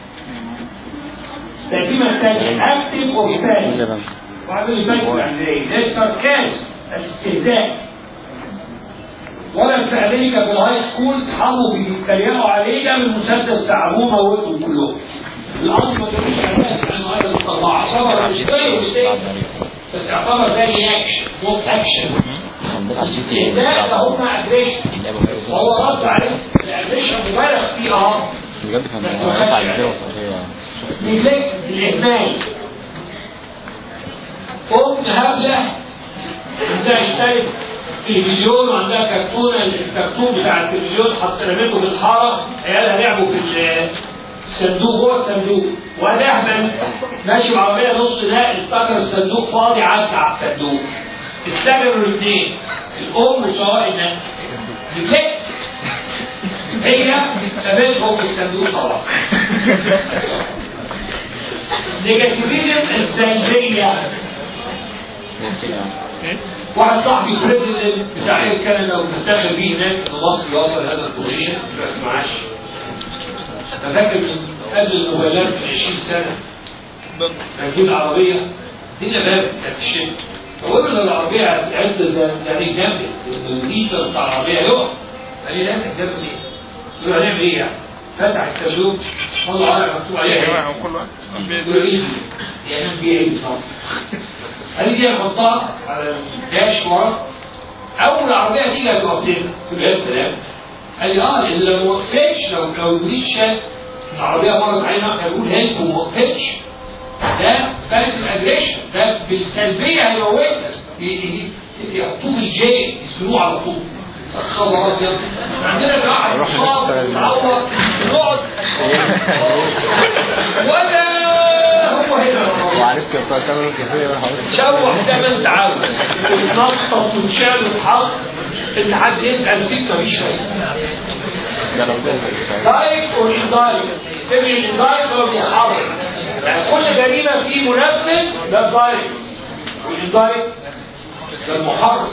التقسيمه الثانيه اكتف اوف باسيف، وبعدين الباسيف يعني ايه؟ ده الساركازم، الاستهزاء. ولد في امريكا في الهاي سكول اصحابه بيتريقوا عليه ده من مسدس تعبوه موتهم كلهم. الارض ما كانوش الناس عنه هذا الطباع، اعتبر مش بس اعتبر ده رياكشن نوت اكشن. الاستهزاء ده هم اجريشن، وهو رد عليه الاجريشن مبالغ فيه بس ما خدش نجلكت الاهمال. هبله عندها اشترت تلفزيون وعندها كرتونه، الكرتون بتاع التلفزيون رميته في الحاره، عيالها لعبوا في الصندوق جوه الصندوق، وده اهبل ماشي بعربيه نص نقل افتكر الصندوق فاضي عدى على الصندوق. استمروا الاثنين الام وسواق النقل نجلكت، هي سابتهم في الصندوق طبعا. نيجاتيفيزم السلبيه. واحد صاحبي بريزيدنت بتاع كندا ومنتخب بيه هناك في مصر وصل هذا البوزيشن ما معاش. انا فاكر من قبل المبادرات ب 20 سنه راكبين العربيه هنا باب بتاعت الشركه، فقلت له العربيه عدت يعني جنبي الليتر بتاع العربيه يقع. قال لي لا جنبي ليه؟ قلت له هنعمل ايه يعني؟ فتح التابلو طلع ورقه مكتوب عليها ايه؟ قلت له ايه؟ يعني بيها ايه بالظبط؟ قال لي دي هحطها على الداش ورا، اول العربيه تيجي هتقف لنا. قلت له يا سلام. قال لي اللي لو ما وقفتش، لو البوليس شاف العربيه مرت علينا كان يقول هيك وما وقفتش. ده باسف اجريشن، ده بالسلبيه هيموتنا، يحطوه في الجيل يسلوه على طول. خبر ابيض عندنا واحد مصاب متعور نقعد ولا هو هنا وعرفت تعمل كيفيه تشوح زي ما انت عاوز وتنطط وتشال وتحط ان حد يسال فيك مفيش فايده. دايركت والاندايركت، الاندايركت هو بيحرك، يعني كل جريمه فيه منفذ ده الدايركت، والاندايركت ده المحرك،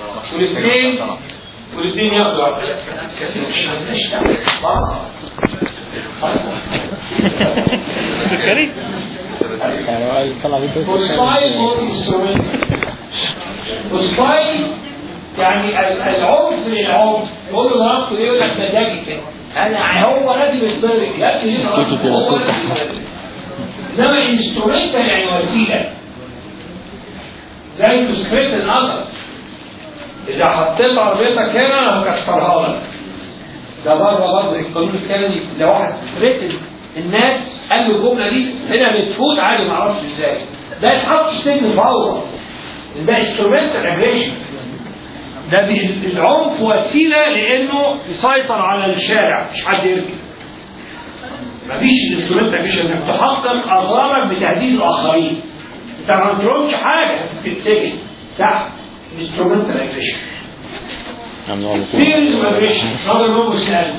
والاثنين ياخدوا سكري. والسبايل يعني العنف للعنف، يقول له ضربته ليه؟ يقول لك مزاجي كده، انا هو لازم يتضرب يا ابني ليه ضربته؟ انما الانسترومنتال يعني وسيله زي مسكريت الاذرز، اذا حطيت عربيتك هنا انا هكسرها لك. ده بره برضه القانون الكندي لو واحد ريتد الناس قال له الجمله دي هنا بتفوت عادي ما اعرفش ازاي، ده يتحط في سجن فورا. ده انسترومنتال اجريشن، ده العنف وسيله لانه يسيطر على الشارع مش حد يركب. مفيش الانسترومنتال اجريشن انك تحقق اضرارك بتهديد الاخرين، انت ما عندهمش حاجه تتسجن تحت انسترومنتال اجريشن. فين الاجريشن؟ هذا هو السؤال.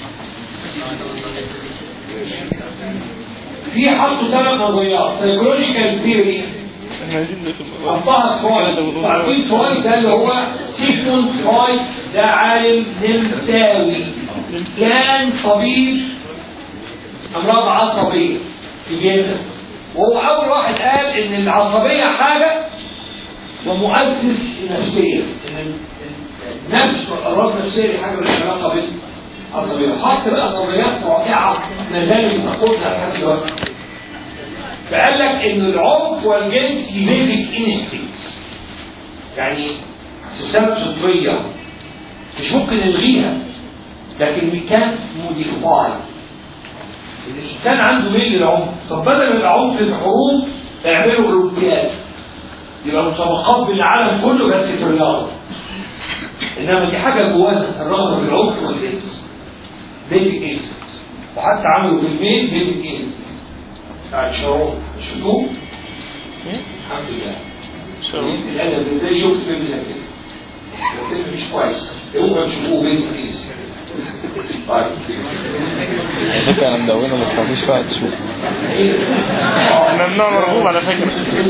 في حطوا 3 نظريات سايكولوجيكال ثيوري حطها فرويد. عارفين فرويد ده اللي هو سيغموند فرويد، ده عالم نمساوي كان طبيب امراض عصبيه في فيينا، وهو اول واحد قال ان العصبيه حاجه ومؤسس النفسيه، ان النفس والامراض النفسيه دي حاجه لها علاقه بالعصبيه. حط بقى نظريات واقعه ما زالت بتاخدها لحد دلوقتي. فقال لك ان العنف والجنس دي بيزك انستنكتس، يعني اساسات فطريه مش ممكن نلغيها، لكن we can't modify. ان الانسان عنده ميل للعنف، طب بدل من العنف الحروب اعملوا اولمبياد يبقى مسابقات بالعالم كله بس في الرياضه. انما دي حاجه جوانا الرغبه بالعنف والجنس بيزك انستنكتس. وحتى عملوا فيلمين بيزك كيس بتاع شارون شفتوه؟ الحمد لله الادب ازاي شفت فيلم زي كده؟ الفيلم مش كويس اوعوا تشوفوه بيزك كيس. طيب على فكرة أنا مدونة ما تخافيش بقى تشوف. ممنوع مرغوب على فكرة.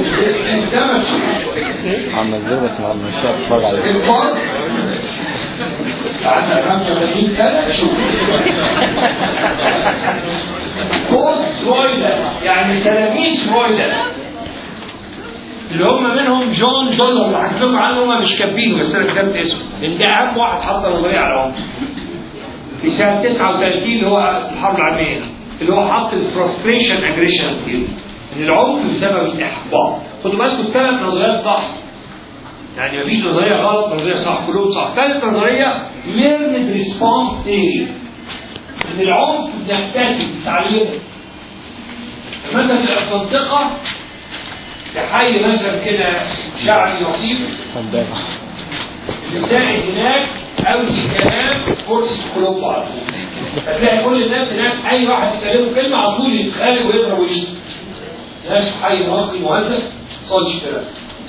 عم ازاي بس مش هتفرج عليه. بعد 85 سنة شوف. بوست رويدر يعني تلاميذ رويدر اللي هم منهم جون دولر اللي حكيت لكم عنه هم مش كاتبينه بس انا كتبت اسمه لان ده اهم واحد حط نظريه على العمر في سنه 39 اللي هو الحرب العالميه اللي هو حط الفرستريشن اجريشن ان العنف بسبب الاحباط. خدوا بالكم الثلاث نظريات صح يعني مفيش نظريه غلط نظريه صح كلهم صح. ثالث نظريه ليرند ريسبونس ثيري ان العنف بنكتسب تعليمه. مثلا في منطقه تحيي مثلا كده شعبي لطيف يساعد هناك او كلام فرصه قلوب بعض فتلاقي كل الناس هناك اي واحد يتكلموا كلمه على طول يتخانق ويضرب ويشتم. ناس حي راقي مهذب صالح كلام.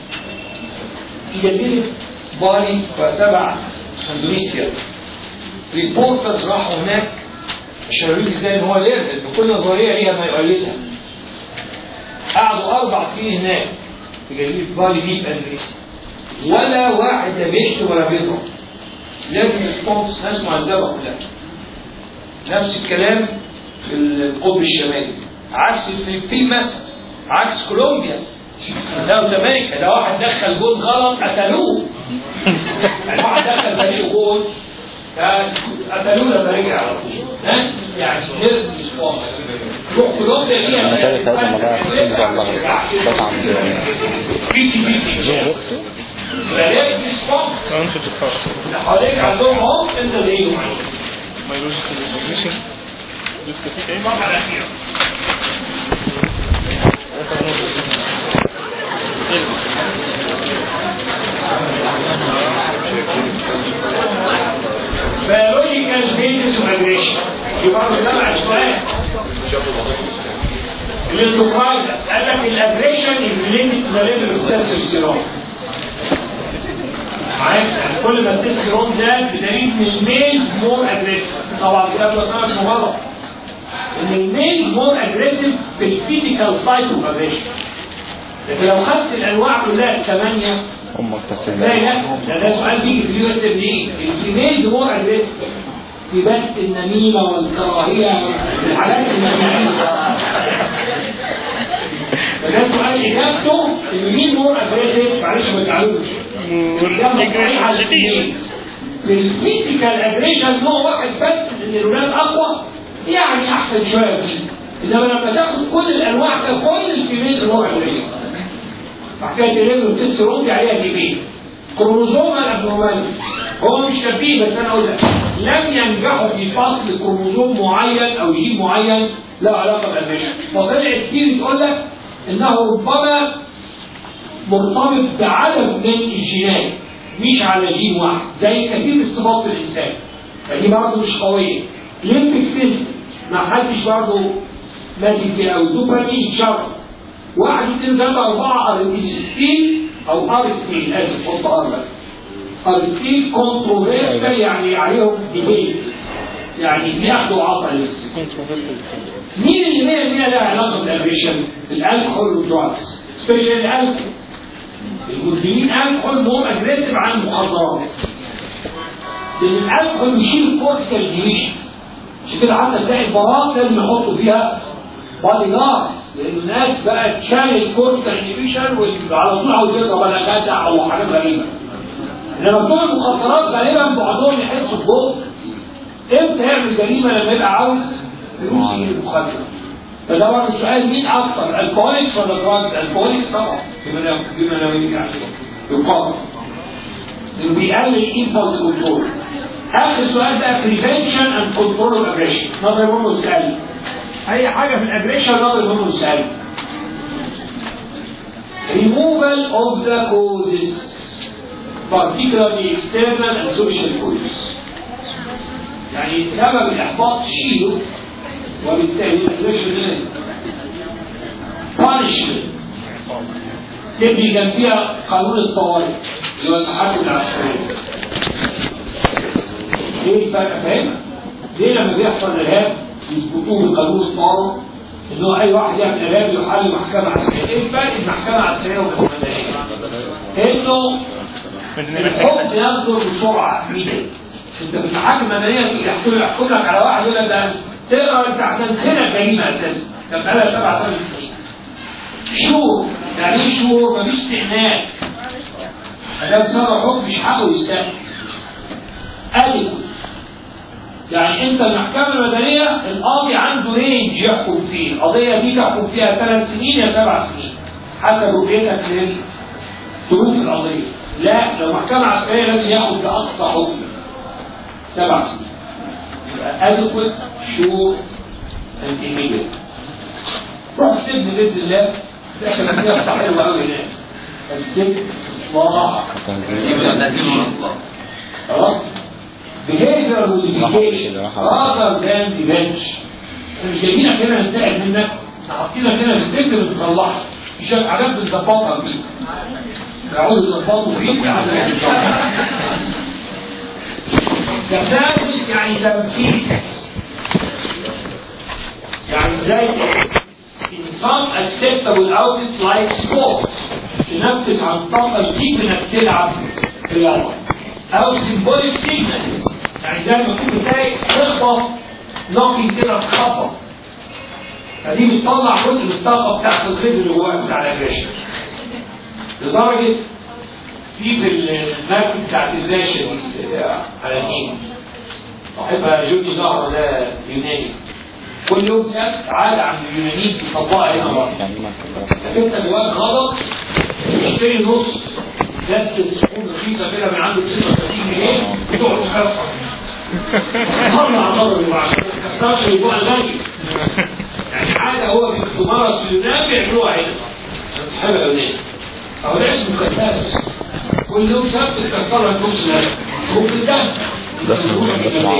في جزيره بالي وتبع اندونيسيا ريبورترز راحوا هناك عشان يوريك ازاي ان هو ليرد ان كل نظريه ليها ما يؤيدها. قعدوا 4 سنين هناك في جزيره بالي دي في اندونيسيا ولا واحد لا بيشتم ولا بيضرب. لكن ريسبونس ناس معذبه كلها. نفس الكلام في القطب الشمالي عكس الفلبين مثلا عكس كولومبيا ده امريكا ده واحد دخل جول غلط قتلوه. يعني واحد دخل فريق جول قتلوه لما رجع على طول. ناس يعني نرد ريسبونس. روح كولومبيا دي أنا كده ساعات لما بقى بس عند فليه ريسبونس اللي حواليك عندهم هم انت زيهم الصفحة الأخيرة. biological basis of aggression يبقى ده سؤال للدكتور قال لك الاجريشن يزيد ليفل التستوستيرون. يعني كل ما التستوستيرون زاد بدليل ان الميل مور اجريسيف. طبعا الكلام ده طبعا غلط ان الميل مور اجريسيف في الفيزيكال تايب اوف اجريشن. لكن لو خدت الانواع كلها الثمانيه امك تسلم لا ده سؤال بيجي في اليو اس ام اي الفيميلز مور اجريسيف في بث النميمه والكراهيه والحاجات النميمه. فده سؤال اجابته ان مين مور اجريسيف معلش ما تعالوش الفيزيكال اجريشن نوع واحد بس ان الولاد اقوى يعني احسن شويه فيه. انما لما تاخد كل الانواع كل الفيميل نوع اجريشن حكايه الليفل والتستيرون دي عليها كميه كروموزوم الابنورماليز هو مش كفيه. بس انا اقول لك لم ينجحوا في فصل كروموزوم معين او جين معين له علاقه بالاجريشن. فطلعت كتير تقول لك انه ربما مرتبط بعدد من الجينات مش على جين واحد زي كثير الصفات في الانسان. فدي برضه مش قويه. ليمبيك سيستم ما حدش برضه ماسك فيها او دوبامين شرط 1 2 3 4 ارستيل او ارستيل اسف قلت ارستيل كونتروفيرسال يعني عليهم ديبيت يعني بياخدوا عطا لسه. مين اللي 100% لها علاقه بالاجريشن؟ الالكحول والدراجز سبيشال الالكحول. المدمنين الكحول مور اجريسيف عن المخدرات لان الالكحول بيشيل الكورتيكال ديميشن. عشان كده حتى تلاقي البراءات لازم يحطوا فيها بادي جاردز لان الناس بقت شايل الكورتيكال ديميشن وعلى طول عاوز يضرب ولا جدع او حاجات غريبه. انما بتوع المخدرات غالبا بعضهم يحسوا ببطء. امتى يعمل جريمه لما يبقى عاوز فلوس يجيب المخدر. فده برضه السؤال مين اكتر الكوليكس ولا دراجز؟ الكوليكس طبعا بما لو يعني يقارن انه بيقلل الامبلس كنترول. اخر سؤال ده بريفنشن اند كنترول اوف اجريشن نظري مهم سؤال. اي حاجه في الاجريشن نظري مهم سؤال. removal of the causes particularly external and social causes. يعني سبب الاحباط تشيله وبالتالي الاجريشن بانشمنت تبني جنبيها قانون الطوارئ اللي هو المحاكم العسكريه. ليه الفرق؟ فاهمها؟ ليه لما بيحصل ارهاب يثبتوه بقانون الطوارئ ان هو اي واحد يعمل ارهاب يحل محكمه عسكريه؟ ايه الفرق بين المحكمه العسكريه والمدنيه؟ انه الحكم يصدر بسرعه ميدل. انت في المحاكم المدنيه يحكم لك على واحد يقول لك ده تقرا انت هتنسينا جريمه اساسا كان بقالها 7 سنين. شهور يعني ايه شهور؟ مفيش استئناف. ده بسبب حكم مش حقه يستأنف. يعني انت المحكمه المدنيه القاضي عنده رينج يحكم فيه، القضيه دي تحكم فيها 3 سنين يا 7 سنين حسب رؤيتك لظروف القضيه. لا، لو محكمه عسكريه لازم ياخد باقصى حكم 7 سنين. يبقى ادكوت شور اند ايميديت. روح السجن باذن الله، ده كلام ده حلو قوي هناك. السجن اصلاح خلاص. behavioral modification rather than revenge. مش جايبينك هنا ننتقل منك، حاطينك هنا في السجن بتصلحك. مش حاجات بتظبطها بيك. يقعدوا يظبطوا فيك تفاعل يعني تنفيذ. يعني زي in some acceptable outlet like sport تنفذ عن طاقة فيك انك تلعب رياضة. أو symbolic signals يعني زي ما تكون بتلاقي تخبط نقي كده تخبط، فدي بتطلع جزء من الطاقة بتاعت الغاز اللي جواها بتاع الأجريشن. لدرجة في المركب بتاعت الباشا على النيل صاحبها جوني زهرة ده يوناني، كل يوم سبت عادة عند اليونانيين بيطبقها هنا بره. انت جواك غلط تشتري نص ازازة سكون رخيصة كده من عنده ب 36 جنيه بتقعد مكسر. طلع ضرر عشان ما تكسرش الجوع الغالي. يعني عادة هو بتمارس في اليونان بيعملوها هنا. صاحبها يوناني. أو ده اسمه كتاس. كل يوم سبت تكسر لك نص لازم. ممكن ده. ده اسمه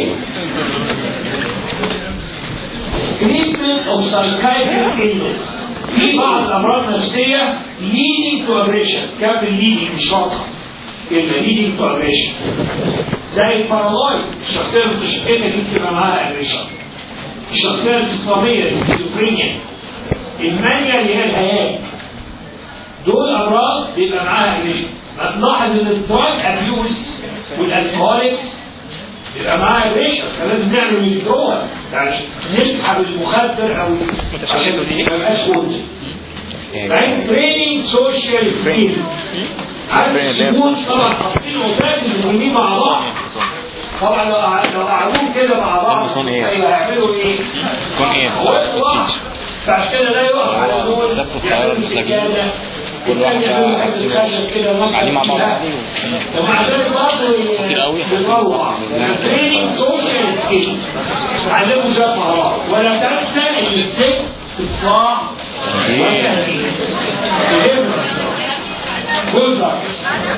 treatment of psychiatric illness. في بعض الأمراض النفسية leading to aggression. كامل leading مش واضحة. كلمة leading to aggression. زي البارانويد، الشخصية المتشككة دي بتبقى معاها aggression. الشخصية الانفصامية السكيزوفرينيا. المانيا اللي هي الهياج. دول أمراض بيبقى معاها aggression. هتلاحظ إن الدراج أبيوز والألكوهوليكس يبقى معاها ريشة، فلازم نعمل ويدروها، يعني نسحب المخدر او عشان ما يبقاش مدمن. بعدين تريننج سوشيال سكيلز. عارف السكون طبعا حاطين وسائل مهمين مع بعض. طبعا لو قعدوهم كده مع بعض هيعملوا ايه؟ فعشان كده لا يقف على دول يعملوا سجاده كل واحد قاعدين مع بعض ومع ذلك برضه بيطلع تريننج سوشيال سكيلز تعلموا ذات مهارات. ولا تنسى ان الست اصلاح وتنفيذ.